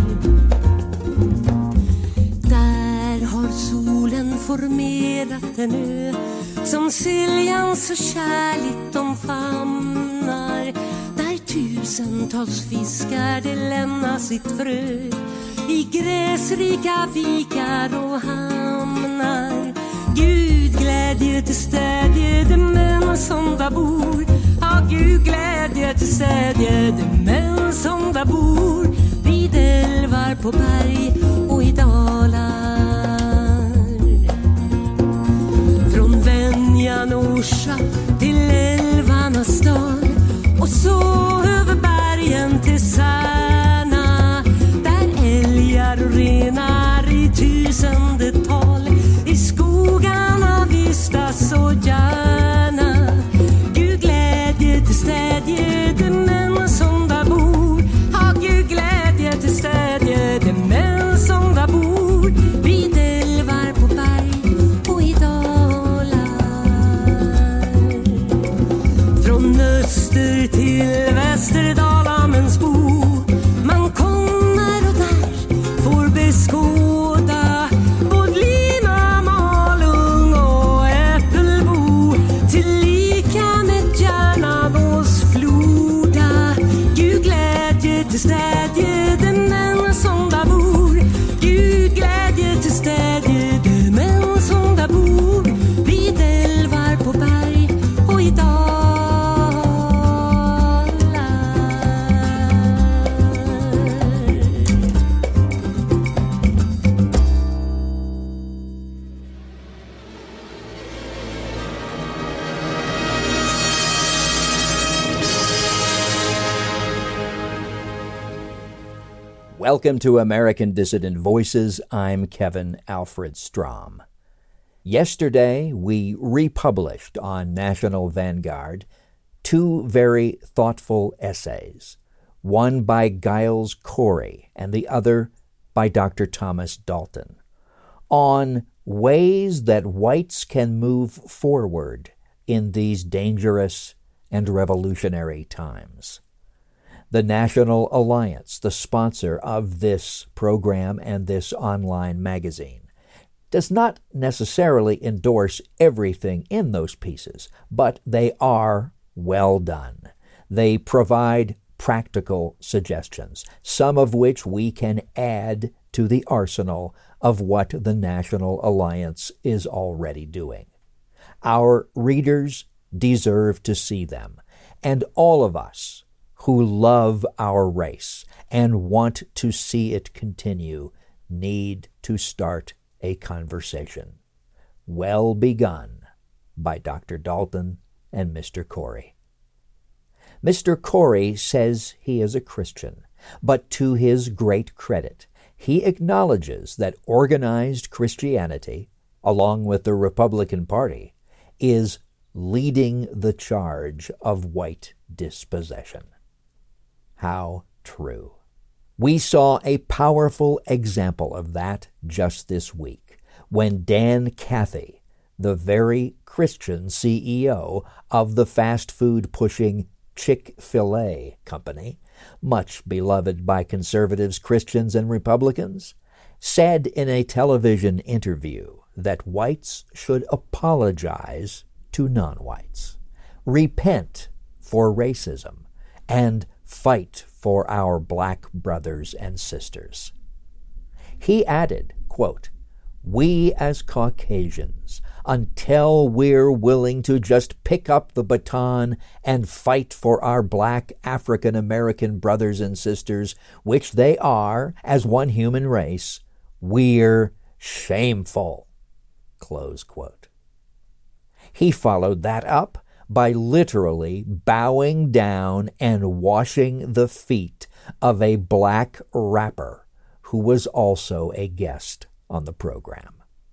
Där har solen formerat en ö som Siljan så kärligt omfamnar. Där tusentals fiskar det lämnar sitt frö i gräsrika vikar och hamnar. Gud glädje till städje de män som där bor. Ja, Gud glädje till städje de män som där bor. Vid älvar på berg och i dalar. Från Venjan och Orsa till älvarnas dal, och så över bergen till Särna. Där älgar och renar i tusendetal i skogarna vistas så gärna. Gud glädje till städje de män som där bor. Ja, Gud glädje till städje de Welcome to American Dissident Voices. I'm Kevin Alfred Strom. Yesterday, we republished on National Vanguard 2 very thoughtful essays, one by Giles Corey and the other by Dr. Thomas Dalton, on ways that whites can move forward in these dangerous and revolutionary times. The National Alliance, the sponsor of this program and this online magazine, does not necessarily endorse everything in those pieces, but they are well done. They provide practical suggestions, some of which we can add to the arsenal of what the National Alliance is already doing. Our readers deserve to see them, and all of us who love our race and want to see it continue need to start a conversation. Well begun by Dr. Dalton and Mr. Corey. Mr. Corey says he is a Christian, but to his great credit, he acknowledges that organized Christianity, along with the Republican Party, is leading the charge of white dispossession. How true. We saw a powerful example of that just this week when Dan Cathy, the very Christian CEO of the fast food pushing Chick-fil-A company, much beloved by conservatives, Christians, and Republicans, said in a television interview that whites should apologize to non-whites, repent for racism, and fight for our black brothers and sisters. He added, quote, "We as Caucasians, until we're willing to just pick up the baton and fight for our black African-American brothers and sisters, which they are as one human race, we're shameful." Close quote. He followed that up by literally bowing down and washing the feet of a black rapper who was also a guest on the program.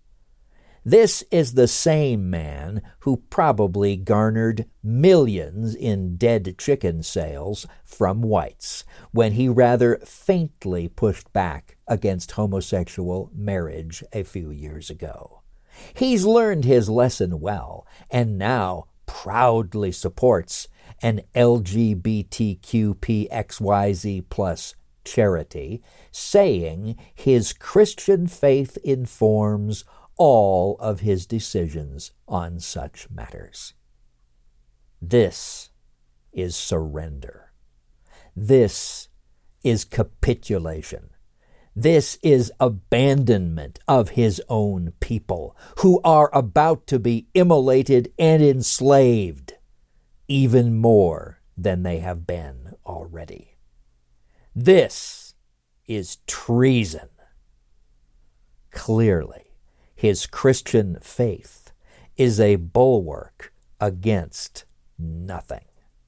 This is the same man who probably garnered millions in dead chicken sales from whites when he rather faintly pushed back against homosexual marriage a few years ago. He's learned his lesson well, and now proudly supports an LGBTQPXYZ plus charity, saying his Christian faith informs all of his decisions on such matters. This is surrender. This is capitulation. This is abandonment of his own people, who are about to be immolated and enslaved, even more than they have been already. This is treason. Clearly, his Christian faith is a bulwark against nothing.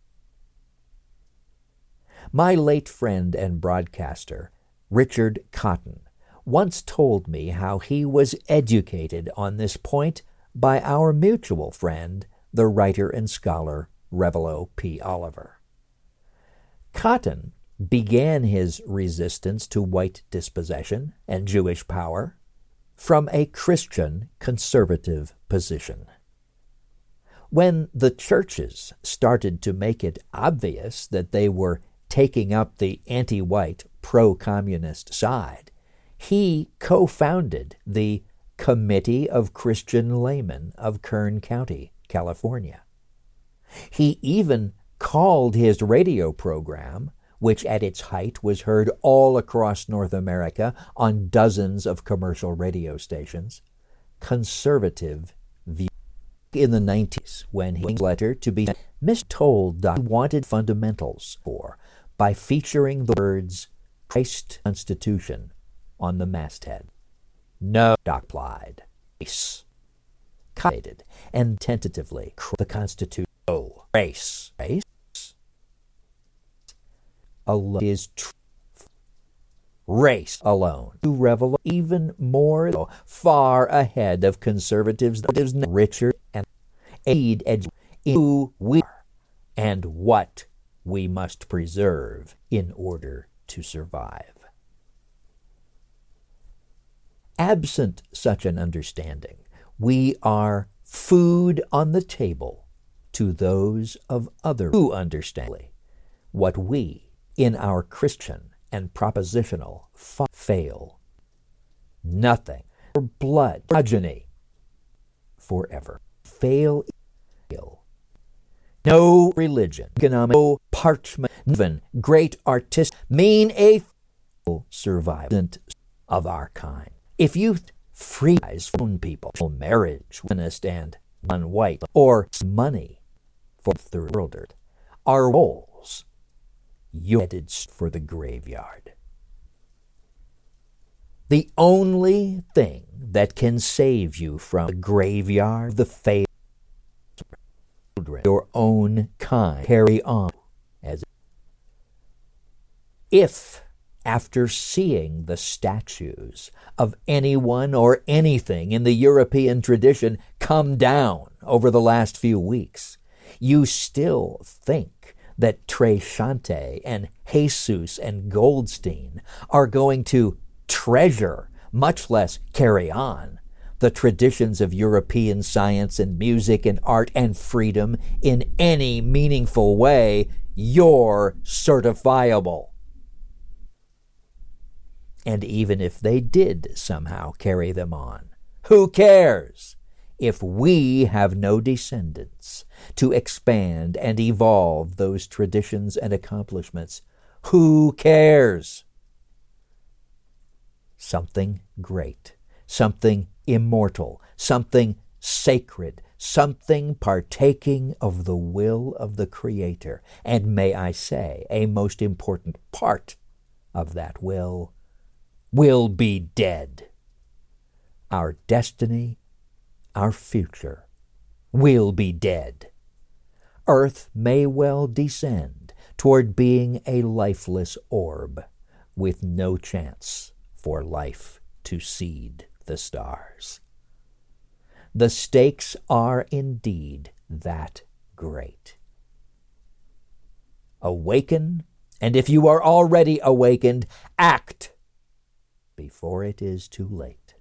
My late friend and broadcaster, Richard Cotton, once told me how he was educated on this point by our mutual friend, the writer and scholar Revelo P. Oliver. Cotton began his resistance to white dispossession and Jewish power from a Christian conservative position. When the churches started to make it obvious that they were taking up the anti-white, pro-communist side, he co-founded the Committee of Christian Laymen of Kern County, California. He even called his radio program, which at its height was heard all across North America on dozens of commercial radio stations, Conservative View. In the 90s, when he letter to be mistold he wanted fundamentals for by featuring the words Christ Constitution on the masthead. No, Doc replied. Cited and tentatively the Constitution. Oh, race. Is race alone to revel even more far ahead of conservatives, richer and aid in who we are and what we must preserve in order to survive. Absent such an understanding, we are food on the table to those of others who understand what we, in our Christian and propositional, fail. Nothing for blood, progeny, forever. Fail. No religion, economic, no parchment, even great artists mean a survival of our kind. If you freeze from people, marriage, honest and non-white, or money for the third world, our roles, you headed for the graveyard. The only thing that can save you from the graveyard, the failed children, your own kind, carry on as if, after seeing the statues of anyone or anything in the European tradition come down over the last few weeks, you still think that Trecente and Jesus and Goldstein are going to treasure, much less carry on, the traditions of European science and music and art and freedom in any meaningful way, you're certifiable. And even if they did somehow carry them on, who cares? If we have no descendants to expand and evolve those traditions and accomplishments, who cares? Something great, something immortal, something sacred, something partaking of the will of the Creator, and may I say, a most important part of that will be dead. Our destiny, our future, will be dead. Earth may well descend toward being a lifeless orb with no chance for life to seed the stars. The stakes are indeed that great. Awaken, and if you are already awakened, act before it is too late.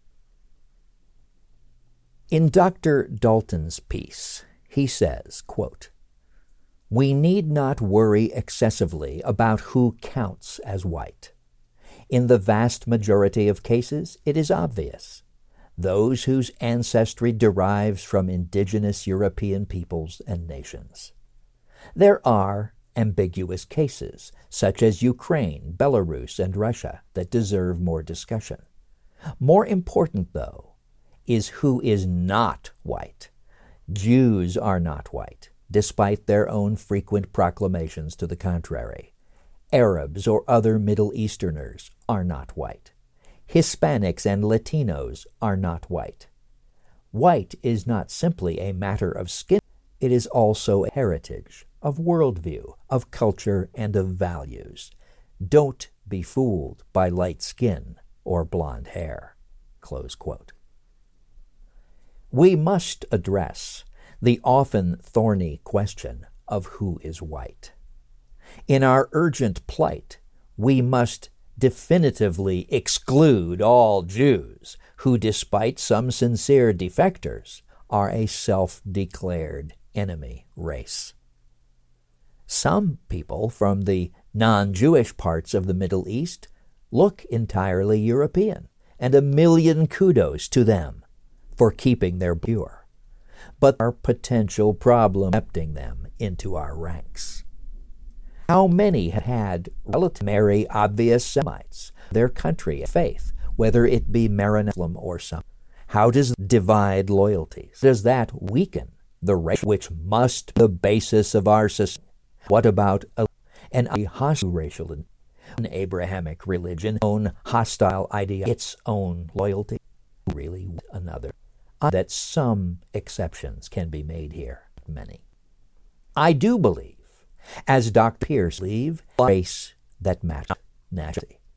In Dr. Dalton's piece, he says, quote, "We need not worry excessively about who counts as white. In the vast majority of cases, it is obvious. Those whose ancestry derives from indigenous European peoples and nations. There are ambiguous cases, such as Ukraine, Belarus, and Russia, that deserve more discussion. More important, though, is who is not white. Jews are not white, despite their own frequent proclamations to the contrary. Arabs or other Middle Easterners are not white. Hispanics and Latinos are not white. White is not simply a matter of skin, it is also a heritage, of worldview, of culture, and of values. Don't be fooled by light skin or blonde hair." Close quote. We must address the often thorny question of who is white. In our urgent plight, we must definitively exclude all Jews who, despite some sincere defectors, are a self-declared enemy race. Some people from the non-Jewish parts of the Middle East look entirely European, and a million kudos to them for keeping their pure. But our potential problem accepting them into our ranks. How many have had relatively obvious Semites, their country and faith, whether it be Maronite or some? How does divide loyalties? Does that weaken the race which must be the basis of our society? What about an hostile racial and an Abrahamic religion, own hostile idea, its own loyalty? Really another. That some exceptions can be made here, many. I do believe, as Dr. Pierce believes, race that matches nationality.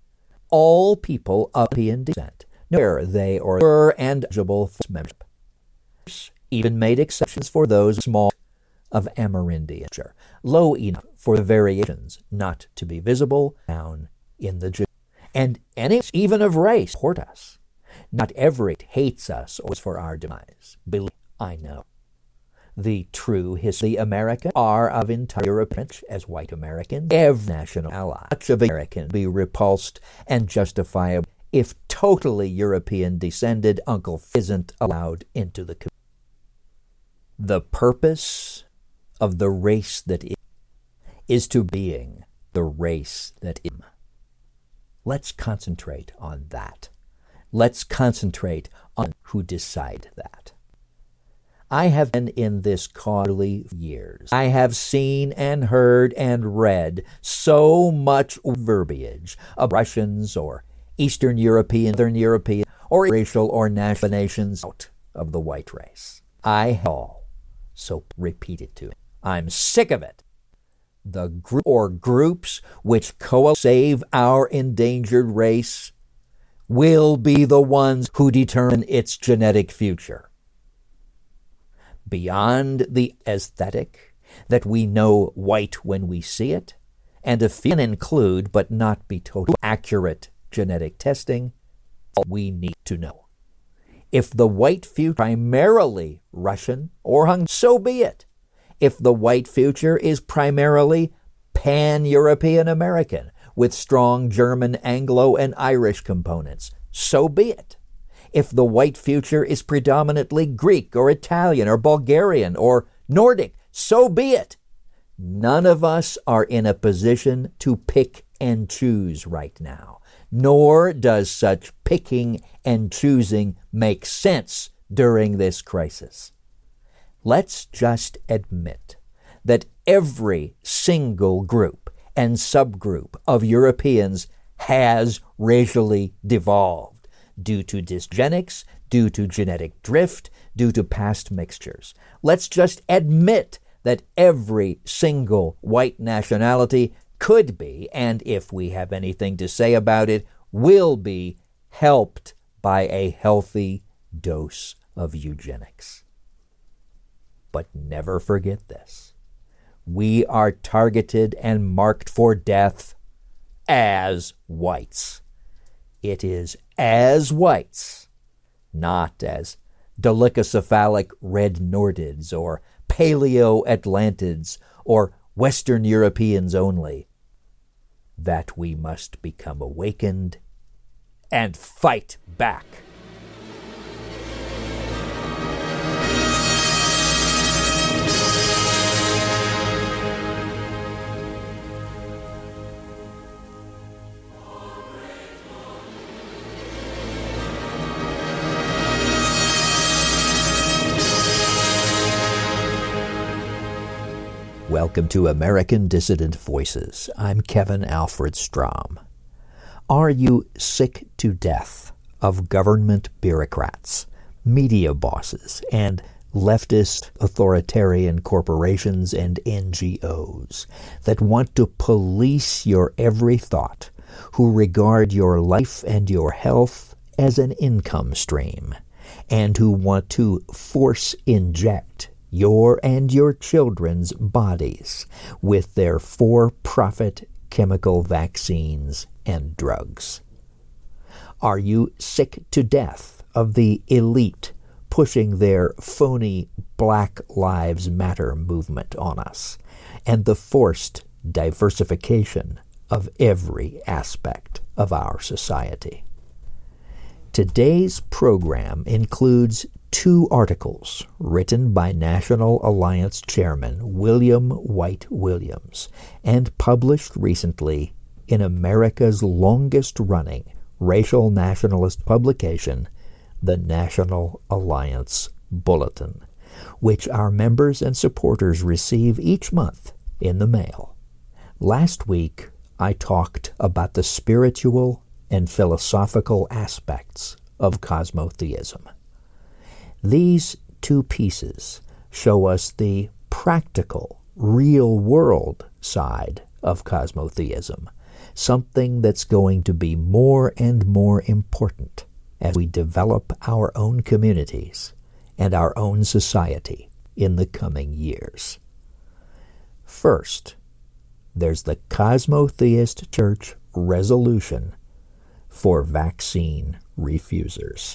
all people of European descent, where they or were and eligible for membership. Even made exceptions for those small of Amerindian, low enough for the variations not to be visible down in the and any even of race support us. Not every hates us or is for our demise. Believe I know. The true history of America are of entire European as white Americans. Every national ally, much of American, be repulsed and justifiable if totally European descended Uncle isn't allowed into the community. The purpose of the race that is to being the race that is. Let's concentrate on that. Let's concentrate on who decide that. I have been in this cause years. I have seen and heard and read so much verbiage of Russians or Eastern European, Southern European, or racial or national nations out of the white race. I have all so repeat it to him. I'm sick of it. The group or groups which save our endangered race will be the ones who determine its genetic future. Beyond the aesthetic, that we know white when we see it, and if it can include but not be totally accurate genetic testing, we need to know. If the white future is primarily Russian or Hungarian, so be it. If the white future is primarily pan-European American with strong German, Anglo, and Irish components, so be it. If the white future is predominantly Greek or Italian or Bulgarian or Nordic, so be it. None of us are in a position to pick and choose right now, nor does such picking and choosing make sense during this crisis. Let's just admit that every single group and subgroup of Europeans has racially devolved due to dysgenics, due to genetic drift, due to past mixtures. Let's just admit that every single white nationality could be, and if we have anything to say about it, will be helped by a healthy dose of eugenics. But never forget this. We are targeted and marked for death as whites. It is as whites, not as dolichocephalic red Nordids or Paleo-Atlantids or Western Europeans only, that we must become awakened and fight back. Welcome to American Dissident Voices. I'm Kevin Alfred Strom. Are you sick to death of government bureaucrats, media bosses, and leftist authoritarian corporations and NGOs that want to police your every thought, who regard your life and your health as an income stream, and who want to force inject your and your children's bodies with their for-profit chemical vaccines and drugs? Are you sick to death of the elite pushing their phony Black Lives Matter movement on us and the forced diversification of every aspect of our society? Today's program includes 2 articles written by National Alliance Chairman William White Williams and published recently in America's longest-running racial nationalist publication, the National Alliance Bulletin, which our members and supporters receive each month in the mail. Last week, I talked about the spiritual and philosophical aspects of cosmotheism. These 2 pieces show us the practical, real-world side of cosmotheism, something that's going to be more and more important as we develop our own communities and our own society in the coming years. First, there's the Cosmotheist Church resolution for vaccine refusers.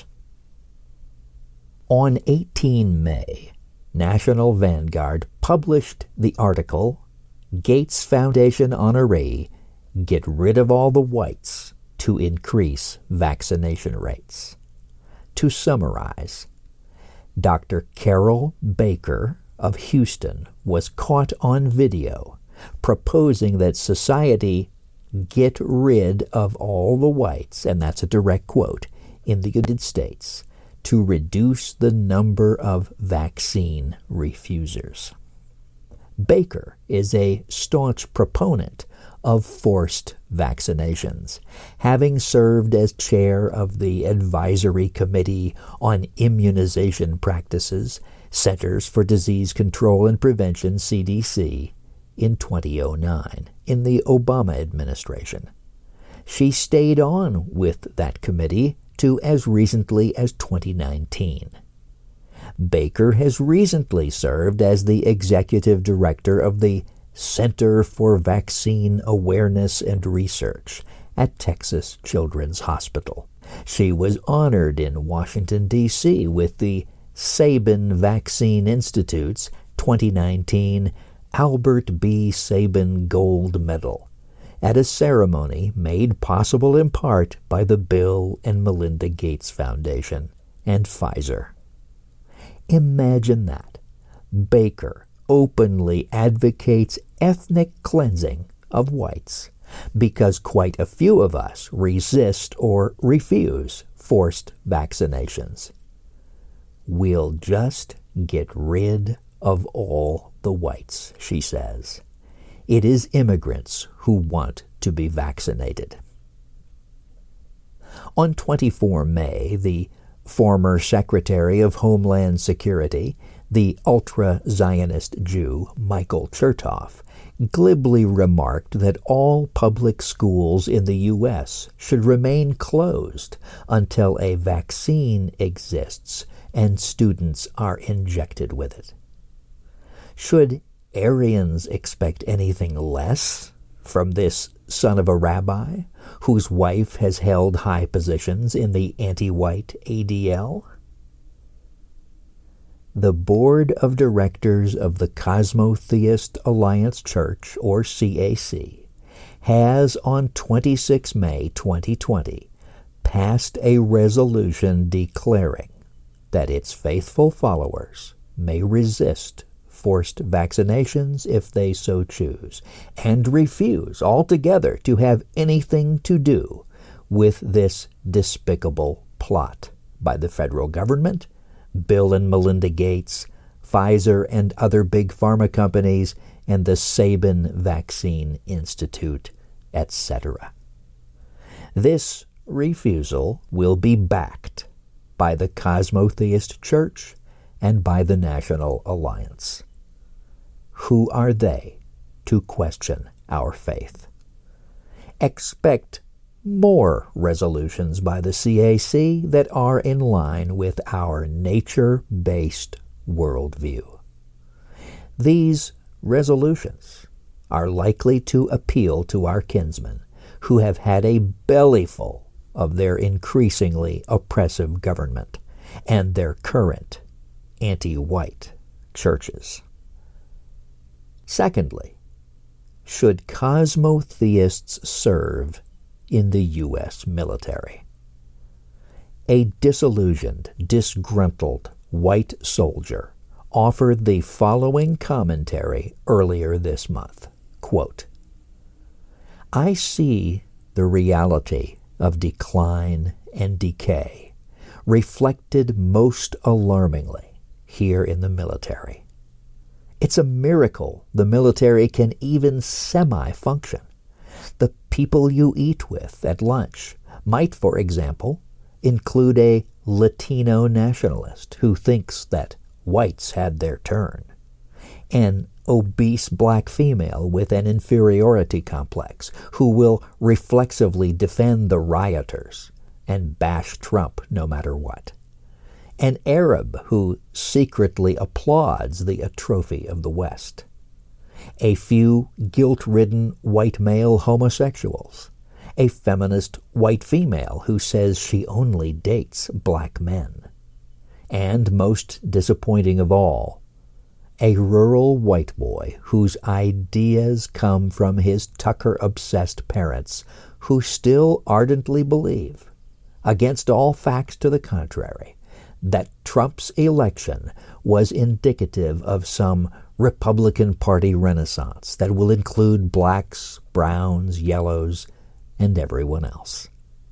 On 18 May, National Vanguard published the article, Gates Foundation honoree, Get Rid of All the Whites to Increase Vaccination Rates. To summarize, Dr. Carol Baker of Houston was caught on video proposing that society get rid of all the whites, and that's a direct quote, in the United States to reduce the number of vaccine refusers. Baker is a staunch proponent of forced vaccinations, having served as chair of the Advisory Committee on Immunization Practices, Centers for Disease Control and Prevention, CDC, in 2009 in the Obama administration. She stayed on with that committee to as recently as 2019. Baker has recently served as the executive director of the Center for Vaccine Awareness and Research at Texas Children's Hospital. She was honored in Washington, D.C. with the Sabin Vaccine Institute's 2019 Albert B. Sabin Gold Medal at a ceremony made possible in part by the Bill and Melinda Gates Foundation and Pfizer. Imagine that. Baker openly advocates ethnic cleansing of whites because quite a few of us resist or refuse forced vaccinations. We'll just get rid of all the whites, she says. It is immigrants who want to be vaccinated. On 24 May, the former Secretary of Homeland Security, the ultra-Zionist Jew Michael Chertoff, glibly remarked that all public schools in the U.S. should remain closed until a vaccine exists and students are injected with it. Should Aryans expect anything less from this son of a rabbi whose wife has held high positions in the anti-white ADL? The Board of Directors of the Cosmotheist Alliance Church, or CAC, has on 26 May 2020 passed a resolution declaring that its faithful followers may resist forced vaccinations if they so choose, and refuse altogether to have anything to do with this despicable plot by the federal government, Bill and Melinda Gates, Pfizer and other big pharma companies, and the Sabin Vaccine Institute, etc. This refusal will be backed by the Cosmotheist Church and by the National Alliance. Who are they to question our faith? Expect more resolutions by the CAC that are in line with our nature-based worldview. These resolutions are likely to appeal to our kinsmen who have had a bellyful of their increasingly oppressive government and their current anti-white churches. Secondly, should cosmotheists serve in the U.S. military? A disillusioned, disgruntled white soldier offered the following commentary earlier this month. Quote, I see the reality of decline and decay reflected most alarmingly here in the military. It's a miracle the military can even semi-function. The people you eat with at lunch might, for example, include a Latino nationalist who thinks that whites had their turn. an obese black female with an inferiority complex who will reflexively defend the rioters and bash Trump no matter what. An Arab who secretly applauds the atrophy of the West. A few guilt-ridden white male homosexuals. A feminist white female who says she only dates black men. And most disappointing of all, a rural white boy whose ideas come from his Tucker-obsessed parents who still ardently believe, against all facts to the contrary, that Trump's election was indicative of some Republican Party renaissance that will include blacks, browns, yellows, and everyone else.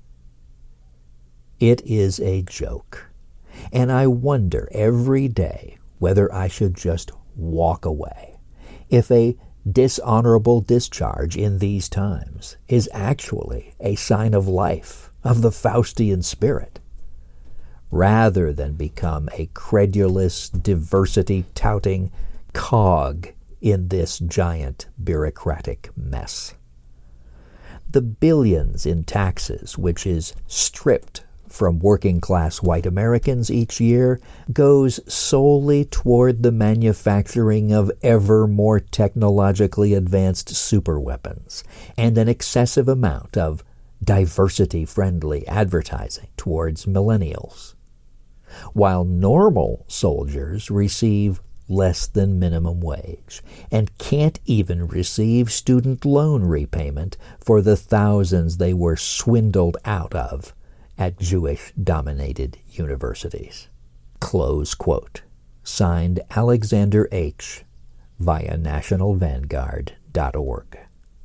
It is a joke, and I wonder every day whether I should just walk away if a dishonorable discharge in these times is actually a sign of life, of the Faustian spirit, rather than become a credulous, diversity-touting cog in this giant bureaucratic mess. The billions in taxes, which is stripped from working-class white Americans each year, goes solely toward the manufacturing of ever more technologically advanced superweapons and an excessive amount of diversity-friendly advertising towards millennials, while normal soldiers receive less than minimum wage and can't even receive student loan repayment for the thousands they were swindled out of at Jewish-dominated universities. Close quote. Signed Alexander H. via nationalvanguard.org.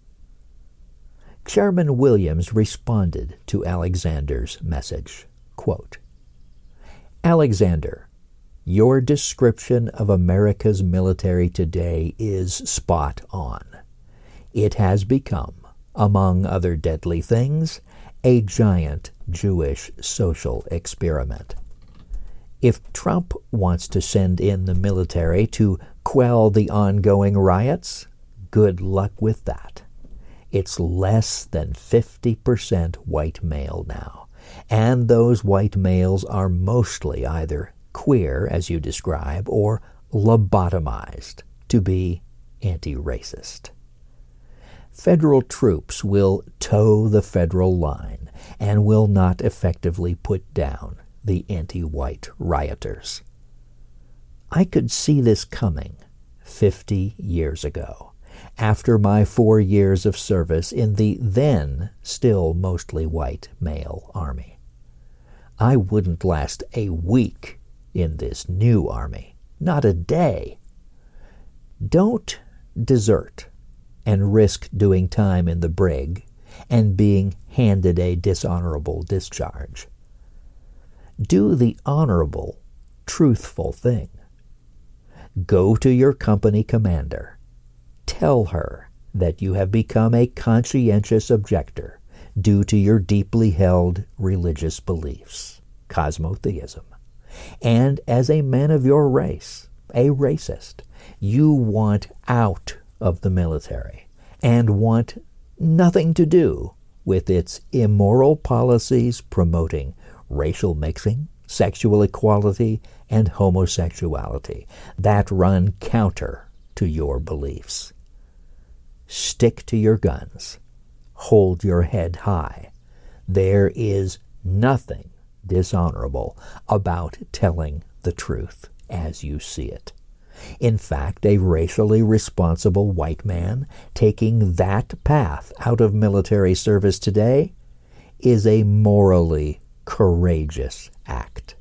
Chairman Williams responded to Alexander's message. Quote, Alexander, your description of America's military today is spot on. It has become, among other deadly things, a giant Jewish social experiment. If Trump wants to send in the military to quell the ongoing riots, good luck with that. It's less than 50% white male now, and those white males are mostly either queer, as you describe, or lobotomized to be anti-racist. Federal troops will toe the federal line and will not effectively put down the anti-white rioters. I could see this coming 50 years ago, after my 4 years of service in the then still mostly white male army. I wouldn't last a week in this new army, not a day. Don't desert and risk doing time in the brig and being handed a dishonorable discharge. Do the honorable, truthful thing. Go to your company commander. Tell her that you have become a conscientious objector due to your deeply held religious beliefs, cosmotheism. And as a man of your race, a racist, you want out of the military and want nothing to do with its immoral policies promoting racial mixing, sexual equality, and homosexuality that run counter to your beliefs. Stick to your guns. Hold your head high. There is nothing dishonorable about telling the truth as you see it. In fact, a racially responsible white man taking that path out of military service today is a morally courageous act.